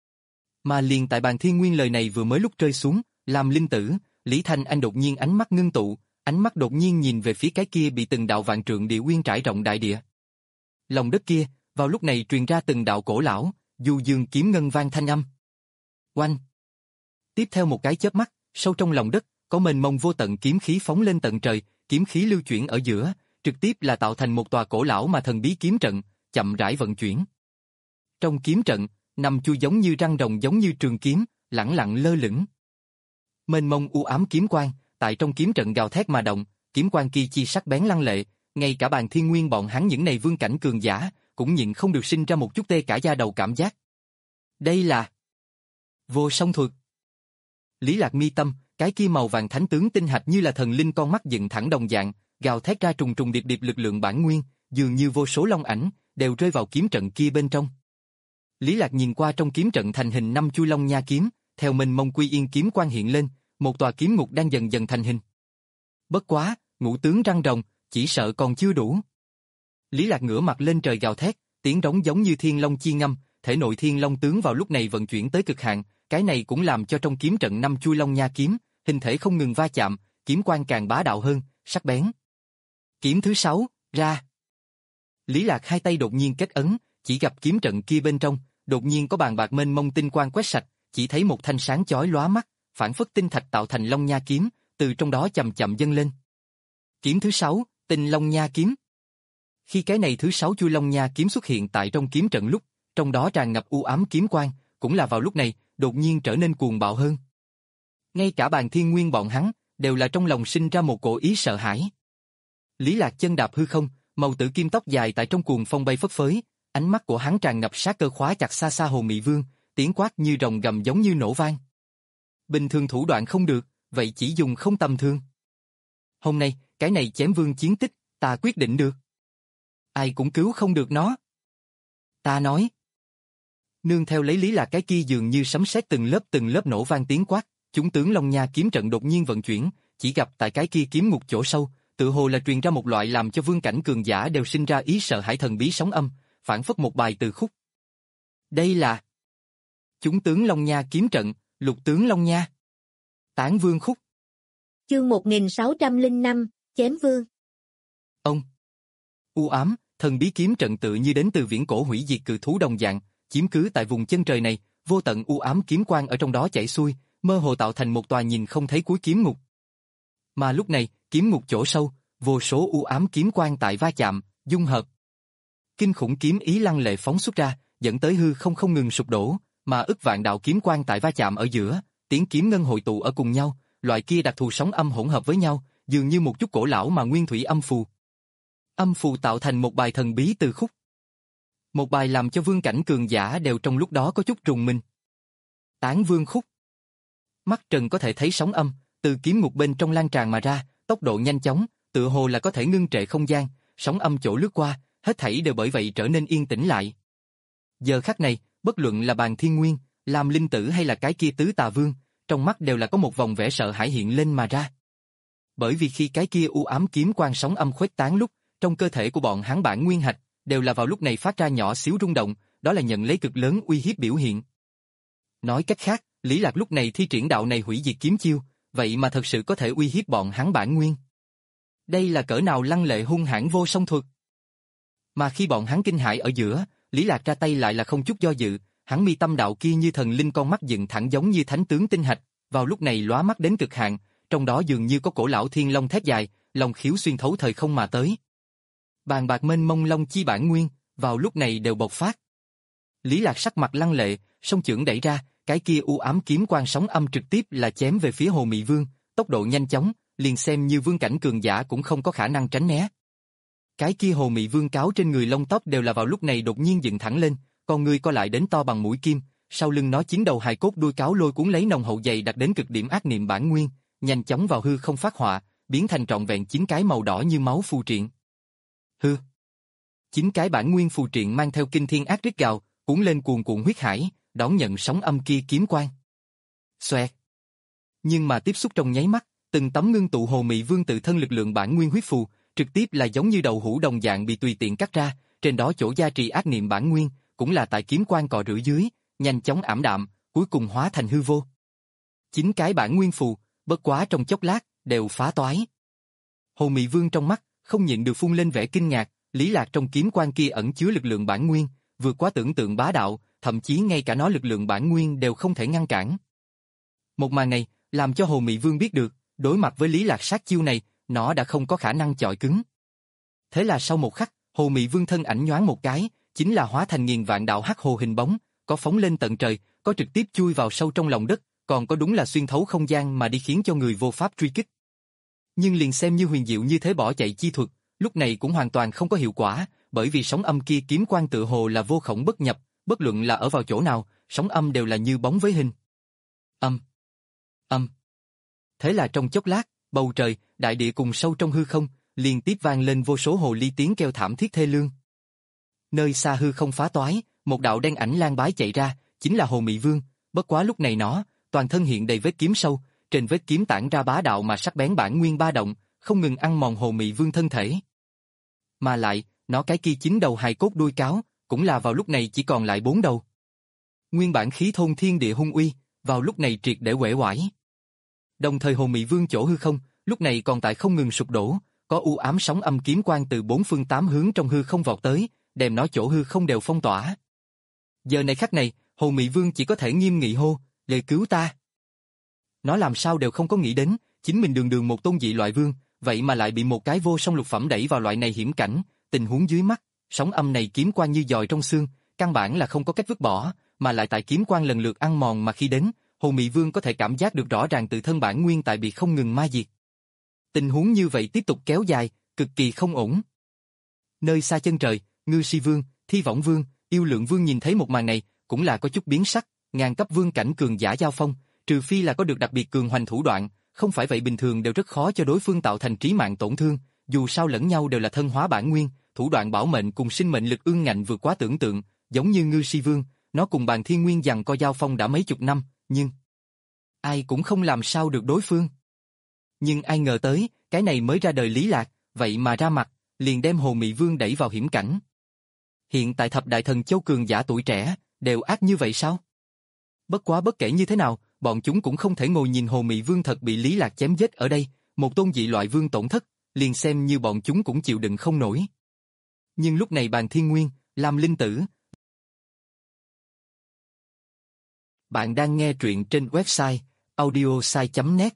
Mà liền tại Bàn Thiên Nguyên lời này vừa mới lúc rơi xuống, làm linh tử, Lý Thanh Anh đột nhiên ánh mắt ngưng tụ, ánh mắt đột nhiên nhìn về phía cái kia bị từng đạo vạn trượng địa nguyên trải rộng đại địa. Lòng đất kia, vào lúc này truyền ra từng đạo cổ lão, du dương kiếm ngân vang thanh âm. Oanh! Tiếp theo một cái chớp mắt, sâu trong lòng đất, có mênh mông vô tận kiếm khí phóng lên tận trời, kiếm khí lưu chuyển ở giữa, trực tiếp là tạo thành một tòa cổ lão mà thần bí kiếm trận, chậm rãi vận chuyển. Trong kiếm trận, năm chu giống như răng rồng giống như trường kiếm, lẳng lặng lơ lửng. Mênh mông u ám kiếm quang, tại trong kiếm trận gào thét mà động, kiếm quang kia chi sắc bén lăng lệ, ngay cả Bàn Thiên Nguyên bọn hắn những này vương cảnh cường giả, cũng nhịn không được sinh ra một chút tê cả da đầu cảm giác. Đây là Vô Song Thuật. Lý Lạc mi tâm, cái kia màu vàng thánh tướng tinh hạch như là thần linh con mắt dựng thẳng đồng dạng, gào thét ra trùng trùng điệp điệp lực lượng bản nguyên, dường như vô số long ảnh đều rơi vào kiếm trận kia bên trong. Lý Lạc nhìn qua trong kiếm trận thành hình năm chu long nha kiếm, theo mình mông quy yên kiếm quang hiện lên, một tòa kiếm ngục đang dần dần thành hình. Bất quá, ngũ tướng răng rồng, chỉ sợ còn chưa đủ. Lý Lạc ngửa mặt lên trời gào thét, tiếng rống giống như thiên long chi ngâm, thể nội thiên long tướng vào lúc này vận chuyển tới cực hạn, cái này cũng làm cho trong kiếm trận năm chu long nha kiếm, hình thể không ngừng va chạm, kiếm quang càng bá đạo hơn, sắc bén. Kiếm thứ sáu, ra. Lý Lạc hai tay đột nhiên kết ấn, chỉ gặp kiếm trận kia bên trong, đột nhiên có bàn bạc mênh mông tinh quang quét sạch, chỉ thấy một thanh sáng chói lóa mắt, phản phất tinh thạch tạo thành long nha kiếm, từ trong đó chậm chậm dâng lên. Kiếm thứ sáu, Tinh Long Nha kiếm. Khi cái này thứ sáu chu long nha kiếm xuất hiện tại trong kiếm trận lúc, trong đó tràn ngập u ám kiếm quang, cũng là vào lúc này, đột nhiên trở nên cuồng bạo hơn. Ngay cả Bàn Thiên Nguyên bọn hắn, đều là trong lòng sinh ra một cổ ý sợ hãi. Lý Lạc chân đạp hư không, màu tử kim tóc dài tại trong cuồng phong bay phất phới, ánh mắt của hắn tràn ngập sát cơ khóa chặt xa xa Hồ Mị Vương, tiếng quát như rồng gầm giống như nổ vang. Bình thường thủ đoạn không được, vậy chỉ dùng không tầm thường. Hôm nay, cái này chém vương chiến tích, ta quyết định được. Ai cũng cứu không được nó. Ta nói. Nương theo lấy Lý Lạc cái kia dường như sấm sét từng lớp từng lớp nổ vang tiếng quát, chúng tướng Long Nha kiếm trận đột nhiên vận chuyển, chỉ gặp tại cái kia kiếm ngục chỗ sâu, tự hồ là truyền ra một loại làm cho vương cảnh cường giả đều sinh ra ý sợ hãi thần bí sóng âm, phản phất một bài từ khúc. Đây là chúng tướng Long Nha kiếm trận, lục tướng Long Nha. Tán vương khúc. Chương một nghìn sáu trăm lẻ năm, chém vương. Ông. U ám, thần bí kiếm trận tự như đến từ viễn cổ hủy diệt cự thú đồng dạng, chiếm cứ tại vùng chân trời này, vô tận u ám kiếm quang ở trong đó chảy xuôi, mơ hồ tạo thành một tòa nhìn không thấy cuối kiếm ngục. Mà lúc này, kiếm ngục chỗ sâu, vô số u ám kiếm quang tại va chạm, dung hợp. Kinh khủng kiếm ý lăng lệ phóng xuất ra, dẫn tới hư không không ngừng sụp đổ, mà ức vạn đạo kiếm quang tại va chạm ở giữa, tiếng kiếm ngân hội tụ ở cùng nhau, loại kia đặc thù sóng âm hỗn hợp với nhau, dường như một chút cổ lão mà nguyên thủy âm phù. Âm phù tạo thành một bài thần bí từ khúc. Một bài làm cho vương cảnh cường giả đều trong lúc đó có chút rùng mình. Tán vương khúc. Mắt trần có thể thấy sóng âm, từ kiếm ngục bên trong lan tràn mà ra, tốc độ nhanh chóng, tựa hồ là có thể ngưng trệ không gian, sóng âm chỗ lướt qua, hết thảy đều bởi vậy trở nên yên tĩnh lại. Giờ khắc này, bất luận là Bàn Thiên Nguyên, làm linh tử hay là cái kia tứ tà vương, trong mắt đều là có một vòng vẻ sợ hãi hiện lên mà ra. Bởi vì khi cái kia u ám kiếm quang sóng âm khuếch tán lúc, trong cơ thể của bọn hắn bản nguyên hạch, đều là vào lúc này phát ra nhỏ xíu rung động, đó là nhận lấy cực lớn uy hiếp biểu hiện. Nói cách khác, Lý Lạc lúc này thi triển đạo này hủy diệt kiếm chiêu, vậy mà thật sự có thể uy hiếp bọn hắn bản nguyên. Đây là cỡ nào lăng lệ hung hãn vô song thuật. Mà khi bọn hắn kinh hãi ở giữa, Lý Lạc ra tay lại là không chút do dự, hắn mi tâm đạo kia như thần linh con mắt dựng thẳng giống như thánh tướng tinh hạch, vào lúc này lóa mắt đến cực hạn, trong đó dường như có cổ lão thiên long thét dài, long khiếu xuyên thấu thời không mà tới. Bàn bạc mênh mông long chi bản nguyên, vào lúc này đều bộc phát. Lý Lạc sắc mặt lăng lệ, song chưởng đẩy ra, cái kia u ám kiếm quang sóng âm trực tiếp là chém về phía Hồ Mị Vương, tốc độ nhanh chóng, liền xem như vương cảnh cường giả cũng không có khả năng tránh né. Cái kia Hồ Mị Vương cáo trên người lông tóc đều là vào lúc này đột nhiên dựng thẳng lên, con ngươi co lại đến to bằng mũi kim, sau lưng nó chín đầu hài cốt đuôi cáo lôi cuốn lấy nồng hậu dày đặt đến cực điểm ác niệm bản nguyên, nhanh chóng vào hư không phát họa, biến thành trọn vẹn chín cái màu đỏ như máu phù triện. Hư. Chính cái bản nguyên phù triện mang theo kinh thiên ác rít gào, cuốn lên cuồn cuộn huyết hải, đón nhận sóng âm kia kiếm quang. Xoẹt. Nhưng mà tiếp xúc trong nháy mắt, từng tấm ngưng tụ Hồ Mị Vương tự thân lực lượng bản nguyên huyết phù, trực tiếp là giống như đậu hũ đồng dạng bị tùy tiện cắt ra, trên đó chỗ gia trì ác niệm bản nguyên, cũng là tại kiếm quang cọ rửa dưới, nhanh chóng ảm đạm, cuối cùng hóa thành hư vô. Chính cái bản nguyên phù, bất quá trong chốc lát, đều phá toái. Hồ Mị Vương trong mắt, không nhịn được phun lên vẻ kinh ngạc, Lý Lạc trong kiếm quang kia ẩn chứa lực lượng bản nguyên, vượt quá tưởng tượng bá đạo, thậm chí ngay cả nó lực lượng bản nguyên đều không thể ngăn cản. Một màn này, làm cho Hồ Mị Vương biết được, đối mặt với Lý Lạc sát chiêu này, nó đã không có khả năng chọi cứng. Thế là sau một khắc, Hồ Mị Vương thân ảnh nhoáng một cái, chính là hóa thành nghìn vạn đạo hắc hồ hình bóng, có phóng lên tận trời, có trực tiếp chui vào sâu trong lòng đất, còn có đúng là xuyên thấu không gian mà đi khiến cho người vô pháp truy kích. Nhưng liền xem như huyền diệu như thế bỏ chạy chi thuật, lúc này cũng hoàn toàn không có hiệu quả, bởi vì sóng âm kia kiếm quang tự hồ là vô khổng bất nhập, bất luận là ở vào chỗ nào, sóng âm đều là như bóng với hình. Âm. Âm. Thế là trong chốc lát, bầu trời, đại địa cùng sâu trong hư không, liên tiếp vang lên vô số hồ ly tiếng kêu thảm thiết thê lương. Nơi xa hư không phá toái, một đạo đen ảnh lang bái chạy ra, chính là Hồ Mị Vương, bất quá lúc này nó, toàn thân hiện đầy vết kiếm sâu, trên vết kiếm tản ra bá đạo mà sắc bén bản nguyên ba động, không ngừng ăn mòn Hồ Mị Vương thân thể. Mà lại, nó cái kia chín đầu hài cốt đuôi cáo, cũng là vào lúc này chỉ còn lại bốn đầu. Nguyên bản khí thôn thiên địa hung uy, vào lúc này triệt để uể oải. Đồng thời Hồ Mị Vương chỗ hư không, lúc này còn tại không ngừng sụp đổ, có u ám sóng âm kiếm quang từ bốn phương tám hướng trong hư không vọt tới, đem nó chỗ hư không đều phong tỏa. Giờ này khắc này, Hồ Mị Vương chỉ có thể nghiêm nghị hô, "Để cứu ta!" Nó làm sao đều không có nghĩ đến, chính mình đường đường một tôn dị loại vương, vậy mà lại bị một cái vô song lục phẩm đẩy vào loại này hiểm cảnh, tình huống dưới mắt, sóng âm này kiếm quang như dòi trong xương, căn bản là không có cách vứt bỏ, mà lại tại kiếm quang lần lượt ăn mòn mà khi đến, Hồ Mị Vương có thể cảm giác được rõ ràng tự thân bản nguyên tại bị không ngừng ma diệt. Tình huống như vậy tiếp tục kéo dài, cực kỳ không ổn. Nơi xa chân trời, Ngư Si Vương, Thi Võng Vương, Yêu Lượng Vương nhìn thấy một màn này, cũng là có chút biến sắc, ngàn cấp vương cảnh cường giả giao phong, trừ phi là có được đặc biệt cường hoành thủ đoạn, không phải vậy bình thường đều rất khó cho đối phương tạo thành trí mạng tổn thương, dù sao lẫn nhau đều là thân hóa bản nguyên, thủ đoạn bảo mệnh cùng sinh mệnh lực ương ngạnh vượt quá tưởng tượng, giống như Ngư Si Vương, nó cùng Bàn Thiên Nguyên giằng co giao phong đã mấy chục năm, nhưng ai cũng không làm sao được đối phương. Nhưng ai ngờ tới, cái này mới ra đời Lý Lạc, vậy mà ra mặt, liền đem Hồ Mị Vương đẩy vào hiểm cảnh. Hiện tại thập đại thần châu cường giả tuổi trẻ, đều ác như vậy sao? Bất quá bất kể như thế nào, bọn chúng cũng không thể ngồi nhìn Hồ Mị Vương thật bị Lý Lạc chém giết ở đây, một tôn dị loại vương tổn thất, liền xem như bọn chúng cũng chịu đựng không nổi. Nhưng lúc này Bàn Thiên Nguyên, Lam Linh Tử. Bạn đang nghe truyện trên website audiosai chấm net.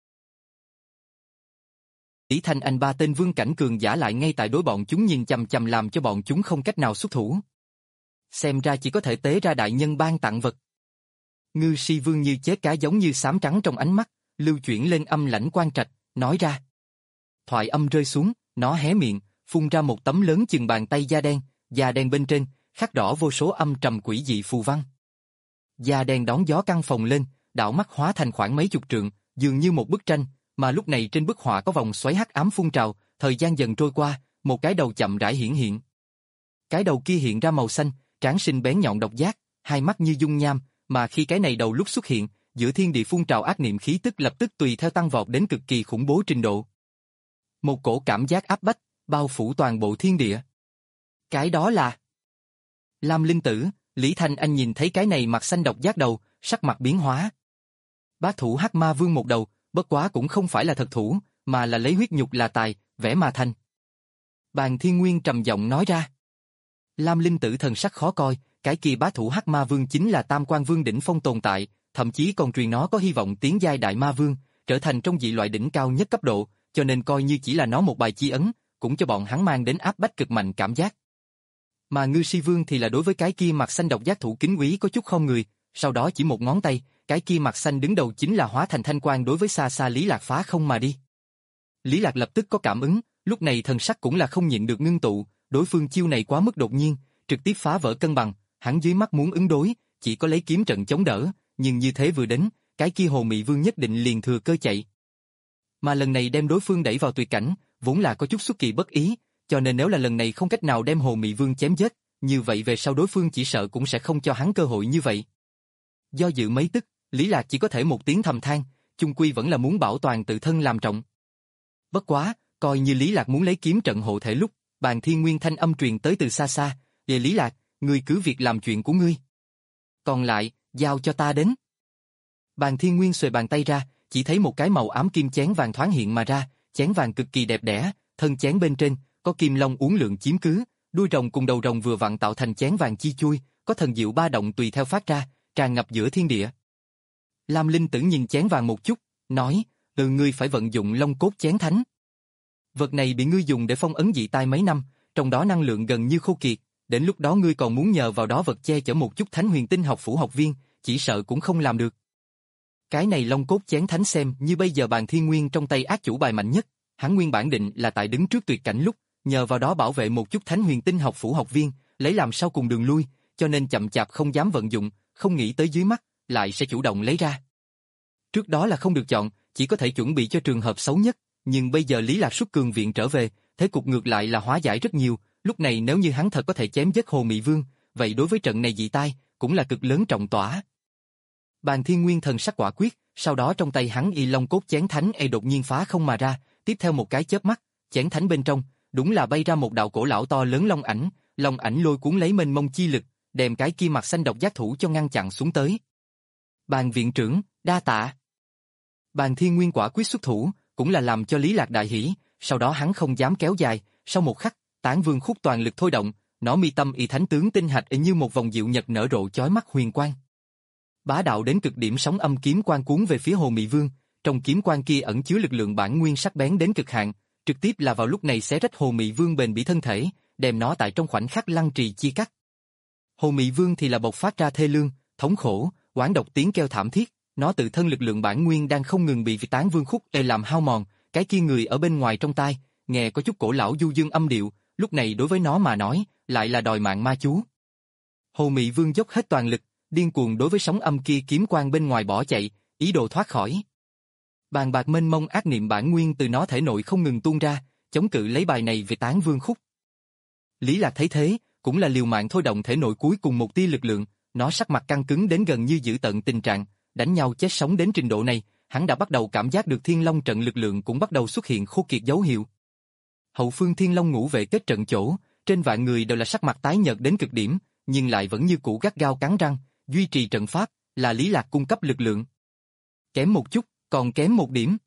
Lý Thanh Anh ba tên vương cảnh cường giả lại ngay tại đối bọn chúng nhìn chằm chằm làm cho bọn chúng không cách nào xuất thủ. Xem ra chỉ có thể tế ra đại nhân ban tặng vật. Ngư Si Vương như chết cá giống như xám trắng trong ánh mắt, lưu chuyển lên âm lãnh quan trạch, nói ra. Thoại âm rơi xuống, nó hé miệng, phun ra một tấm lớn chừng bàn tay da đen, da đen bên trên, khắc rõ vô số âm trầm quỷ dị phù văn. Da đen đón gió căng phồng lên, đảo mắt hóa thành khoảng mấy chục trượng, dường như một bức tranh, mà lúc này trên bức họa có vòng xoáy hắc ám phun trào, thời gian dần trôi qua, một cái đầu chậm rãi hiển hiện. Cái đầu kia hiện ra màu xanh, tráng sinh bén nhọn độc giác, hai mắt như dung nham, mà khi cái này đầu lúc xuất hiện, giữa thiên địa phun trào ác niệm khí tức lập tức tùy theo tăng vọt đến cực kỳ khủng bố trình độ. Một cổ cảm giác áp bách, bao phủ toàn bộ thiên địa. Cái đó là Lam Linh Tử, Lý Thanh Anh nhìn thấy cái này mặt xanh độc giác đầu, sắc mặt biến hóa. Bát thủ Hắc Ma Vương một đầu, bất quá cũng không phải là thật thủ, mà là lấy huyết nhục là tài, vẽ mà thành. Bàn Thiên Nguyên trầm giọng nói ra. Lam Linh Tử thần sắc khó coi, cái kia bá thủ Hắc Ma Vương chính là Tam Quan Vương đỉnh phong tồn tại, thậm chí còn truyền nó có hy vọng tiến giai Đại Ma Vương, trở thành trong dị loại đỉnh cao nhất cấp độ, cho nên coi như chỉ là nó một bài chi ấn, cũng cho bọn hắn mang đến áp bách cực mạnh cảm giác. Mà Ngư Si Vương thì là đối với cái kia mặt xanh độc giác thủ kính quý có chút không người, sau đó chỉ một ngón tay, cái kia mặt xanh đứng đầu chính là hóa thành thanh quang đối với xa xa Lý Lạc phá không mà đi. Lý Lạc lập tức có cảm ứng, lúc này thần sắc cũng là không nhịn được ngưng tụ, đối phương chiêu này quá mức đột nhiên, trực tiếp phá vỡ cân bằng, hắn dưới mắt muốn ứng đối, chỉ có lấy kiếm trận chống đỡ, nhưng như thế vừa đến, cái kia Hồ Mị Vương nhất định liền thừa cơ chạy. Mà lần này đem đối phương đẩy vào tuyệt cảnh, vốn là có chút xuất kỳ bất ý, cho nên nếu là lần này không cách nào đem Hồ Mị Vương chém giết, như vậy về sau đối phương chỉ sợ cũng sẽ không cho hắn cơ hội như vậy. Do dự mấy tức, Lý Lạc chỉ có thể một tiếng thầm than, chung quy vẫn là muốn bảo toàn tự thân làm trọng. Bất quá, coi như Lý Lạc muốn lấy kiếm trận hộ thể lúc, Bàn Thiên Nguyên thanh âm truyền tới từ xa xa, "Về Lý Lạc, ngươi cứ việc làm chuyện của ngươi. Còn lại, giao cho ta đến." Bàn Thiên Nguyên xuề bàn tay ra, chỉ thấy một cái màu ám kim chén vàng thoáng hiện mà ra, chén vàng cực kỳ đẹp đẽ, thân chén bên trên có kim long uốn lượn chiếm cứ, đuôi rồng cùng đầu rồng vừa vặn tạo thành chén vàng chi chui, có thần diệu ba động tùy theo phát ra, tràn ngập giữa thiên địa. Lam Linh Tử nhìn chén vàng một chút, nói, "Ừ, ngươi phải vận dụng Long Cốt Chén Thánh. Vật này bị ngươi dùng để phong ấn dị tai mấy năm, trong đó năng lượng gần như khô kiệt, đến lúc đó ngươi còn muốn nhờ vào đó vật che chở một chút Thánh Huyền Tinh học phủ học viên, chỉ sợ cũng không làm được." Cái này Long Cốt Chén Thánh xem như bây giờ Bàn Thiên Nguyên trong tay ác chủ bài mạnh nhất, hắn nguyên bản định là tại đứng trước tuyệt cảnh lúc, nhờ vào đó bảo vệ một chút Thánh Huyền Tinh học phủ học viên, lấy làm sau cùng đường lui, cho nên chậm chạp không dám vận dụng, không nghĩ tới dưới mắt lại sẽ chủ động lấy ra. Trước đó là không được chọn, chỉ có thể chuẩn bị cho trường hợp xấu nhất, nhưng bây giờ Lý Lạc xuất cường viện trở về, thế cục ngược lại là hóa giải rất nhiều, lúc này nếu như hắn thật có thể chém giết Hồ Mị Vương, vậy đối với trận này dị tai, cũng là cực lớn trọng tỏa. Bàn Thiên Nguyên thần sắc quả quyết, sau đó trong tay hắn y Long Cốt Chén Thánh e đột nhiên phá không mà ra, tiếp theo một cái chớp mắt, chén thánh bên trong, đúng là bay ra một đạo cổ lão to lớn long ảnh, long ảnh lôi cuốn lấy mênh mông chi lực, đem cái kia mặt xanh độc giác thủ cho ngăn chặn xuống tới. Bàn viện trưởng, đa tạ. Bàn Thiên Nguyên quả quyết xuất thủ, cũng là làm cho Lý Lạc đại hỉ, sau đó hắn không dám kéo dài, sau một khắc, Tán Vương Khúc toàn lực thôi động, nó mi tâm y thánh tướng tinh hạch y như một vòng diệu nhật nở rộ chói mắt huyền quang. Bá đạo đến cực điểm sóng âm kiếm quang cuốn về phía Hồ Mị Vương, trong kiếm quang kia ẩn chứa lực lượng bản nguyên sắc bén đến cực hạn, trực tiếp là vào lúc này xé rách Hồ Mị Vương bền bỉ thân thể, đem nó tại trong khoảnh khắc lăng trì chia cắt. Hồ Mị Vương thì là bộc phát ra thê lương, thống khổ, oán độc tiếng kêu thảm thiết, nó tự thân lực lượng bản nguyên đang không ngừng bị Tán Vương Khúc ê làm hao mòn, cái kia người ở bên ngoài trong tai, nghe có chút cổ lão du dương âm điệu, lúc này đối với nó mà nói, lại là đòi mạng ma chú. Hồ Mị Vương dốc hết toàn lực, điên cuồng đối với sóng âm kia kiếm quang bên ngoài bỏ chạy, ý đồ thoát khỏi. Bàn bạc mênh mông ác niệm bản nguyên từ nó thể nội không ngừng tuôn ra, chống cự lấy bài này về Tán Vương Khúc. Lý Lạc thấy thế, cũng là liều mạng thôi động thể nội cuối cùng một tia lực lượng, nó sắc mặt căng cứng đến gần như giữ tận tình trạng, đánh nhau chết sống đến trình độ này, hắn đã bắt đầu cảm giác được Thiên Long trận lực lượng cũng bắt đầu xuất hiện khô kiệt dấu hiệu. Hậu phương Thiên Long ngũ vệ kết trận chỗ, trên vạn người đều là sắc mặt tái nhợt đến cực điểm, nhưng lại vẫn như cũ gắt gao cắn răng, duy trì trận pháp, là Lý Lạc cung cấp lực lượng. Kém một chút, còn kém một điểm.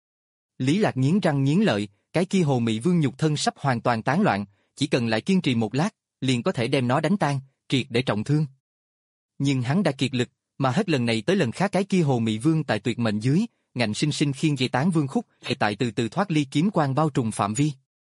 Lý Lạc nghiến răng nghiến lợi, cái kia Hồ Mị Vương nhục thân sắp hoàn toàn tán loạn, chỉ cần lại kiên trì một lát, liền có thể đem nó đánh tan, triệt để trọng thương. Nhưng hắn đã kiệt lực, mà hết lần này tới lần khác cái kia Hồ Mị Vương tại tuyệt mệnh dưới, ngạnh sinh sinh khiêng dây Tán Vương Khúc, hệ tại từ từ thoát ly kiếm quang bao trùm phạm vi.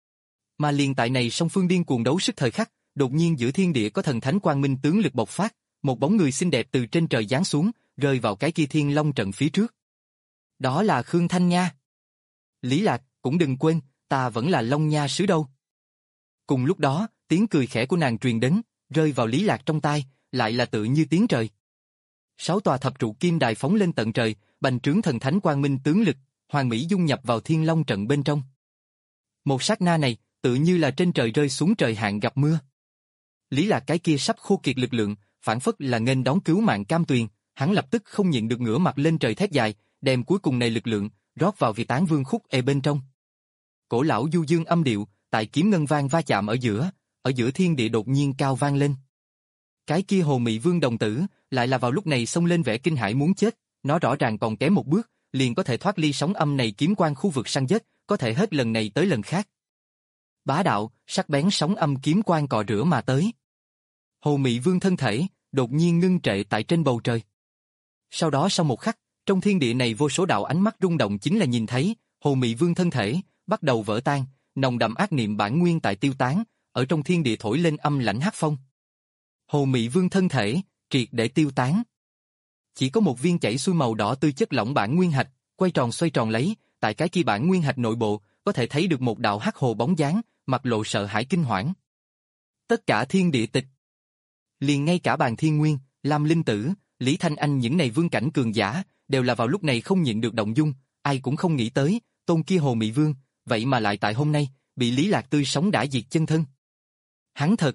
Mà liền tại này song phương điên cuồng đấu sức thời khắc, đột nhiên giữa thiên địa có thần thánh quang minh tướng lực bộc phát, một bóng người xinh đẹp từ trên trời giáng xuống, rơi vào cái kia Thiên Long trận phía trước. Đó là Khương Thanh Nha. Lý Lạc, cũng đừng quên, ta vẫn là Long Nha sứ đâu. Cùng lúc đó, tiếng cười khẽ của nàng truyền đến, rơi vào Lý Lạc trong tai, lại là tự như tiếng trời. Sáu tòa thập trụ kim đài phóng lên tận trời, bành trướng thần thánh quang minh tướng lực, hoàn mỹ dung nhập vào Thiên Long trận bên trong. Một sát na này, tự như là trên trời rơi xuống trời hạn gặp mưa. Lý Lạc cái kia sắp khô kiệt lực lượng, phản phất là nghênh đón cứu mạng cam tuyền, hắn lập tức không nhịn được ngửa mặt lên trời thét dài, đem cuối cùng này lực lượng rót vào vị Tán Vương Khúc ê bên trong. Cổ lão du dương âm điệu, tại kiếm ngân vang va chạm ở giữa, ở giữa thiên địa đột nhiên cao vang lên. Cái kia Hồ Mị Vương đồng tử, lại là vào lúc này xông lên vẻ kinh hãi muốn chết, nó rõ ràng còn kém một bước, liền có thể thoát ly sóng âm này kiếm quang khu vực săn giết, có thể hết lần này tới lần khác. Bá đạo, sắc bén sóng âm kiếm quang cọ rửa mà tới. Hồ Mị Vương thân thể, đột nhiên ngưng trệ tại trên bầu trời. Sau đó sau một khắc, trong thiên địa này vô số đạo ánh mắt rung động chính là nhìn thấy, Hồ Mị Vương thân thể, bắt đầu vỡ tan, nồng đậm ác niệm bản nguyên tại tiêu tán, ở trong thiên địa thổi lên âm lãnh hắc phong. Hồ Mị Vương thân thể, triệt để tiêu tán. Chỉ có một viên chảy xuôi màu đỏ tươi chất lỏng bản nguyên hạch, quay tròn xoay tròn lấy, tại cái kia bản nguyên hạch nội bộ, có thể thấy được một đạo hắc hồ bóng dáng, mặt lộ sợ hãi kinh hoảng. Tất cả thiên địa tịch. Liền ngay cả Bàn Thiên Nguyên, Lam Linh Tử, Lý Thanh Anh những này vương cảnh cường giả, đều là vào lúc này không nhịn được động dung, ai cũng không nghĩ tới, tôn kia Hồ Mị Vương, vậy mà lại tại hôm nay, bị Lý Lạc tươi sống đã diệt chân thân. Hắn thật.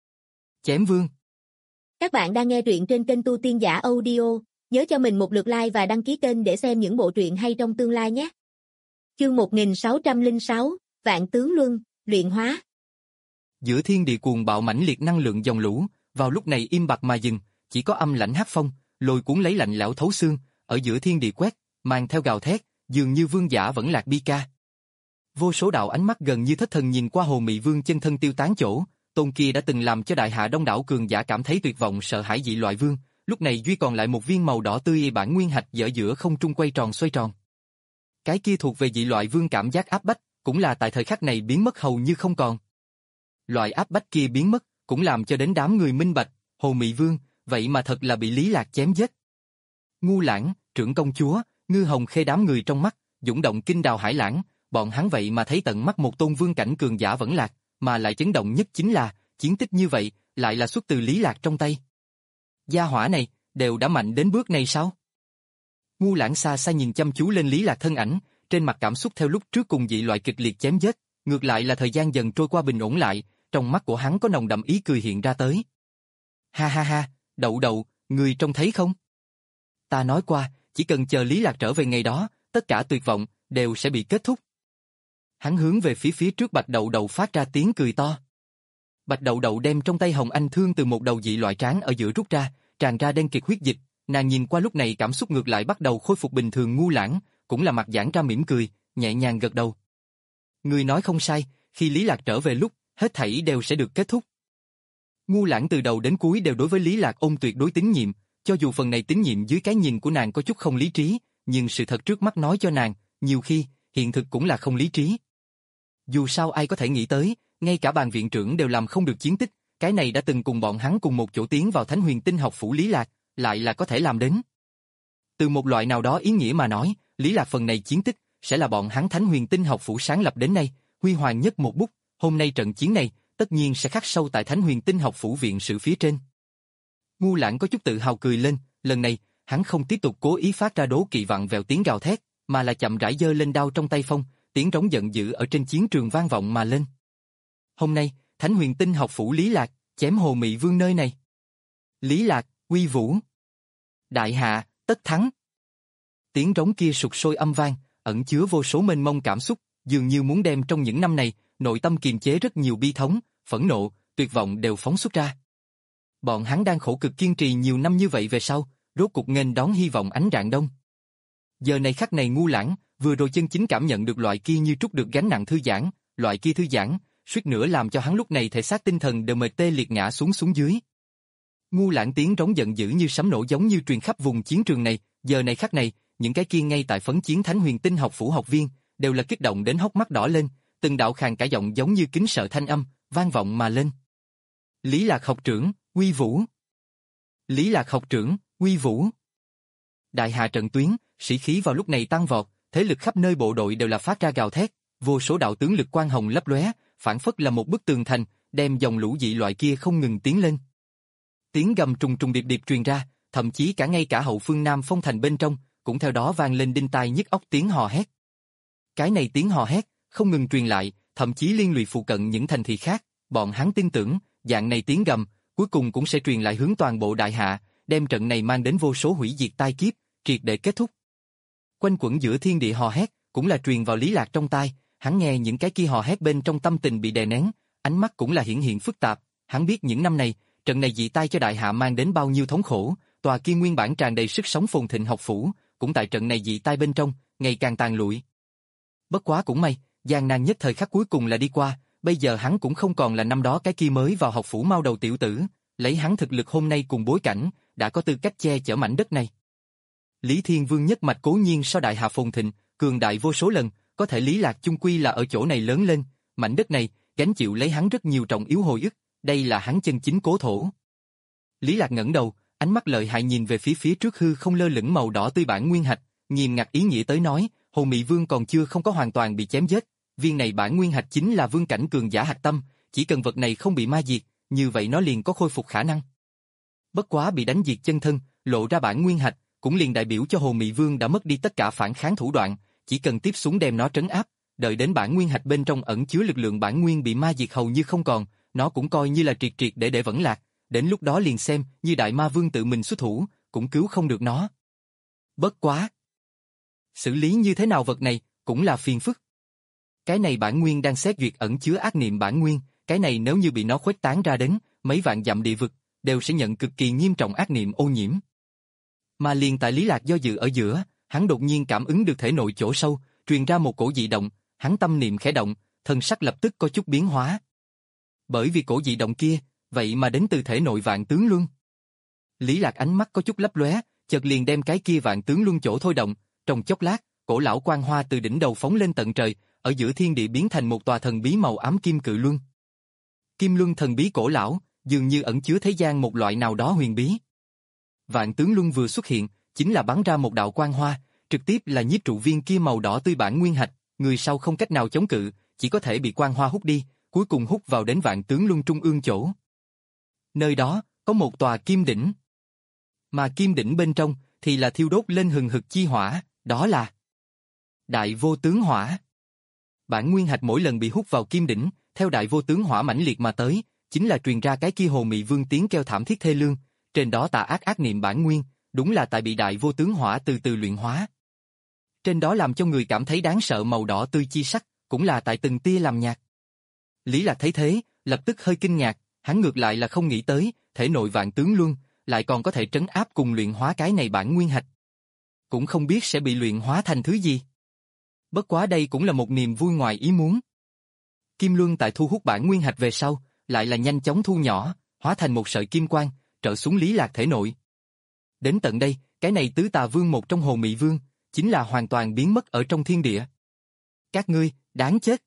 Chém vương. Các bạn đang nghe truyện trên kênh Tu Tiên Giả Audio, nhớ cho mình một lượt like và đăng ký kênh để xem những bộ truyện hay trong tương lai nhé. Chương một nghìn sáu trăm lẻ sáu, Vạn Tướng Luân, luyện hóa. Giữa thiên địa cuồng bạo mãnh liệt năng lượng dòng lũ, vào lúc này im bặt mà dừng, chỉ có âm lãnh hắc phong, lôi cuốn lấy lạnh lẽo thấu xương, ở giữa thiên địa quét, mang theo gào thét, dường như vương giả vẫn lạc bi ca. Vô số đạo ánh mắt gần như thất thần nhìn qua Hồ Mị Vương chân thân tiêu tán chỗ, tôn kia đã từng làm cho đại hạ đông đảo cường giả cảm thấy tuyệt vọng sợ hãi dị loại vương, lúc này duy còn lại một viên màu đỏ tươi bản nguyên hạch dở giữa không trung quay tròn xoay tròn. Cái kia thuộc về dị loại vương cảm giác áp bách, cũng là tại thời khắc này biến mất hầu như không còn. Loại áp bách kia biến mất, cũng làm cho đến đám người minh bạch, Hồ Mị Vương, vậy mà thật là bị Lý Lạc chém giết. Ngu Lãng, trưởng công chúa, Ngư Hồng Khê đám người trong mắt, dũng động kinh đào hải lãng, bọn hắn vậy mà thấy tận mắt một tôn vương cảnh cường giả vẫn lạc, mà lại chấn động nhất chính là, chiến tích như vậy, lại là xuất từ Lý Lạc trong tay. Gia hỏa này, đều đã mạnh đến bước này sao? Ngu Lãng xa xa nhìn chăm chú lên Lý Lạc thân ảnh, trên mặt cảm xúc theo lúc trước cùng dị loại kịch liệt chém giết, ngược lại là thời gian dần trôi qua bình ổn lại, trong mắt của hắn có nồng đậm ý cười hiện ra tới. Ha ha ha, Đậu Đậu, người trông thấy không? Ta nói qua, chỉ cần chờ Lý Lạc trở về ngày đó, tất cả tuyệt vọng đều sẽ bị kết thúc. Hắn hướng về phía phía trước Bạch Đậu Đậu phát ra tiếng cười to. Bạch Đậu Đậu đem trong tay hồng anh thương từ một đầu dị loại tráng ở giữa rút ra, tràn ra đen kịt huyết dịch, nàng nhìn qua lúc này cảm xúc ngược lại bắt đầu khôi phục bình thường. Ngu Lãng cũng là mặt giãn ra mỉm cười, nhẹ nhàng gật đầu. Người nói không sai, khi Lý Lạc trở về lúc, hết thảy đều sẽ được kết thúc. Ngu Lãng từ đầu đến cuối đều đối với Lý Lạc ôm tuyệt đối tín nhiệm, cho dù phần này tín nhiệm dưới cái nhìn của nàng có chút không lý trí, nhưng sự thật trước mắt nói cho nàng, nhiều khi, hiện thực cũng là không lý trí. Dù sao ai có thể nghĩ tới, ngay cả bàn viện trưởng đều làm không được chiến tích, cái này đã từng cùng bọn hắn cùng một chỗ tiến vào Thánh Huyền Tinh học phủ Lý Lạc, lại là có thể làm đến. Từ một loại nào đó ý nghĩa mà nói, Lý Lạc phần này chiến tích, sẽ là bọn hắn Thánh Huyền Tinh học phủ sáng lập đến nay, huy hoàng nhất một bút, hôm nay trận chiến này, tất nhiên sẽ khắc sâu tại Thánh Huyền Tinh học phủ viện sự phía trên. Ngu Lãng có chút tự hào cười lên, lần này, hắn không tiếp tục cố ý phát ra đố kỵ vặn vẹo tiếng gào thét, mà là chậm rãi giơ lên đao trong tay phong, tiếng trống giận dữ ở trên chiến trường vang vọng mà lên. Hôm nay, Thánh Huyền Tinh học phủ Lý Lạc, chém Hồ Mị Vương nơi này. Lý Lạc, uy vũ. Đại hạ, tất thắng. Tiếng trống kia sục sôi âm vang, ẩn chứa vô số mênh mông cảm xúc, dường như muốn đem trong những năm này, nội tâm kiềm chế rất nhiều bi thống, phẫn nộ, tuyệt vọng đều phóng xuất ra. Bọn hắn đang khổ cực kiên trì nhiều năm như vậy về sau, rốt cục nghênh đón hy vọng ánh rạng đông. Giờ này khắc này Ngu Lãng, vừa rồi chân chính cảm nhận được loại kia như trút được gánh nặng thư giãn, loại kia thư giãn, suýt nữa làm cho hắn lúc này thể xác tinh thần đều mệt tê liệt ngã xuống xuống dưới. Ngu Lãng tiếng trống giận dữ như sấm nổ giống như truyền khắp vùng chiến trường này, giờ này khắc này, những cái kia ngay tại phấn chiến Thánh Huyền Tinh học phủ học viên, đều là kích động đến hốc mắt đỏ lên, từng đạo khàn cả giọng giống như kính sợ thanh âm, vang vọng mà lên. Lý Lạc học trưởng, uy vũ. Lý Lạc học trưởng, uy vũ. Đại hạ trận tuyến, sĩ khí vào lúc này tăng vọt, thế lực khắp nơi bộ đội đều là phát ra gào thét, vô số đạo tướng lực quang hồng lấp lóe, phản phất là một bức tường thành, đem dòng lũ dị loại kia không ngừng tiến lên. Tiếng gầm trùng trùng điệp điệp truyền ra, thậm chí cả ngay cả hậu phương Nam Phong thành bên trong, cũng theo đó vang lên đinh tai nhức óc tiếng hò hét. Cái này tiếng hò hét, không ngừng truyền lại, thậm chí liên lụy phụ cận những thành thị khác, bọn hắn tin tưởng, dạng này tiếng gầm, cuối cùng cũng sẽ truyền lại hướng toàn bộ đại hạ, đem trận này mang đến vô số hủy diệt tai kiếp, triệt để kết thúc. Quanh quẩn giữa thiên địa hò hét, cũng là truyền vào Lý Lạc trong tai, hắn nghe những cái kia hò hét bên trong tâm tình bị đè nén, ánh mắt cũng là hiển hiện phức tạp, hắn biết những năm này, trận này dị tai cho đại hạ mang đến bao nhiêu thống khổ, tòa kia nguyên bản tràn đầy sức sống phồn thịnh học phủ, cũng tại trận này dị tai bên trong, ngày càng tàn lụi. Bất quá cũng may, gian nan nhất thời khắc cuối cùng là đi qua, bây giờ hắn cũng không còn là năm đó cái kia mới vào học phủ mau đầu tiểu tử, lấy hắn thực lực hôm nay cùng bối cảnh, đã có tư cách che chở mảnh đất này. Lý Thiên Vương nhất mạch cố nhiên so đại hạ phồn thịnh, cường đại vô số lần, có thể Lý Lạc chung quy là ở chỗ này lớn lên, mảnh đất này, gánh chịu lấy hắn rất nhiều trọng yếu hồi ức, đây là hắn chân chính cố thổ. Lý Lạc ngẩng đầu, ánh mắt lợi hại nhìn về phía phía trước hư không lơ lửng màu đỏ tươi bản nguyên hạch, nghiêm ngặt ý nghĩa tới nói, Hồ Mị Vương còn chưa không có hoàn toàn bị chém giết, viên này bản nguyên hạch chính là vương cảnh cường giả hạch tâm, chỉ cần vật này không bị ma diệt, như vậy nó liền có khôi phục khả năng. Bất quá bị đánh diệt chân thân, lộ ra bản nguyên hạch, cũng liền đại biểu cho Hồ Mị Vương đã mất đi tất cả phản kháng thủ đoạn, chỉ cần tiếp xuống đem nó trấn áp, Đợi đến bản nguyên hạch bên trong ẩn chứa lực lượng bản nguyên bị ma diệt hầu như không còn, nó cũng coi như là triệt triệt để để vẫn lạc, đến lúc đó liền xem như đại ma vương tự mình xuất thủ, cũng cứu không được nó. Bất quá. Xử lý như thế nào vật này, cũng là phiền phức. Cái này bản nguyên đang xét duyệt ẩn chứa ác niệm bản nguyên, cái này nếu như bị nó khuếch tán ra đến, mấy vạn dặm địa vực, đều sẽ nhận cực kỳ nghiêm trọng ác niệm ô nhiễm. Mà liền tại Lý Lạc do dự ở giữa, hắn đột nhiên cảm ứng được thể nội chỗ sâu, truyền ra một cổ dị động, hắn tâm niệm khẽ động, thân sắc lập tức có chút biến hóa. Bởi vì cổ dị động kia, vậy mà đến từ thể nội Vạn Tướng Luân. Lý Lạc ánh mắt có chút lấp lóe, chợt liền đem cái kia Vạn Tướng Luân chỗ thôi động, trong chốc lát, cổ lão quang hoa từ đỉnh đầu phóng lên tận trời, ở giữa thiên địa biến thành một tòa thần bí màu ám kim cự luân. Kim luân thần bí cổ lão, dường như ẩn chứa thế gian một loại nào đó huyền bí. Vạn Tướng Luân vừa xuất hiện, chính là bắn ra một đạo quang hoa, trực tiếp là nhiếp trụ viên kia màu đỏ tươi bản nguyên hạch, người sau không cách nào chống cự, chỉ có thể bị quang hoa hút đi, cuối cùng hút vào đến Vạn Tướng Luân trung ương chỗ. Nơi đó, có một tòa kim đỉnh. Mà kim đỉnh bên trong, thì là thiêu đốt lên hừng hực chi hỏa, đó là Đại Vô Tướng Hỏa. Bản nguyên hạch mỗi lần bị hút vào kim đỉnh, theo Đại Vô Tướng Hỏa mãnh liệt mà tới, chính là truyền ra cái kia Hồ Mị Vương tiếng kêu thảm thiết thê lương, trên đó tà ác ác niệm bản nguyên, đúng là tại bị Đại Vô Tướng Hỏa từ từ luyện hóa. Trên đó làm cho người cảm thấy đáng sợ màu đỏ tươi chi sắc, cũng là tại từng tia làm nhạt. Lý Lạc thấy thế, lập tức hơi kinh ngạc, hắn ngược lại là không nghĩ tới, thể nội Vạn Tướng Luân lại còn có thể trấn áp cùng luyện hóa cái này bản nguyên hạch. Cũng không biết sẽ bị luyện hóa thành thứ gì. Bất quá đây cũng là một niềm vui ngoài ý muốn. Kim luân tại thu hút bản nguyên hạch về sau, lại là nhanh chóng thu nhỏ, hóa thành một sợi kim quang, trợ xuống Lý Lạc thể nội. Đến tận đây, cái này tứ tà vương một trong Hồ Mị Vương, chính là hoàn toàn biến mất ở trong thiên địa. Các ngươi, đáng chết.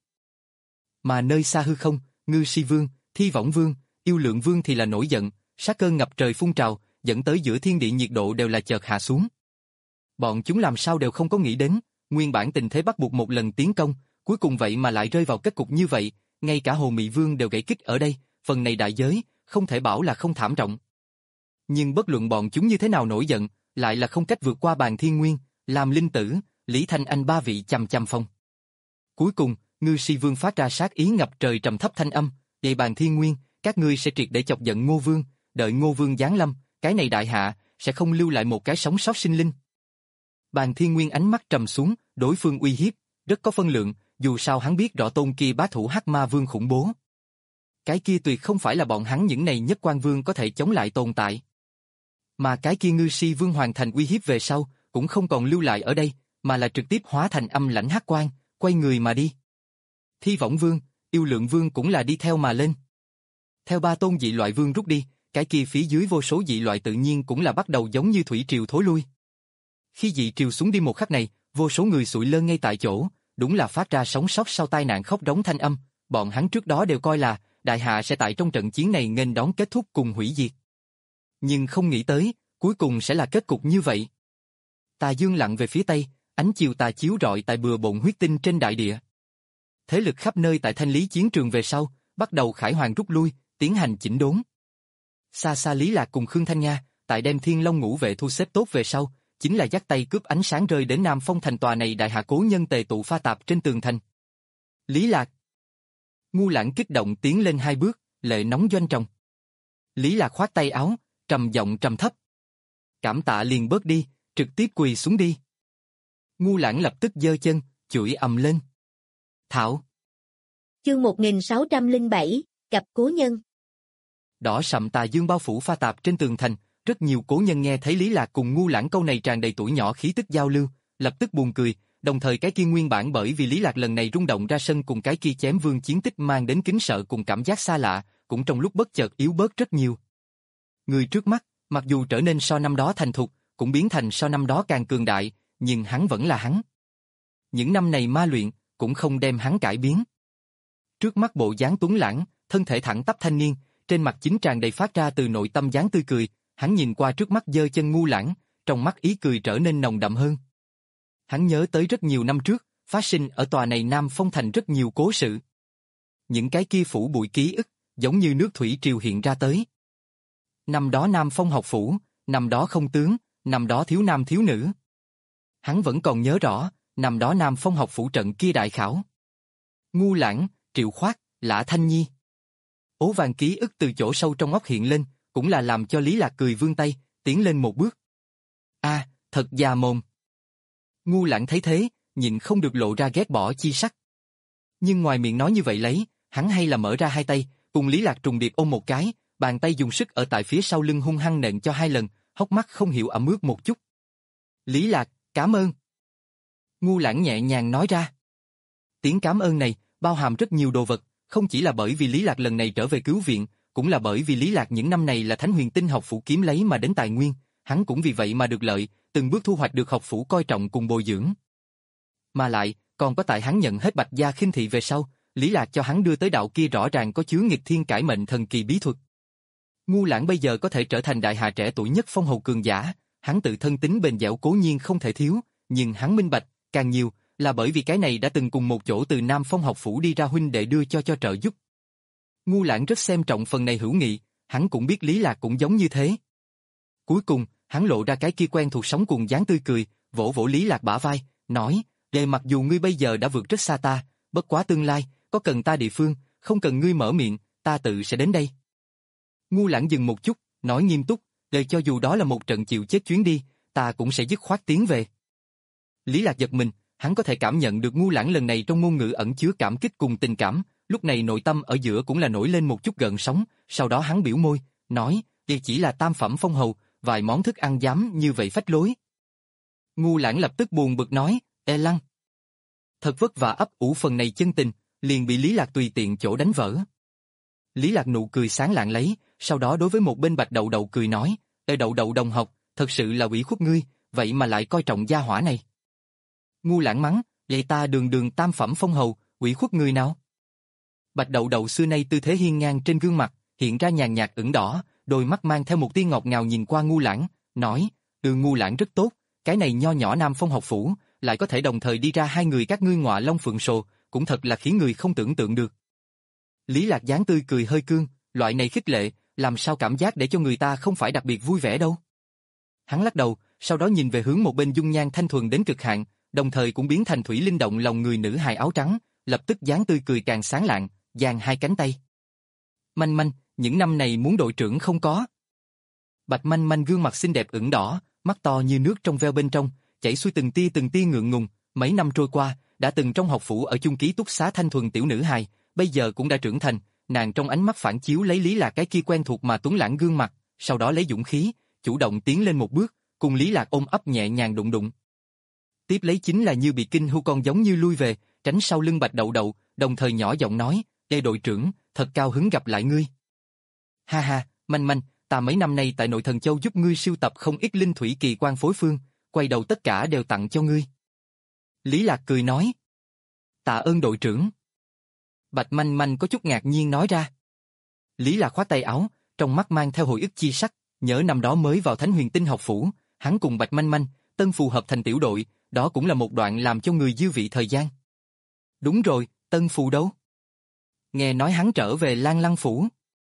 Mà nơi xa hư không, Ngư Si Vương, Thi Võng Vương, Yêu Lượng Vương thì là nổi giận, sát cơ ngập trời phun trào, dẫn tới giữa thiên địa nhiệt độ đều là chợt hạ xuống. Bọn chúng làm sao đều không có nghĩ đến, nguyên bản tình thế bắt buộc một lần tiến công, cuối cùng vậy mà lại rơi vào kết cục như vậy, ngay cả Hồ Mị Vương đều gãy kích ở đây, phần này đại giới, không thể bảo là không thảm trọng. Nhưng bất luận bọn chúng như thế nào nổi giận, lại là không cách vượt qua Bàn Thiên Nguyên, làm Linh Tử, Lý Thanh Anh ba vị chằm chằm phong. Cuối cùng, Ngư Si Vương phát ra sát ý ngập trời trầm thấp thanh âm, "Vậy Bàn Thiên Nguyên, các ngươi sẽ triệt để chọc giận Ngô Vương, đợi Ngô Vương giáng lâm, cái này đại hạ sẽ không lưu lại một cái sống sót sinh linh." Bàn Thiên Nguyên ánh mắt trầm xuống, đối phương uy hiếp rất có phân lượng, dù sao hắn biết rõ tôn kia bá thủ Hắc Ma Vương khủng bố. Cái kia tuyệt không phải là bọn hắn những này Nhất Quan Vương có thể chống lại tồn tại. Mà cái kia Ngư Si Vương hoàn thành uy hiếp về sau, cũng không còn lưu lại ở đây, mà là trực tiếp hóa thành âm lãnh hắc quang, quay người mà đi. Thi Võng Vương, Yêu Lượng Vương cũng là đi theo mà lên. Theo ba tôn dị loại vương rút đi, cái kia phía dưới vô số dị loại tự nhiên cũng là bắt đầu giống như thủy triều thối lui. Khi dị triều xuống đi một khắc này, vô số người sụi lơ ngay tại chỗ, đúng là phát ra sống sót sau tai nạn khóc rống thanh âm, bọn hắn trước đó đều coi là đại hạ sẽ tại trong trận chiến này nghênh đón kết thúc cùng hủy diệt. Nhưng không nghĩ tới, cuối cùng sẽ là kết cục như vậy. Tà dương lặn về phía tây, ánh chiều tà chiếu rọi tại bừa bộn huyết tinh trên đại địa. Thế lực khắp nơi tại thanh lý chiến trường về sau, bắt đầu khải hoàn rút lui, tiến hành chỉnh đốn. Xa xa Lý Lạc cùng Khương Thanh Nga, tại đem Thiên Long ngũ vệ thu xếp tốt về sau, chính là dắt tay cướp ánh sáng rơi đến Nam Phong thành tòa này đại hạ cố nhân tề tụ pha tạp trên tường thành. Lý Lạc. Ngu Lãng kích động tiến lên hai bước, lệ nóng doanh trọng. Lý Lạc khoát tay áo, trầm giọng trầm thấp. Cảm tạ liền bớt đi, trực tiếp quỳ xuống đi. Ngu Lãng lập tức giơ chân, chửi ầm lên. Thảo. Chương một nghìn sáu trăm lẻ bảy, gặp cố nhân. Đỏ sậm tà dương bao phủ pha tạp trên tường thành, rất nhiều cố nhân nghe thấy Lý Lạc cùng Ngu Lãng câu này tràn đầy tuổi nhỏ khí tức giao lưu, lập tức buồn cười, đồng thời cái kia nguyên bản bởi vì Lý Lạc lần này rung động ra sân cùng cái kia chém vương chiến tích mang đến kính sợ cùng cảm giác xa lạ, cũng trong lúc bất chợt yếu bớt rất nhiều. Người trước mắt, mặc dù trở nên so năm đó thành thục, cũng biến thành so năm đó càng cường đại, nhưng hắn vẫn là hắn. Những năm này ma luyện, cũng không đem hắn cải biến. Trước mắt bộ dáng tuấn lãng, thân thể thẳng tắp thanh niên, trên mặt chính tràn đầy phát ra từ nội tâm dáng tươi cười, hắn nhìn qua trước mắt giơ chân Ngu Lãng, trong mắt ý cười trở nên nồng đậm hơn. Hắn nhớ tới rất nhiều năm trước, phát sinh ở tòa này Nam Phong thành rất nhiều cố sự. Những cái kia phủ bụi ký ức, giống như nước thủy triều hiện ra tới. Năm đó Nam Phong học phủ, năm đó không tướng, năm đó thiếu nam thiếu nữ. Hắn vẫn còn nhớ rõ, năm đó Nam Phong học phủ trận kia đại khảo. Ngu Lãng, Triệu Khoát, Lã Thanh Nhi. Ố vàng ký ức từ chỗ sâu trong óc hiện lên, cũng là làm cho Lý Lạc cười vươn tay, tiến lên một bước. A, thật già mồm. Ngu Lãng thấy thế, nhịn không được lộ ra ghét bỏ chi sắc. Nhưng ngoài miệng nói như vậy lấy, hắn hay là mở ra hai tay, cùng Lý Lạc trùng điệp ôm một cái, bàn tay dùng sức ở tại phía sau lưng hung hăng nện cho hai lần, hốc mắt không hiểu ẩm ướt một chút. Lý Lạc, cảm ơn. Ngu Lãng nhẹ nhàng nói ra. Tiếng cảm ơn này, bao hàm rất nhiều đồ vật, không chỉ là bởi vì Lý Lạc lần này trở về cứu viện, cũng là bởi vì Lý Lạc những năm này là Thánh Huyền Tinh học phủ kiếm lấy mà đến tài nguyên, hắn cũng vì vậy mà được lợi, từng bước thu hoạch được học phủ coi trọng cùng bồi dưỡng. Mà lại, còn có tại hắn nhận hết Bạch gia khinh thị về sau, Lý Lạc cho hắn đưa tới đạo kia rõ ràng có chứa nghịch thiên cải mệnh thần kỳ bí thuật. Ngu Lãng bây giờ có thể trở thành đại hạ trẻ tuổi nhất phong hầu cường giả, hắn tự thân tính bền dẻo cố nhiên không thể thiếu, nhưng hắn minh bạch, càng nhiều, là bởi vì cái này đã từng cùng một chỗ từ Nam Phong học phủ đi ra huynh đệ đưa cho cho trợ giúp. Ngu Lãng rất xem trọng phần này hữu nghị, hắn cũng biết Lý Lạc cũng giống như thế. Cuối cùng, hắn lộ ra cái kia quen thuộc sóng cuồng dáng tươi cười, vỗ vỗ Lý Lạc bả vai, nói, để mặc dù ngươi bây giờ đã vượt rất xa ta, bất quá tương lai, có cần ta địa phương, không cần ngươi mở miệng, ta tự sẽ đến đây. Ngu Lãng dừng một chút, nói nghiêm túc, để cho dù đó là một trận chịu chết chuyến đi, ta cũng sẽ dứt khoát tiến về. Lý Lạc giật mình, hắn có thể cảm nhận được Ngu Lãng lần này trong ngôn ngữ ẩn chứa cảm kích cùng tình cảm, lúc này nội tâm ở giữa cũng là nổi lên một chút gợn sóng, sau đó hắn biểu môi, nói, đây chỉ là tam phẩm phong hầu, vài món thức ăn dám như vậy phách lối. Ngu Lãng lập tức buồn bực nói, e lăng. Thật vất vả ấp ủ phần này chân tình, liền bị Lý Lạc tùy tiện chỗ đánh vỡ. Lý Lạc nụ cười sáng lạng lấy, sau đó đối với một bên Bạch Đậu Đậu cười nói, ê Đậu Đậu đồng học, thật sự là ủy khuất ngươi, vậy mà lại coi trọng gia hỏa này. Ngu Lãng mắng, vậy ta đường đường tam phẩm phong hầu, ủy khuất người nào? Bạch Đậu Đậu xưa nay tư thế hiên ngang trên gương mặt, hiện ra nhàn nhạt ửng đỏ, đôi mắt mang theo một tia ngọt ngào nhìn qua Ngu Lãng, nói, ừ Ngu Lãng rất tốt, cái này nho nhỏ Nam Phong học phủ, lại có thể đồng thời đi ra hai người các ngươi ngọa long phượng sồ, cũng thật là khiến người không tưởng tượng được. Lý Lạc dáng tươi cười hơi cương, loại này khích lệ, làm sao cảm giác để cho người ta không phải đặc biệt vui vẻ đâu. Hắn lắc đầu, sau đó nhìn về hướng một bên dung nhan thanh thuần đến cực hạn, đồng thời cũng biến thành thủy linh động lòng người nữ hài áo trắng, lập tức dáng tươi cười càng sáng lạng, dang hai cánh tay. Manh Manh, những năm này muốn đội trưởng không có. Bạch Manh Manh gương mặt xinh đẹp ửng đỏ, mắt to như nước trong veo bên trong, chảy xuôi từng tia từng tia ngượng ngùng, mấy năm trôi qua, đã từng trong học phủ ở chung ký túc xá thanh thuần tiểu nữ hài, bây giờ cũng đã trưởng thành, nàng trong ánh mắt phản chiếu lấy Lý Lạc cái kia quen thuộc mà tuấn lãng gương mặt, sau đó lấy dũng khí, chủ động tiến lên một bước, cùng Lý Lạc ôm ấp nhẹ nhàng đụng đụng. Tiếp lấy chính là như bị kinh hưu con giống như lui về, tránh sau lưng Bạch Đậu Đậu, đồng thời nhỏ giọng nói, "Ê đội trưởng, thật cao hứng gặp lại ngươi." Ha ha, Manh Manh, ta mấy năm nay tại Nội Thần Châu giúp ngươi sưu tập không ít linh thủy kỳ quan phối phương, quay đầu tất cả đều tặng cho ngươi. Lý Lạc cười nói, tạ ơn đội trưởng. Bạch Manh Manh có chút ngạc nhiên nói ra. Lý Lạc khoát tay áo, trong mắt mang theo hồi ức chi sắc, nhớ năm đó mới vào Thánh Huyền Tinh học phủ, hắn cùng Bạch Manh Manh, Tân Phù hợp thành tiểu đội, đó cũng là một đoạn làm cho người dư vị thời gian. Đúng rồi, Tân Phù đâu? Nghe nói hắn trở về Lan Lăng phủ.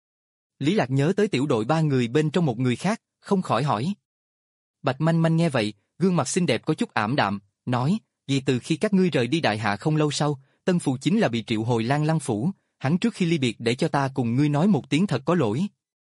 Lý Lạc nhớ tới tiểu đội ba người bên trong một người khác, không khỏi hỏi. Bạch Manh Manh nghe vậy, gương mặt xinh đẹp có chút ảm đạm, nói, vì từ khi các ngươi rời đi Đại Hạ không lâu sau, Tân Phù chính là bị triệu hồi Lan Lăng phủ, hắn trước khi ly biệt để cho ta cùng ngươi nói một tiếng thật có lỗi.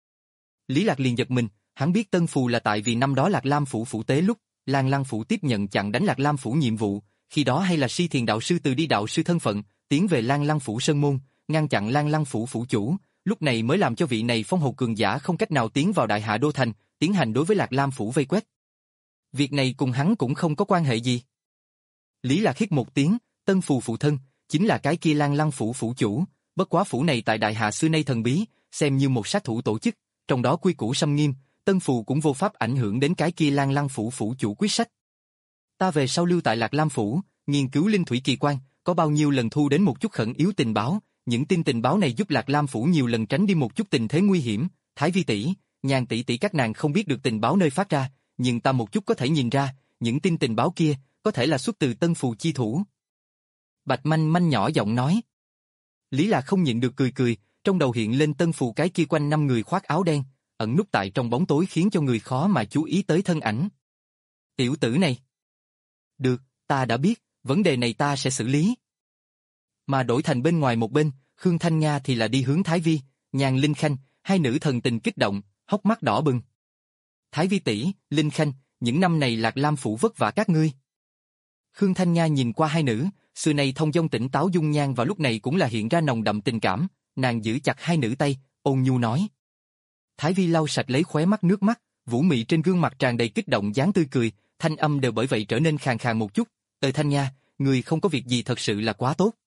Lý Lạc liền giật mình, hắn biết Tân Phù là tại vì năm đó Lạc Lam phủ phủ tế lúc, Lan Lăng phủ tiếp nhận chặn đánh Lạc Lam phủ nhiệm vụ, khi đó hay là Si Thiền đạo sư từ đi đạo sư thân phận, tiến về Lan Lăng phủ sơn môn, ngăn chặn Lan Lăng phủ phủ chủ, lúc này mới làm cho vị này phong hầu cường giả không cách nào tiến vào Đại Hạ đô thành, tiến hành đối với Lạc Lam phủ vây quét. Việc này cùng hắn cũng không có quan hệ gì. Lý Lạc hít một tiếng, Tân Phù phụ thân, chính là cái kia Lan Lăng phủ phủ chủ, bất quá phủ này tại Đại Hạ xưa nay thần bí, xem như một sát thủ tổ chức, trong đó quy củ xâm nghiêm, Tân Phù cũng vô pháp ảnh hưởng đến cái kia Lan Lăng phủ phủ chủ quyết sách. Ta về sau lưu tại Lạc Lam phủ, nghiên cứu linh thủy kỳ quan, có bao nhiêu lần thu đến một chút khẩn yếu tình báo, những tin tình báo này giúp Lạc Lam phủ nhiều lần tránh đi một chút tình thế nguy hiểm, Thái Vi tỷ, Nhàn tỷ tỷ các nàng không biết được tình báo nơi phát ra, nhưng ta một chút có thể nhìn ra, những tin tình báo kia có thể là xuất từ Tân Phù chi thủ. Bạch Manh Manh nhỏ giọng nói. Lý Lạc không nhịn được cười cười, trong đầu hiện lên Tân Phù cái kia quanh năm người khoác áo đen, ẩn núp tại trong bóng tối khiến cho người khó mà chú ý tới thân ảnh. Tiểu tử này. Được, ta đã biết, vấn đề này ta sẽ xử lý. Mà đổi thành bên ngoài một bên, Khương Thanh Nga thì là đi hướng Thái Vi, Nhan Linh Khanh, hai nữ thần tình kích động, hốc mắt đỏ bừng. Thái Vi tỷ, Linh Khanh, những năm này Lạc Lam phủ vất vả các ngươi. Khương Thanh Nga nhìn qua hai nữ, xưa nay thông dong tỉnh táo dung nhan vào lúc này cũng là hiện ra nồng đậm tình cảm, nàng giữ chặt hai nữ tay, ôn nhu nói. Thái Vi lau sạch lấy khóe mắt nước mắt, vũ mị trên gương mặt tràn đầy kích động dáng tươi cười, thanh âm đều bởi vậy trở nên khàn khàn một chút. Ơi Thanh Nga, người không có việc gì thật sự là quá tốt.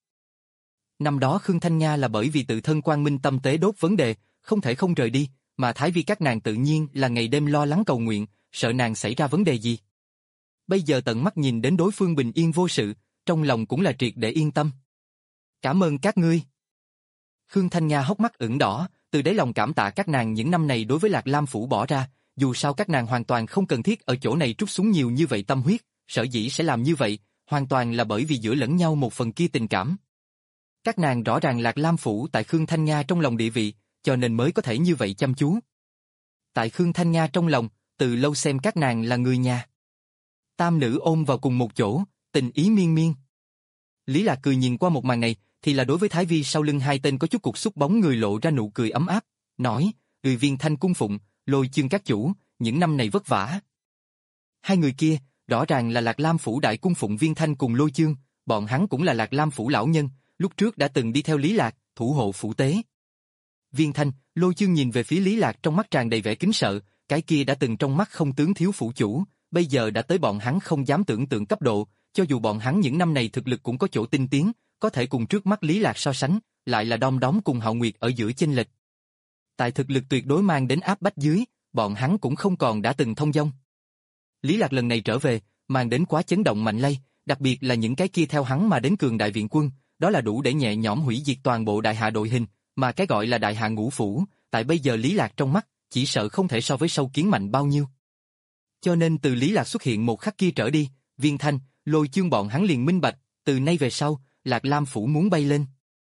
Năm đó Khương Thanh Nga là bởi vì tự thân quang minh tâm tế đốt vấn đề, không thể không rời đi, mà Thái Vi các nàng tự nhiên là ngày đêm lo lắng cầu nguyện, sợ nàng xảy ra vấn đề gì. Bây giờ tận mắt nhìn đến đối phương bình yên vô sự, trong lòng cũng là triệt để yên tâm. Cảm ơn các ngươi. Khương Thanh Nga hốc mắt ửng đỏ, từ đáy lòng cảm tạ các nàng những năm này đối với Lạc Lam phủ bỏ ra, dù sao các nàng hoàn toàn không cần thiết ở chỗ này trút xuống nhiều như vậy tâm huyết, sở dĩ sẽ làm như vậy, hoàn toàn là bởi vì giữa lẫn nhau một phần kia tình cảm. Các nàng rõ ràng Lạc Lam phủ tại Khương Thanh Nga trong lòng địa vị, cho nên mới có thể như vậy chăm chú. Tại Khương Thanh Nga trong lòng, từ lâu xem các nàng là người nhà. Tam nữ ôm vào cùng một chỗ, tình ý miên miên. Lý Lạc cười nhìn qua một màn này, thì là đối với Thái Vi sau lưng hai tên có chút cục xúc bóng người lộ ra nụ cười ấm áp, nói, "Người Viên Thanh cung phụng, Lôi Chương các chủ, những năm này vất vả." Hai người kia, rõ ràng là Lạc Lam phủ đại cung phụng Viên Thanh cùng Lôi Chương, bọn hắn cũng là Lạc Lam phủ lão nhân, lúc trước đã từng đi theo Lý Lạc, thủ hộ phủ tế. Viên Thanh, Lôi Chương nhìn về phía Lý Lạc trong mắt tràn đầy vẻ kính sợ, cái kia đã từng trong mắt không tướng thiếu phủ chủ, bây giờ đã tới bọn hắn không dám tưởng tượng cấp độ, cho dù bọn hắn những năm này thực lực cũng có chỗ tinh tiến, có thể cùng trước mắt Lý Lạc so sánh, lại là đom đóm cùng Hạo Nguyệt ở giữa chênh lệch. Tại thực lực tuyệt đối mang đến áp bách dưới, bọn hắn cũng không còn đã từng thông dong. Lý Lạc lần này trở về, mang đến quá chấn động mạnh lây, đặc biệt là những cái kia theo hắn mà đến cường đại viện quân, đó là đủ để nhẹ nhõm hủy diệt toàn bộ đại hạ đội hình, mà cái gọi là đại hạ ngũ phủ, tại bây giờ Lý Lạc trong mắt, chỉ sợ không thể so với sâu kiến mạnh bao nhiêu. Cho nên từ Lý Lạc xuất hiện một khắc kia trở đi, Viên Thanh, Lôi Chương bọn hắn liền minh bạch, từ nay về sau, Lạc Lam phủ muốn bay lên.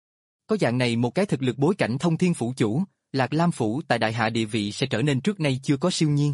Có dạng này một cái thực lực bối cảnh thông thiên phủ chủ, Lạc Lam phủ tại đại hạ địa vị sẽ trở nên trước nay chưa có siêu nhiên.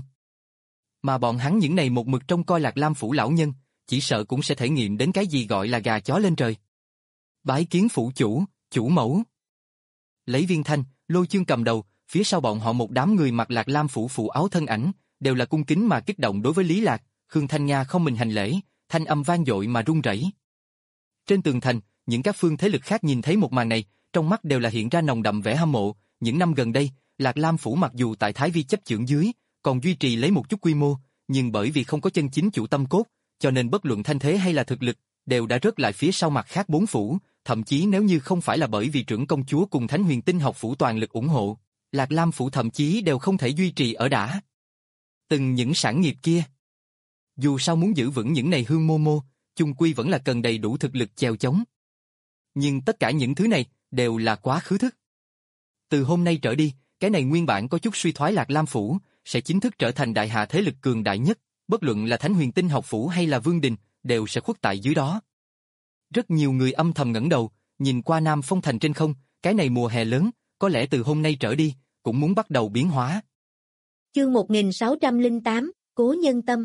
Mà bọn hắn những này một mực trông coi Lạc Lam phủ lão nhân, chỉ sợ cũng sẽ thể nghiệm đến cái gì gọi là gà chó lên trời. Bái kiến phủ chủ, chủ mẫu. Lấy Viên Thanh, Lôi Chương cầm đầu, phía sau bọn họ một đám người mặc Lạc Lam phủ phụ áo thân ảnh, đều là cung kính mà kích động đối với Lý Lạc. Khương Thanh Nga không mình hành lễ, thanh âm vang dội mà run rẩy. Trên tường thành, những các phương thế lực khác nhìn thấy một màn này, trong mắt đều là hiện ra nồng đậm vẻ hâm mộ. Những năm gần đây, Lạc Lam phủ mặc dù tại Thái Vi chấp chưởng dưới, còn duy trì lấy một chút quy mô, nhưng bởi vì không có chân chính chủ tâm cốt, cho nên bất luận thanh thế hay là thực lực, đều đã rớt lại phía sau mặt khác bốn phủ. Thậm chí nếu như không phải là bởi vì trưởng công chúa cùng Thánh Huyền Tinh học phủ toàn lực ủng hộ, Lạc Lam phủ thậm chí đều không thể duy trì ở đã. Từng những sản nghiệp kia, dù sao muốn giữ vững những này hương mô mô, chung quy vẫn là cần đầy đủ thực lực chèo chống. Nhưng tất cả những thứ này đều là quá khứ thức. Từ hôm nay trở đi, cái này nguyên bản có chút suy thoái Lạc Lam phủ sẽ chính thức trở thành đại hạ thế lực cường đại nhất, bất luận là Thánh Huyền Tinh học phủ hay là Vương Đình, đều sẽ khuất tại dưới đó. Rất nhiều người âm thầm ngẩng đầu, nhìn qua Nam Phong thành trên không, cái này mùa hè lớn, có lẽ từ hôm nay trở đi, cũng muốn bắt đầu biến hóa. Chương một nghìn sáu trăm lẻ tám, Cố Nhân Tâm.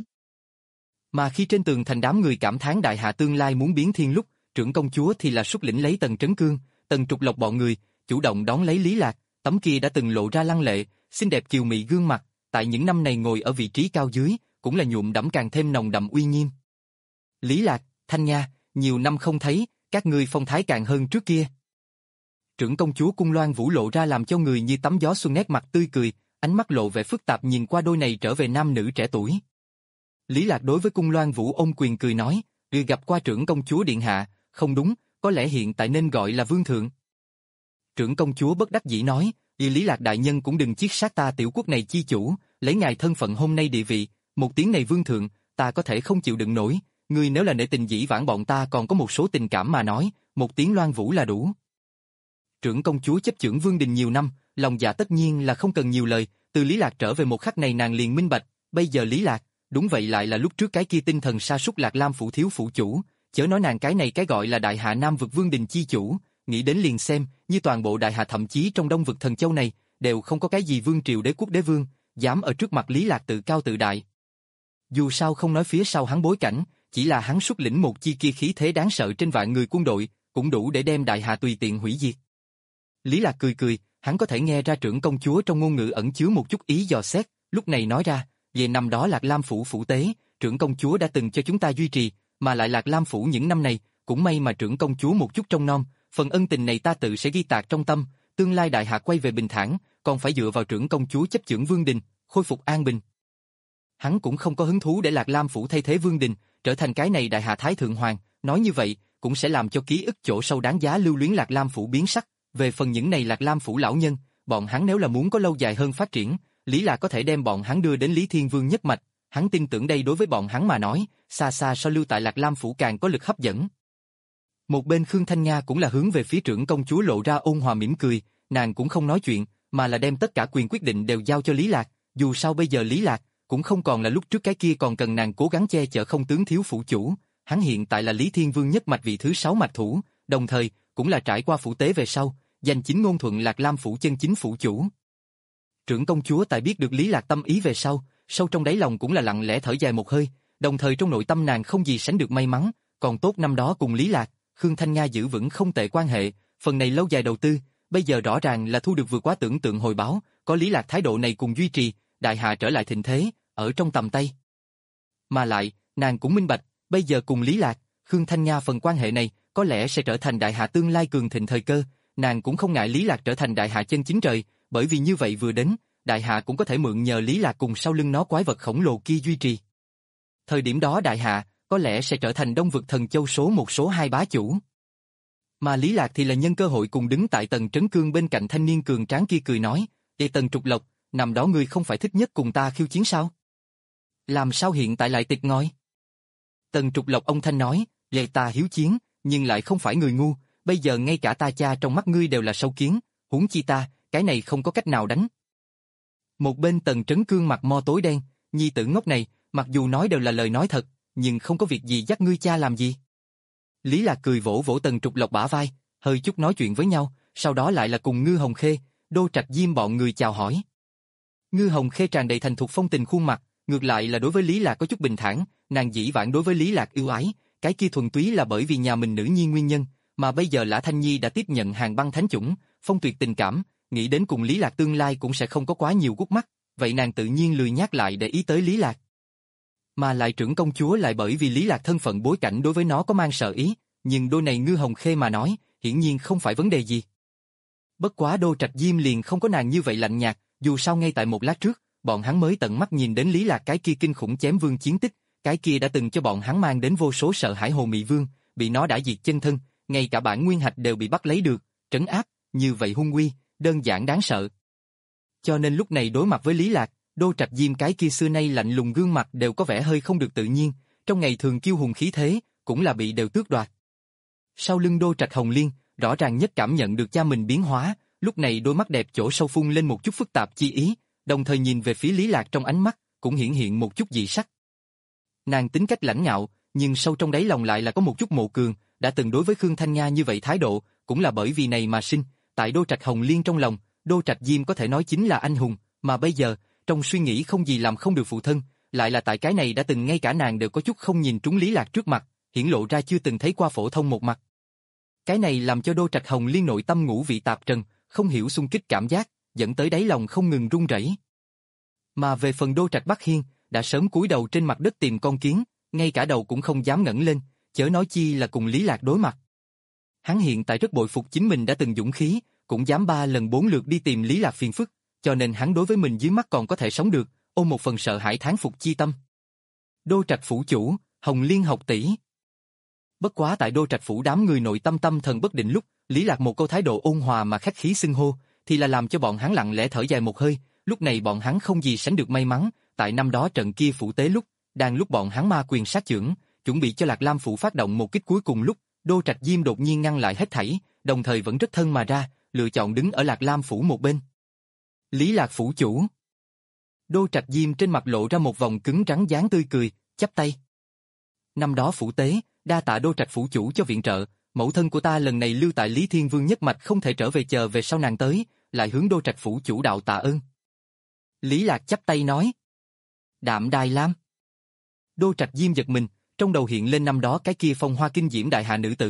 Mà khi trên tường thành đám người cảm thán đại hạ tương lai muốn biến thiên lúc, trưởng công chúa thì là xuất lĩnh lấy Tần Trấn Cương, Tần Trục Lộc bọn người, chủ động đón lấy Lý Lạc, tấm kia đã từng lộ ra lăng lệ, xinh đẹp kiều mị gương mặt, tại những năm này ngồi ở vị trí cao dưới, cũng là nhuộm đẫm càng thêm nồng đậm uy nghiêm. Lý Lạc, Thanh Nha, nhiều năm không thấy, các ngươi phong thái càng hơn trước kia. Trưởng công chúa Cung Loan Vũ lộ ra làm cho người như tắm gió xuân, nét mặt tươi cười, ánh mắt lộ vẻ phức tạp nhìn qua đôi này trở về nam nữ trẻ tuổi. Lý Lạc đối với Cung Loan Vũ ôm quyền cười nói, "Người gặp qua trưởng công chúa điện hạ, không đúng, có lẽ hiện tại nên gọi là vương thượng." Trưởng công chúa bất đắc dĩ nói, "Y Lý Lạc đại nhân cũng đừng chiết sát ta tiểu quốc này chi chủ, lấy ngài thân phận hôm nay địa vị, một tiếng này vương thượng, ta có thể không chịu đựng nổi, ngươi nếu là nể tình dĩ vãng bọn ta còn có một số tình cảm mà nói, một tiếng Loan Vũ là đủ." Trưởng công chúa chấp chưởng Vương Đình nhiều năm, lòng dạ tất nhiên là không cần nhiều lời, từ Lý Lạc trở về một khắc này nàng liền minh bạch, bây giờ Lý Lạc, đúng vậy lại là lúc trước cái kia tinh thần sa sút Lạc Lam phủ thiếu phủ chủ, chớ nói nàng cái này cái gọi là đại hạ Nam vực Vương Đình chi chủ, nghĩ đến liền xem, như toàn bộ đại hạ thậm chí trong Đông vực Thần Châu này, đều không có cái gì vương triều đế quốc đế vương, dám ở trước mặt Lý Lạc tự cao tự đại. Dù sao không nói phía sau hắn bối cảnh, chỉ là hắn xuất lĩnh một chi kia khí thế đáng sợ trên vạn người quân đội, cũng đủ để đem đại hạ tùy tiện hủy diệt. Lý Lạc cười cười, hắn có thể nghe ra trưởng công chúa trong ngôn ngữ ẩn chứa một chút ý dò xét, lúc này nói ra, về năm đó Lạc Lam phủ phủ tế, trưởng công chúa đã từng cho chúng ta duy trì, mà lại Lạc Lam phủ những năm này, cũng may mà trưởng công chúa một chút trong non, phần ân tình này ta tự sẽ ghi tạc trong tâm, tương lai đại hạ quay về bình thản, còn phải dựa vào trưởng công chúa chấp chưởng Vương Đình, khôi phục an bình. Hắn cũng không có hứng thú để Lạc Lam phủ thay thế Vương Đình, trở thành cái này đại hạ thái thượng hoàng, nói như vậy, cũng sẽ làm cho ký ức chỗ sâu đáng giá lưu luyến Lạc Lam phủ biến sắc, về phần những này Lạc Lam phủ lão nhân, bọn hắn nếu là muốn có lâu dài hơn phát triển, Lý Lạc có thể đem bọn hắn đưa đến Lý Thiên Vương nhất mạch, hắn tin tưởng đây đối với bọn hắn mà nói, xa xa so lưu tại Lạc Lam phủ càng có lực hấp dẫn. Một bên Khương Thanh Nga cũng là hướng về phía trưởng công chúa lộ ra ôn hòa mỉm cười, nàng cũng không nói chuyện, mà là đem tất cả quyền quyết định đều giao cho Lý Lạc, dù sao bây giờ Lý Lạc cũng không còn là lúc trước cái kia còn cần nàng cố gắng che chở không tướng thiếu phủ chủ, hắn hiện tại là Lý Thiên Vương nhất mạch vị thứ sáu mạch thủ, đồng thời cũng là trải qua phủ tế về sau, giành chính ngôn thuận Lạc Lam phủ chân chính phủ chủ. Trưởng công chúa tại biết được Lý Lạc tâm ý về sau, sâu trong đáy lòng cũng là lặng lẽ thở dài một hơi, đồng thời trong nội tâm nàng không gì sánh được may mắn, còn tốt năm đó cùng Lý Lạc, Khương Thanh Nga giữ vững không tệ quan hệ, phần này lâu dài đầu tư, bây giờ rõ ràng là thu được vượt quá tưởng tượng hồi báo, có Lý Lạc thái độ này cùng duy trì, đại hạ trở lại thịnh thế, ở trong tầm tay. Mà lại, nàng cũng minh bạch, bây giờ cùng Lý Lạc, Khương Thanh Nga phần quan hệ này, có lẽ sẽ trở thành đại hạ tương lai cường thịnh thời cơ, nàng cũng không ngại Lý Lạc trở thành đại hạ chân chính trời, bởi vì như vậy vừa đến, đại hạ cũng có thể mượn nhờ Lý Lạc cùng sau lưng nó quái vật khổng lồ kia duy trì. Thời điểm đó đại hạ, có lẽ sẽ trở thành đông vực thần châu số một số hai bá chủ. Mà Lý Lạc thì là nhân cơ hội cùng đứng tại Tần Trấn Cương bên cạnh thanh niên cường tráng kia cười nói, "Ê Tần Trục Lộc, năm đó ngươi không phải thích nhất cùng ta khiêu chiến sao? Làm sao hiện tại lại tịch ngòi?" Tần Trục Lộc ông thanh nói, "Lệ ta hiếu chiến, nhưng lại không phải người ngu, bây giờ ngay cả ta cha trong mắt ngươi đều là sâu kiến, huống chi ta, cái này không có cách nào đánh." Một bên Tần Trấn Cương mặt mo tối đen, nhi tử ngốc này, mặc dù nói đều là lời nói thật, nhưng không có việc gì dắt ngươi cha làm gì. Lý Lạc cười vỗ vỗ Tần Trục Lộc bả vai, hơi chút nói chuyện với nhau, sau đó lại là cùng Ngư Hồng Khê, Đô Trạch Diêm bọn người chào hỏi. Ngư Hồng Khê tràn đầy thành thục phong tình khuôn mặt, ngược lại là đối với Lý Lạc có chút bình thản, nàng dĩ vãng đối với Lý Lạc yêu ái, cái kia thuần túy là bởi vì nhà mình nữ nhi nguyên nhân, mà bây giờ Lã Thanh Nhi đã tiếp nhận hàng băng thánh chủng, phong tuyệt tình cảm, nghĩ đến cùng Lý Lạc tương lai cũng sẽ không có quá nhiều gút mắt, vậy nàng tự nhiên lười nhắc lại để ý tới Lý Lạc. Mà lại trưởng công chúa lại bởi vì Lý Lạc thân phận bối cảnh đối với nó có mang sợ ý, nhưng đôi này Ngư Hồng Khê mà nói, hiển nhiên không phải vấn đề gì. Bất quá Đô Trạch Diêm liền không có nàng như vậy lạnh nhạt, dù sao ngay tại một lát trước, bọn hắn mới tận mắt nhìn đến Lý Lạc cái kia kinh khủng chém vương chiến tích, cái kia đã từng cho bọn hắn mang đến vô số sợ hãi Hồ Mị Vương, bị nó đã diệt chân thân, ngay cả bản nguyên hạch đều bị bắt lấy được, trấn áp, như vậy hung uy, đơn giản đáng sợ. Cho nên lúc này đối mặt với Lý Lạc, Đô Trạch Diêm cái kia xưa nay lạnh lùng gương mặt đều có vẻ hơi không được tự nhiên, trong ngày thường kiêu hùng khí thế, cũng là bị đều tước đoạt. Sau lưng Đô Trạch Hồng Liên, rõ ràng nhất cảm nhận được cha mình biến hóa, lúc này đôi mắt đẹp chỗ sâu phun lên một chút phức tạp chi ý, đồng thời nhìn về phía Lý Lạc trong ánh mắt, cũng hiển hiện một chút dị sắc. Nàng tính cách lãnh ngạo, nhưng sâu trong đáy lòng lại là có một chút mộ cường, đã từng đối với Khương Thanh Nga như vậy thái độ, cũng là bởi vì này mà sinh, tại Đô Trạch Hồng Liên trong lòng, Đô Trạch Diêm có thể nói chính là anh hùng, mà bây giờ, trong suy nghĩ không gì làm không được phụ thân, lại là tại cái này đã từng ngay cả nàng đều có chút không nhìn trúng Lý Lạc trước mặt, hiển lộ ra chưa từng thấy qua phổ thông một mặt. Cái này làm cho Đô Trạch Hồng Liên nội tâm ngũ vị tạp trần, không hiểu xung kích cảm giác, dẫn tới đáy lòng không ngừng run rẩy. Mà về phần Đô Trạch Bắc Hiên, đã sớm cúi đầu trên mặt đất tìm con kiến, ngay cả đầu cũng không dám ngẩng lên, chớ nói chi là cùng Lý Lạc đối mặt. Hắn hiện tại rất bội phục chính mình đã từng dũng khí, cũng dám ba lần bốn lượt đi tìm Lý Lạc phiền phức, cho nên hắn đối với mình dưới mắt còn có thể sống được, ôm một phần sợ hãi thán phục chi tâm. Đô Trạch phủ chủ, Hồng Liên học tỷ. Bất quá tại Đô Trạch phủ đám người nội tâm tâm thần bất định lúc, Lý Lạc một câu thái độ ôn hòa mà khách khí xưng hô, thì là làm cho bọn hắn lặng lẽ thở dài một hơi, lúc này bọn hắn không gì sánh được may mắn, tại năm đó trận kia phủ tế lúc, đang lúc bọn hắn ma quyền sát chưởng, chuẩn bị cho Lạc Lam phủ phát động một kích cuối cùng lúc, Đô Trạch Diêm đột nhiên ngăn lại hết thảy, đồng thời vẫn rất thân mà ra, lựa chọn đứng ở Lạc Lam phủ một bên. Lý Lạc phủ chủ. Đô Trạch Diêm trên mặt lộ ra một vòng cứng rắn dáng tươi cười, chắp tay. Năm đó phủ tế, đa tạ Đô Trạch phủ chủ cho viện trợ, mẫu thân của ta lần này lưu tại Lý Thiên Vương nhất mạch không thể trở về, chờ về sau nàng tới, lại hướng Đô Trạch phủ chủ đạo tạ ơn. Lý Lạc chắp tay nói. Đạm Đài Lam. Đô Trạch Diêm giật mình, trong đầu hiện lên năm đó cái kia phong hoa kinh diễm đại hạ nữ tử,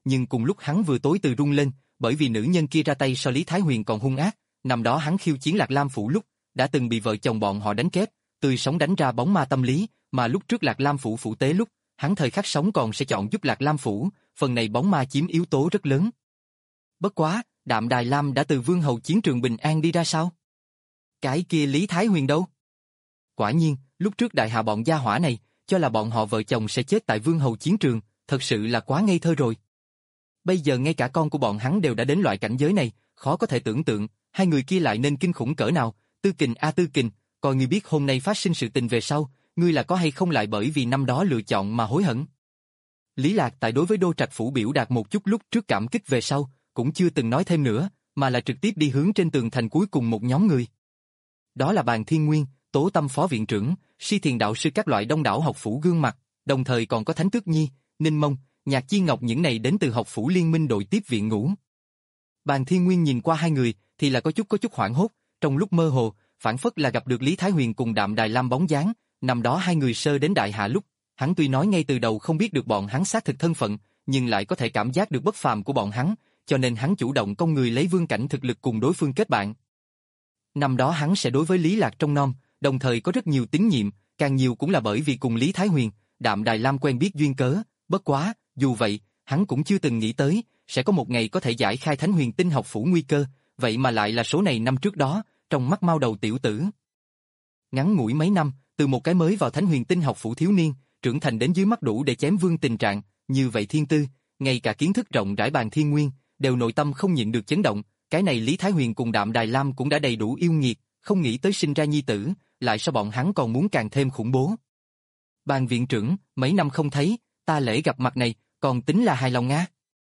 nhưng cùng lúc hắn vừa tối từ rung lên, bởi vì nữ nhân kia ra tay so Lý Thái Huyền còn hung ác, năm đó hắn khiêu chiến Lạc Lam phủ lúc, đã từng bị vợ chồng bọn họ đánh kép, tươi sống đánh ra bóng ma tâm lý, mà lúc trước Lạc Lam phủ phủ tế lúc, hắn thời khắc sống còn sẽ chọn giúp Lạc Lam phủ, phần này bóng ma chiếm yếu tố rất lớn. Bất quá, Đạm Đài Lam đã từ vương hầu chiến trường bình an đi ra sao? Cái kia Lý Thái Huyền đâu? Quả nhiên, lúc trước đại hạ bọn gia hỏa này, cho là bọn họ vợ chồng sẽ chết tại vương hầu chiến trường, thật sự là quá ngây thơ rồi. Bây giờ ngay cả con của bọn hắn đều đã đến loại cảnh giới này, khó có thể tưởng tượng, hai người kia lại nên kinh khủng cỡ nào. Tư Kình a Tư Kình, coi ngươi biết hôm nay phát sinh sự tình về sau, ngươi là có hay không lại bởi vì năm đó lựa chọn mà hối hận. Lý Lạc tại đối với Đô Trạch phủ biểu đạt một chút lúc trước cảm kích về sau, cũng chưa từng nói thêm nữa, mà là trực tiếp đi hướng trên tường thành cuối cùng một nhóm người. Đó là Bàn Thiên Nguyên, Tố Tâm phó viện trưởng, Si Thiền đạo sư các loại đông đảo học phủ gương mặt, đồng thời còn có Thánh Tước Nhi, Ninh Mông, Nhạc Chi Ngọc, những này đến từ học phủ liên minh đội tiếp viện ngũ. Bàn Thiên Nguyên nhìn qua hai người thì là có chút có chút hoảng hốt, trong lúc mơ hồ, phản phất là gặp được Lý Thái Huyền cùng Đạm Đài Lam bóng dáng, năm đó hai người sơ đến đại hạ lúc, hắn tuy nói ngay từ đầu không biết được bọn hắn xác thực thân phận, nhưng lại có thể cảm giác được bất phàm của bọn hắn, cho nên hắn chủ động công người lấy vương cảnh thực lực cùng đối phương kết bạn. Năm đó hắn sẽ đối với Lý Lạc trông nom, đồng thời có rất nhiều tín nhiệm, càng nhiều cũng là bởi vì cùng Lý Thái Huyền, Đạm Đài Lam quen biết duyên cớ, bất quá, dù vậy, hắn cũng chưa từng nghĩ tới, sẽ có một ngày có thể giải khai Thánh Huyền Tinh học phủ nguy cơ, vậy mà lại là số này năm trước đó, trong mắt Mao đầu tiểu tử. Ngắn ngủi mấy năm, từ một cái mới vào Thánh Huyền Tinh học phủ thiếu niên, trưởng thành đến dưới mắt đủ để chém vương tình trạng, như vậy thiên tư, ngay cả kiến thức rộng rãi Bàn Thiên Nguyên, đều nội tâm không nhịn được chấn động, cái này Lý Thái Huyền cùng Đạm Đài Lam cũng đã đầy đủ yêu nghiệt, không nghĩ tới sinh ra nhi tử, lại sao bọn hắn còn muốn càng thêm khủng bố. Bàn viện trưởng, mấy năm không thấy, ta lễ gặp mặt này, còn tính là hài lòng nga.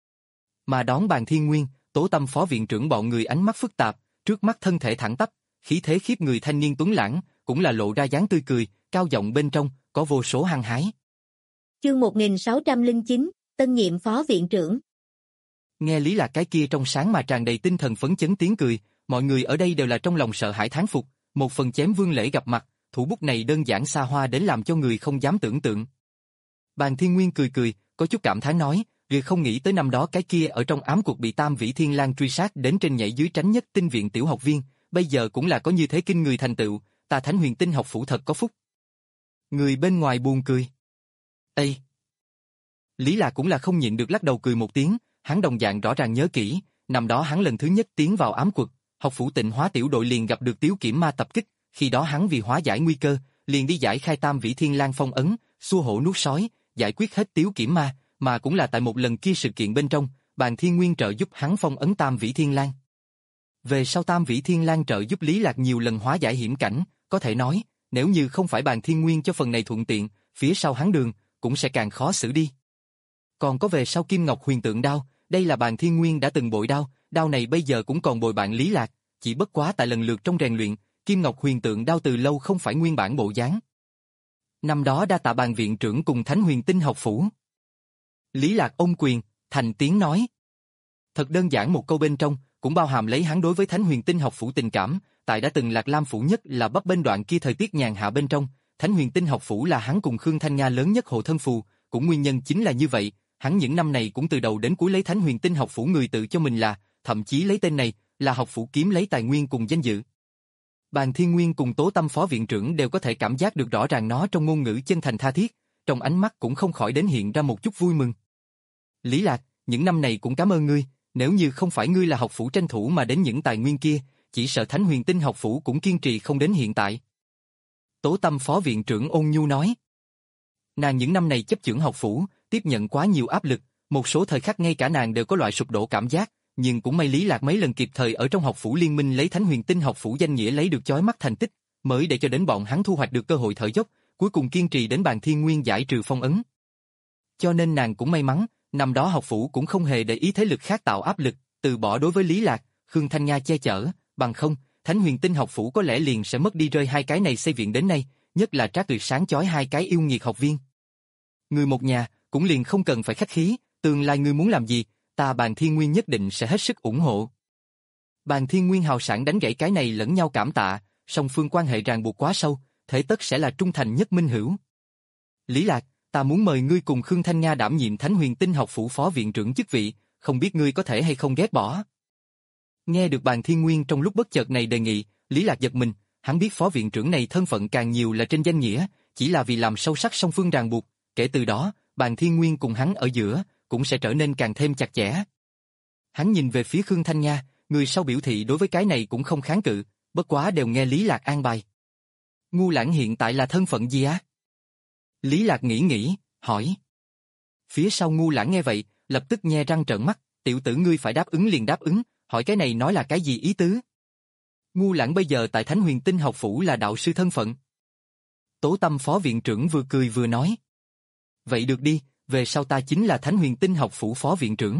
Mà đón Bàn Thiên Nguyên, Tố Tâm phó viện trưởng bọn người ánh mắt phức tạp, trước mắt thân thể thẳng tắp, khí thế khiếp người thanh niên tuấn lãng, cũng là lộ ra dáng tươi cười, cao giọng bên trong, có vô số hăng hái. Chương một nghìn sáu trăm lẻ chín, tân nhiệm phó viện trưởng. Nghe Lý Lạc cái kia trong sáng mà tràn đầy tinh thần phấn chấn tiếng cười, mọi người ở đây đều là trong lòng sợ hãi thán phục, một phần chém vương lễ gặp mặt, thủ bút này đơn giản xa hoa đến làm cho người không dám tưởng tượng. Bàn Thiên Nguyên cười cười, có chút cảm thán nói, vì không nghĩ tới năm đó cái kia ở trong ám cuộc bị Tam Vĩ Thiên Lang truy sát đến trên nhảy dưới tránh nhất tinh viện tiểu học viên, bây giờ cũng là có như thế kinh người thành tựu, ta Thánh Huyền Tinh học phủ thật có phúc. Người bên ngoài buồn cười. Ê! Lý Lạc cũng là không nhịn được lắc đầu cười một tiếng, hắn đồng dạng rõ ràng nhớ kỹ, năm đó hắn lần thứ nhất tiến vào ám quật, học phủ Tịnh Hóa tiểu đội liền gặp được Tiếu Kiểm Ma tập kích, khi đó hắn vì hóa giải nguy cơ, liền đi giải khai Tam Vĩ Thiên Lang phong ấn, xua hổ nuốt sói, giải quyết hết Tiếu Kiểm Ma, mà cũng là tại một lần kia sự kiện bên trong, Bàn Thiên Nguyên trợ giúp hắn phong ấn Tam Vĩ Thiên Lang. Về sau Tam Vĩ Thiên Lang trợ giúp Lý Lạc nhiều lần hóa giải hiểm cảnh, có thể nói, nếu như không phải Bàn Thiên Nguyên cho phần này thuận tiện, phía sau hắn đường cũng sẽ càng khó xử đi. Còn có về sau Kim Ngọc Huyền Tượng đao, đây là Bàn Thiên Nguyên đã từng bội đao, đao này bây giờ cũng còn bồi bạn Lý Lạc, chỉ bất quá tại lần lượt trong rèn luyện, Kim Ngọc Huyền Tượng đao từ lâu không phải nguyên bản bộ dáng. Năm đó đa tạ Bàn viện trưởng cùng Thánh Huyền Tinh học phủ. Lý Lạc ôm quyền, thành tiếng nói. Thật đơn giản một câu bên trong, cũng bao hàm lấy hắn đối với Thánh Huyền Tinh học phủ tình cảm, tại đã từng Lạc Lam phủ nhất là bấp bên đoạn kia thời tiết nhàn hạ bên trong, Thánh Huyền Tinh học phủ là hắn cùng Khương Thanh Nga lớn nhất hộ thân phù, cũng nguyên nhân chính là như vậy, hắn những năm này cũng từ đầu đến cuối lấy Thánh Huyền Tinh học phủ người tự cho mình là, thậm chí lấy tên này, là học phủ kiếm lấy tài nguyên cùng danh dự. Bàn Thiên Nguyên cùng Tố Tâm phó viện trưởng đều có thể cảm giác được rõ ràng nó trong ngôn ngữ chân thành tha thiết, trong ánh mắt cũng không khỏi đến hiện ra một chút vui mừng. Lý Lạc, những năm này cũng cảm ơn ngươi, nếu như không phải ngươi là học phủ tranh thủ mà đến những tài nguyên kia, chỉ sợ Thánh Huyền Tinh học phủ cũng kiên trì không đến hiện tại. Tố Tâm phó viện trưởng ôn nhu nói. Nàng những năm này chấp chưởng học phủ, tiếp nhận quá nhiều áp lực, một số thời khắc ngay cả nàng đều có loại sụp đổ cảm giác, nhưng cũng may Lý Lạc mấy lần kịp thời ở trong học phủ liên minh lấy Thánh Huyền Tinh học phủ danh nghĩa lấy được chói mắt thành tích, mới để cho đến bọn hắn thu hoạch được cơ hội thở dốc, cuối cùng kiên trì đến Bàn Thiên Nguyên giải trừ phong ấn. Cho nên nàng cũng may mắn, năm đó học phủ cũng không hề để ý thế lực khác tạo áp lực, từ bỏ đối với Lý Lạc, Khương Thanh Nga che chở, bằng không, Thánh Huyền Tinh học phủ có lẽ liền sẽ mất đi rơi hai cái này xây viện đến nay, nhất là Trác Tuyệt sáng chói hai cái yêu nghiệt học viên. Người một nhà, cũng liền không cần phải khách khí, tương lai ngươi muốn làm gì, ta Bàn Thiên Nguyên nhất định sẽ hết sức ủng hộ. Bàn Thiên Nguyên hào sảng đánh gãy cái này lẫn nhau cảm tạ, song phương quan hệ ràng buộc quá sâu, thế tất sẽ là trung thành nhất minh hữu. Lý Lạc, ta muốn mời ngươi cùng Khương Thanh Nga đảm nhiệm Thánh Huyền Tinh học phủ phó viện trưởng chức vị, không biết ngươi có thể hay không ghét bỏ. Nghe được Bàn Thiên Nguyên trong lúc bất chợt này đề nghị, Lý Lạc giật mình, hắn biết phó viện trưởng này thân phận càng nhiều là trên danh nghĩa, chỉ là vì làm sâu sắc song phương ràng buộc, kể từ đó, Bàn Thiên Nguyên cùng hắn ở giữa, cũng sẽ trở nên càng thêm chặt chẽ. Hắn nhìn về phía Khương Thanh Nga, người sau biểu thị đối với cái này cũng không kháng cự, bất quá đều nghe Lý Lạc an bài. Ngu Lãng hiện tại là thân phận gì á? Lý Lạc nghĩ nghĩ, hỏi. Phía sau Ngu Lãng nghe vậy, lập tức nhe răng trợn mắt, tiểu tử ngươi phải đáp ứng liền đáp ứng, hỏi cái này nói là cái gì ý tứ? Ngu Lãng bây giờ tại Thánh Huyền Tinh học phủ là đạo sư thân phận. Tố Tâm phó viện trưởng vừa cười vừa nói. Vậy được đi, về sau ta chính là Thánh Huyền Tinh học phủ phó viện trưởng.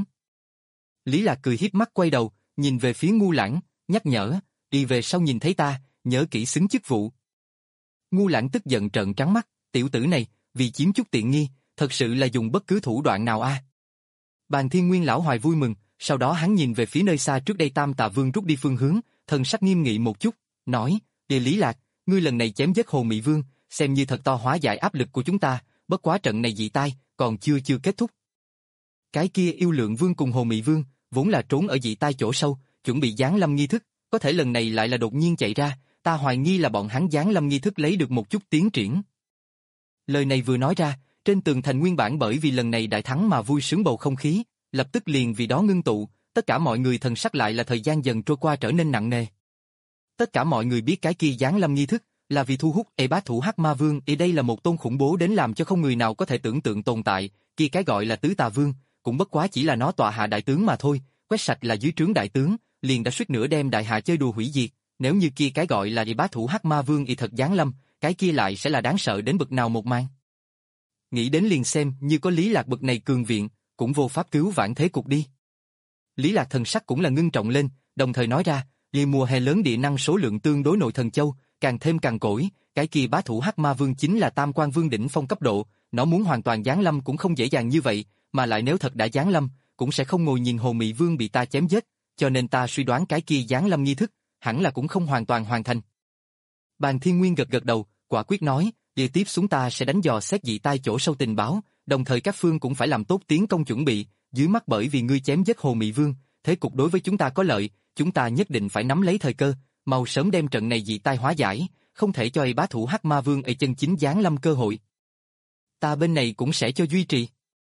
Lý Lạc cười hiếp mắt quay đầu, nhìn về phía Ngu Lãng, nhắc nhở, đi về sau nhìn thấy ta, nhớ kỹ xứng chức vụ. Ngu Lãng tức giận trợn trắng mắt, tiểu tử này, vì chiếm chút tiện nghi, thật sự là dùng bất cứ thủ đoạn nào a. À? Bàn Thiên Nguyên lão hoài vui mừng, sau đó hắn nhìn về phía nơi xa trước đây Tam Tà Vương rút đi phương hướng, thần sắc nghiêm nghị một chút, nói, địa Lý Lạc, ngươi lần này chém giết Hồ Mị Vương, xem như thật to hóa giải áp lực của chúng ta, bất quá trận này dị tai, còn chưa chưa kết thúc. Cái kia Yêu Lượng Vương cùng Hồ Mị Vương, vốn là trốn ở dị tai chỗ sâu, chuẩn bị giáng lâm nghi thức, có thể lần này lại là đột nhiên chạy ra, ta hoài nghi là bọn hắn giáng lâm nghi thức lấy được một chút tiến triển. Lời này vừa nói ra, trên tường thành nguyên bản bởi vì lần này đại thắng mà vui sướng bầu không khí, lập tức liền vì đó ngưng tụ, tất cả mọi người thần sắc lại là thời gian dần trôi qua trở nên nặng nề. Tất cả mọi người biết cái kia giáng lâm nghi thức là vì thu hút Ê Bá Thủ Hắc Ma Vương, ở đây là một tôn khủng bố đến làm cho không người nào có thể tưởng tượng tồn tại, kia cái gọi là Tứ Tà Vương, cũng bất quá chỉ là nó tọa hạ đại tướng mà thôi, quét sạch là dưới trướng đại tướng, liền đã suýt nữa đem đại hạ chơi đùa hủy diệt, nếu như kia cái gọi là Ê Bá Thủ Hắc Ma Vương y thật giáng lâm, cái kia lại sẽ là đáng sợ đến bực nào một màn. Nghĩ đến liền xem như có Lý Lạc bực này cường viện, cũng vô pháp cứu vãn thế cục đi. Lý Lạc thần sắc cũng là ngưng trọng lên, đồng thời nói ra, vì mùa hè lớn địa năng số lượng tương đối nội thần châu, càng thêm càng cỗi, cái kia Bá Thủ Hắc Ma Vương chính là Tam Quan Vương đỉnh phong cấp độ, nó muốn hoàn toàn giáng lâm cũng không dễ dàng như vậy, mà lại nếu thật đã giáng lâm, cũng sẽ không ngồi nhìn Hồ Mị Vương bị ta chém giết, cho nên ta suy đoán cái kia giáng lâm nghi thức, hẳn là cũng không hoàn toàn hoàn thành. Bàn Thiên Nguyên gật gật đầu, quả quyết nói, đi tiếp xuống ta sẽ đánh dò xét dị tai chỗ sâu tình báo, đồng thời các phương cũng phải làm tốt tiến công chuẩn bị, dưới mắt bởi vì ngươi chém giết Hồ Mị Vương, thế cục đối với chúng ta có lợi, chúng ta nhất định phải nắm lấy thời cơ, mau sớm đem trận này dị tai hóa giải, không thể cho Bá Thủ Hắc Ma Vương ở chân chính giáng lâm cơ hội. Ta bên này cũng sẽ cho duy trì.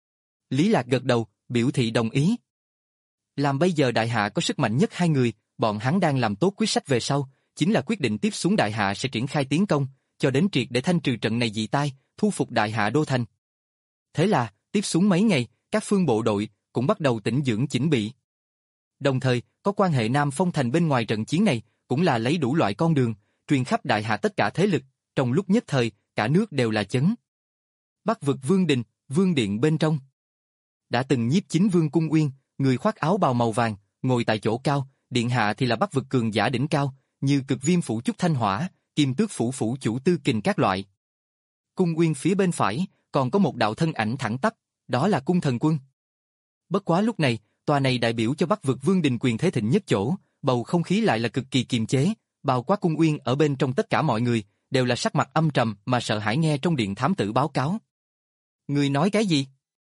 Lý Lạc gật đầu, biểu thị đồng ý. Làm bây giờ đại hạ có sức mạnh nhất hai người, bọn hắn đang làm tốt quyết sách về sau, chính là quyết định tiếp xuống đại hạ sẽ triển khai tiến công, cho đến triệt để thanh trừ trận này dị tai, thu phục đại hạ đô thành. Thế là, tiếp xuống mấy ngày, các phương bộ đội cũng bắt đầu tĩnh dưỡng chỉnh bị. Đồng thời, có quan hệ Nam Phong thành bên ngoài trận chiến này, cũng là lấy đủ loại con đường, truyền khắp đại hạ tất cả thế lực, trong lúc nhất thời, cả nước đều là chấn. Bắc vực Vương Đình, Vương Điện bên trong. Đã từng nhiếp chính Vương Cung Uyên, người khoác áo bào màu vàng, ngồi tại chỗ cao, điện hạ thì là Bắc vực cường giả đỉnh cao, như Cực Viêm phủ Trúc Thanh Hỏa, Kim Tước phủ phủ chủ Tư Kình các loại. Cung Uyên phía bên phải, còn có một đạo thân ảnh thẳng tắp, đó là Cung Thần Quân. Bất quá lúc này, tòa này đại biểu cho Bắc vực Vương Đình quyền thế thịnh nhất chỗ, bầu không khí lại là cực kỳ kiềm chế, bao quát Cung Uyên ở bên trong tất cả mọi người, đều là sắc mặt âm trầm mà sợ hãi nghe trong điện thám tử báo cáo. Người nói cái gì?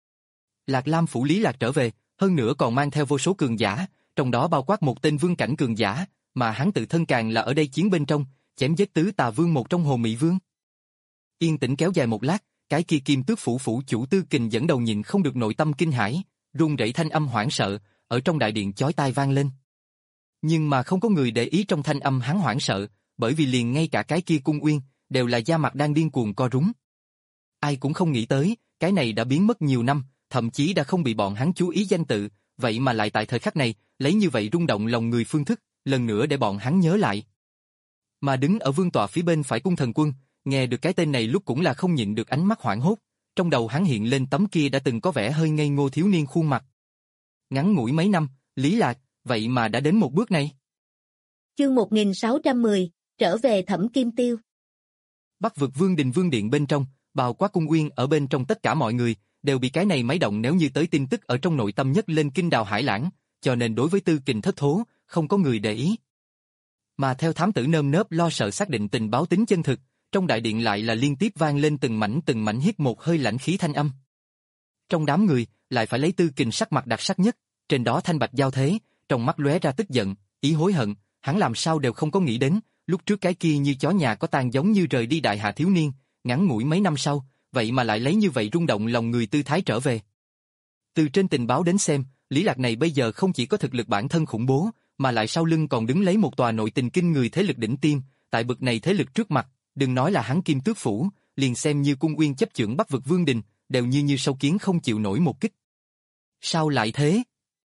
Lạc Lam phủ Lý Lạc trở về, hơn nữa còn mang theo vô số cường giả, trong đó bao quát một tên vương cảnh cường giả, mà hắn tự thân càng là ở đây chiến bên trong, chém giết Tứ Tà Vương một trong Hồ Mị Vương. Yên tĩnh kéo dài một lát, cái kia Kim Tước phủ phủ chủ Tư Kình dẫn đầu nhìn không được nội tâm kinh hãi, run rẩy thanh âm hoảng sợ, ở trong đại điện chói tai vang lên. Nhưng mà không có người để ý trong thanh âm hắn hoảng sợ, bởi vì liền ngay cả cái kia Cung Uyên, đều là da mặt đang điên cuồng co rúm. Ai cũng không nghĩ tới, cái này đã biến mất nhiều năm, thậm chí đã không bị bọn hắn chú ý danh tự, vậy mà lại tại thời khắc này, lấy như vậy rung động lòng người phương thức, lần nữa để bọn hắn nhớ lại. Mà đứng ở vương tọa phía bên phải Cung Thần Quân, nghe được cái tên này lúc cũng là không nhịn được ánh mắt hoảng hốt, trong đầu hắn hiện lên tấm kia đã từng có vẻ hơi ngây ngô thiếu niên khuôn mặt. Ngắn ngủi mấy năm, Lý Lạc, vậy mà đã đến một bước này. Chương một nghìn sáu trăm mười, trở về Thẩm Kim Tiêu. Bắc vực Vương Đình Vương Điện bên trong, bao quát Cung Uyên ở bên trong tất cả mọi người, đều bị cái này máy động nếu như tới tin tức ở trong nội tâm nhất lên kinh đào hải lãng, cho nên đối với Tư Kình thất thố, không có người để ý. Mà theo thám tử nơm nớp lo sợ xác định tình báo tính chân thực, trong đại điện lại là liên tiếp vang lên từng mảnh từng mảnh hít một hơi lãnh khí thanh âm. Trong đám người, lại phải lấy Tư Kình sắc mặt đặc sắc nhất, trên đó thanh bạch giao thế, trong mắt lóe ra tức giận, ý hối hận, hắn làm sao đều không có nghĩ đến, lúc trước cái kia như chó nhà có tang giống như rời đi đại hạ thiếu niên, ngắn ngủi mấy năm sau, vậy mà lại lấy như vậy rung động lòng người tư thái trở về. Từ trên tình báo đến xem, Lý Lạc này bây giờ không chỉ có thực lực bản thân khủng bố, mà lại sau lưng còn đứng lấy một tòa nội tình kinh người thế lực đỉnh tiêm, tại bực này thế lực trước mặt, đừng nói là hắn Kim Tước phủ, liền xem như Cung Uyên chấp chưởng Bắc vực Vương Đình, đều như như sâu kiến không chịu nổi một kích. Sao lại thế?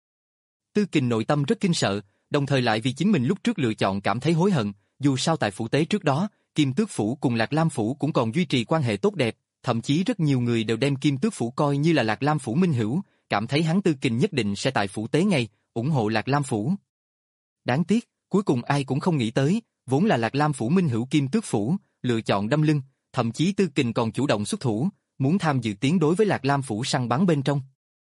Tư Kình nội tâm rất kinh sợ, đồng thời lại vì chính mình lúc trước lựa chọn cảm thấy hối hận, dù sao tại phủ tế trước đó, Kim Tước phủ cùng Lạc Lam phủ cũng còn duy trì quan hệ tốt đẹp, thậm chí rất nhiều người đều đem Kim Tước phủ coi như là Lạc Lam phủ minh hữu, cảm thấy hắn Tư Kình nhất định sẽ tại phủ tế ngay, ủng hộ Lạc Lam phủ. Đáng tiếc, cuối cùng ai cũng không nghĩ tới, vốn là Lạc Lam phủ minh hữu Kim Tước phủ, lựa chọn đâm lưng, thậm chí Tư Kình còn chủ động xuất thủ, muốn tham dự tiến đối với Lạc Lam phủ săn bắn bên trong.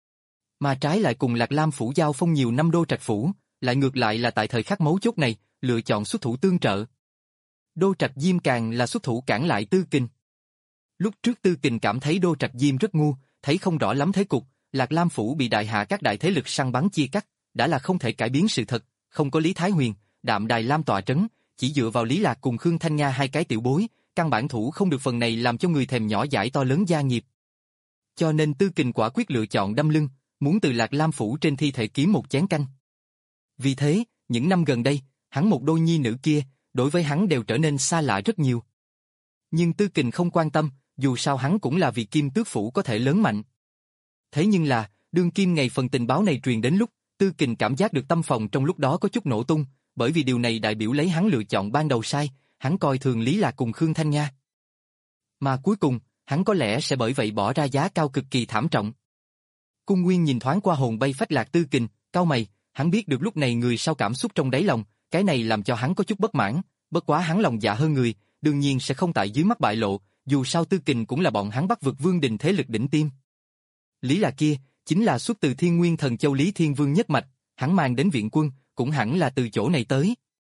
Mà trái lại cùng Lạc Lam phủ giao phong nhiều năm Đô Trạch phủ, lại ngược lại là tại thời khắc mấu chốt này, lựa chọn xuất thủ tương trợ. Đô Trạch Diêm càng là xuất thủ cản lại Tư Kình. Lúc trước Tư Kình cảm thấy Đô Trạch Diêm rất ngu, thấy không rõ lắm thế cục, Lạc Lam phủ bị đại hạ các đại thế lực săn bắn chia cắt, đã là không thể cải biến sự thật, không có Lý Thái Huyền, Đạm Đài Lam tọa trấn, chỉ dựa vào Lý Lạc cùng Khương Thanh Nga hai cái tiểu bối, căn bản thủ không được phần này làm cho người thèm nhỏ dãi to lớn gia nghiệp. Cho nên Tư Kình quả quyết lựa chọn đâm lưng, muốn từ Lạc Lam phủ trên thi thể kiếm một chén canh. Vì thế, những năm gần đây, hắn một đôi nhi nữ kia, đối với hắn đều trở nên xa lạ rất nhiều. Nhưng Tư Kình không quan tâm, dù sao hắn cũng là vì Kim Tước phủ có thể lớn mạnh. Thế nhưng là, đương kim ngày phần tình báo này truyền đến lúc, Tư Kình cảm giác được tâm phòng trong lúc đó có chút nổ tung, bởi vì điều này đại biểu lấy hắn lựa chọn ban đầu sai, hắn coi thường Lý Lạc cùng Khương Thanh Nga. Mà cuối cùng, hắn có lẽ sẽ bởi vậy bỏ ra giá cao cực kỳ thảm trọng. Cung Nguyên nhìn thoáng qua hồn bay phách lạc Tư Kình, cau mày, hắn biết được lúc này người sau cảm xúc trong đáy lòng, cái này làm cho hắn có chút bất mãn, bất quá hắn lòng dạ hơn người, đương nhiên sẽ không tại dưới mắt bại lộ, dù sao Tư Kình cũng là bọn hắn Bắc vực Vương Đình thế lực đỉnh tiêm. Lý Lạc kia, chính là xuất từ Thiên Nguyên Thần Châu Lý Thiên Vương nhất mạch, hắn mang đến viện quân, cũng hẳn là từ chỗ này tới.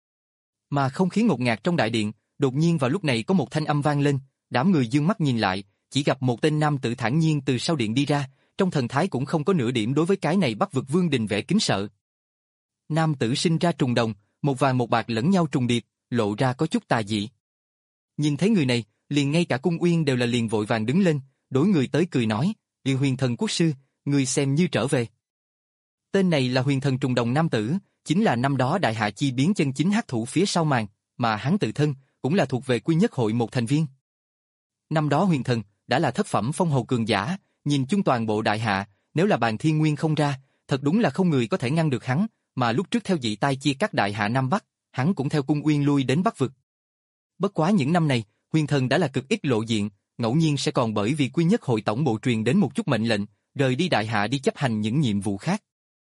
Mà không khí ngột ngạt trong đại điện, đột nhiên vào lúc này có một thanh âm vang lên, đám người dương mắt nhìn lại, chỉ gặp một tên nam tử thản nhiên từ sau điện đi ra, trong thần thái cũng không có nửa điểm đối với cái này Bắc vực Vương Đình vẻ kính sợ. Nam tử sinh ra trùng đồng, một vàng một bạc lẫn nhau trùng điệp, lộ ra có chút tà dị. Nhìn thấy người này, liền ngay cả Cung Uyên đều là liền vội vàng đứng lên, đối người tới cười nói, "Yêu Huyền Thần quốc sư, người xem như trở về." Tên này là Huyền Thần trùng đồng nam tử, chính là năm đó đại hạ chi biến chân chính hắc thủ phía sau màn, mà hắn tự thân cũng là thuộc về Quy Nhất hội một thành viên. Năm đó Huyền Thần đã là thất phẩm phong hầu cường giả, nhìn chung toàn bộ đại hạ, nếu là bàn thiên nguyên không ra, thật đúng là không người có thể ngăn được hắn, mà lúc trước theo dị tai chia cắt đại hạ Nam Bắc, hắn cũng theo Cung Uyên lui đến Bắc vực. Bất quá những năm này, Huyền Thần đã là cực ít lộ diện, ngẫu nhiên sẽ còn bởi vì Quy Nhất hội tổng bộ truyền đến một chút mệnh lệnh, rời đi đại hạ đi chấp hành những nhiệm vụ khác.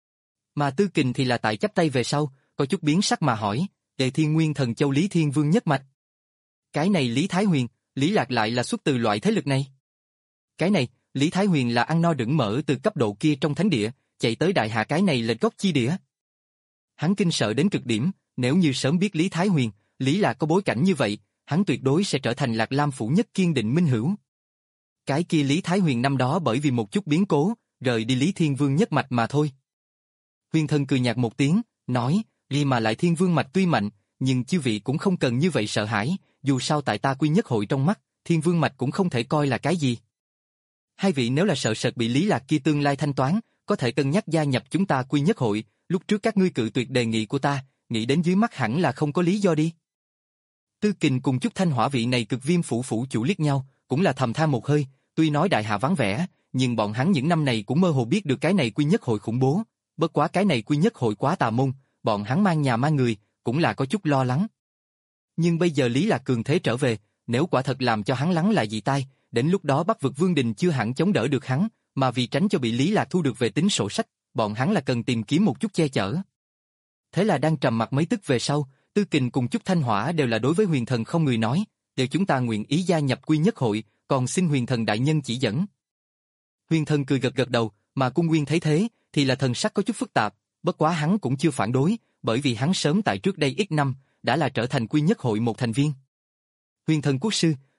Mà Tư Kình thì là tại chắp tay về sau, có chút biến sắc mà hỏi, "Đệ Thiên Nguyên Thần Châu Lý Thiên Vương nhất mạch. Cái này Lý Thái Huyền, Lý Lạc lại là xuất từ loại thế lực này?" Cái này, Lý Thái Huyền là ăn no đửng mỡ từ cấp độ kia trong thánh địa, chạy tới đại hạ cái này lệch gốc chi địa. Hắn kinh sợ đến cực điểm, nếu như sớm biết Lý Thái Huyền, Lý Lạc có bối cảnh như vậy, hắn tuyệt đối sẽ trở thành Lạc Lam phủ nhất kiên định minh hữu. Cái kia Lý Thái Huyền năm đó bởi vì một chút biến cố, rời đi Lý Thiên Vương nhất mạch mà thôi. Huyền Thần cười nhạt một tiếng, nói, "Li mà lại Thiên Vương mạch tuy mạnh, nhưng chư vị cũng không cần như vậy sợ hãi, dù sao tại ta Quy Nhất hội trong mắt, Thiên Vương mạch cũng không thể coi là cái gì. Hai vị nếu là sợ sệt bị Lý Lạc kia tương lai thanh toán, có thể cân nhắc gia nhập chúng ta Quy Nhất hội, lúc trước các ngươi cự tuyệt đề nghị của ta, nghĩ đến dưới mắt hẳn là không có lý do đi." Tư Kình cùng chút Thanh Hỏa vị này cực viêm phủ phủ chủ liếc nhau, cũng là thầm than một hơi, tuy nói đại hạ vắng vẻ, nhưng bọn hắn những năm này cũng mơ hồ biết được cái này Quy Nhất hội khủng bố, bất quá cái này Quy Nhất hội quá tà môn, bọn hắn mang nhà mang người, cũng là có chút lo lắng. Nhưng bây giờ Lý Lạc cường thế trở về, nếu quả thật làm cho hắn lắng lại dị tai, đến lúc đó Bắc vực Vương Đình chưa hẳn chống đỡ được hắn, mà vì tránh cho bị Lý Lạc thu được về tính sổ sách, bọn hắn là cần tìm kiếm một chút che chở. Thế là đang trầm mặc mấy tức về sau, Tư Kình cùng chút Thanh Hỏa đều là đối với Huyền Thần không người nói, "Đều chúng ta nguyện ý gia nhập Quy Nhất hội, còn xin Huyền Thần đại nhân chỉ dẫn." Huyền Thần cười gật gật đầu, mà Cung Nguyên thấy thế, thì là thần sắc có chút phức tạp, bất quá hắn cũng chưa phản đối, bởi vì hắn sớm tại trước đây ít năm, đã là trở thành Quy Nhất hội một thành viên. "Huyền Thần quốc sư,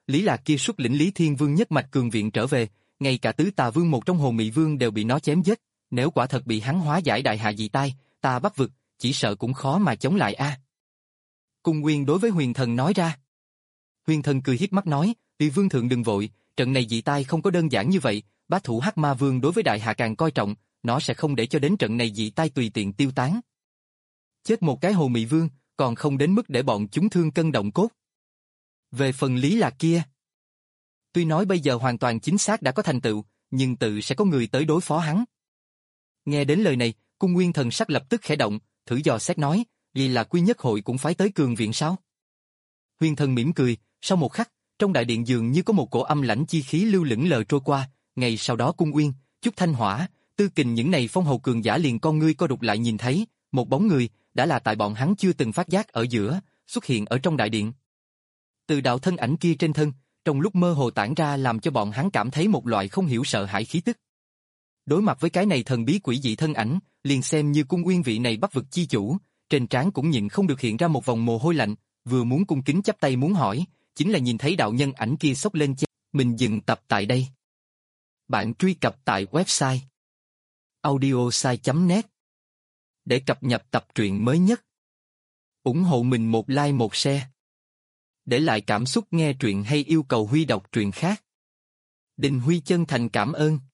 Lý Lạc kia xuất lĩnh Lý Thiên Vương nhất mạch cường viện trở về, ngay cả tứ tà vương một trong Hồ Mị Vương đều bị nó chém giết, nếu quả thật bị hắn hóa giải đại hạ dị tai, ta Bắc vực, chỉ sợ cũng khó mà chống lại a. Cung Nguyên đối với Huyền Thần nói ra. Huyền Thần cười hiếp mắt nói, "Tùy vương thượng đừng vội, trận này dị tai không có đơn giản như vậy, bá thủ Hắc Ma Vương đối với đại hạ càng coi trọng, nó sẽ không để cho đến trận này dị tai tùy tiện tiêu tán. Chết một cái Hồ Mị Vương, còn không đến mức để bọn chúng thương cân động cốt." Về phần Lý Lạc kia, tuy nói bây giờ hoàn toàn chính xác đã có thành tựu, nhưng tự sẽ có người tới đối phó hắn. Nghe đến lời này, Cung Nguyên thần sắc lập tức khẽ động, thử dò xét nói, vì là Quy Nhất Hội cũng phái tới cường viện sao? Huyền Thần mỉm cười, sau một khắc, trong đại điện dường như có một cổ âm lãnh chi khí lưu lững lờ trôi qua, ngày sau đó Cung Nguyên, Chúc Thanh Hỏa, Tư Kình những này phong hầu cường giả liền con ngươi co rụt lại nhìn thấy, một bóng người, đã là tại bọn hắn chưa từng phát giác ở giữa, xuất hiện ở trong đại điện. Từ đạo thân ảnh kia trên thân, trong lúc mơ hồ tản ra làm cho bọn hắn cảm thấy một loại không hiểu sợ hãi khí tức. Đối mặt với cái này thần bí quỷ dị thân ảnh, liền xem như Cung Nguyên vị này Bắc vực chi chủ, trên trán cũng nhịn không được hiện ra một vòng mồ hôi lạnh, vừa muốn cung kính chắp tay muốn hỏi, chính là nhìn thấy đạo nhân ảnh kia xốc lên che. Mình dừng tập tại đây. Bạn truy cập tại website audiosai chấm net để cập nhật tập truyện mới nhất. Ủng hộ mình một like một share. Để lại cảm xúc nghe truyện hay yêu cầu Huy đọc truyện khác. Đình Huy chân thành cảm ơn.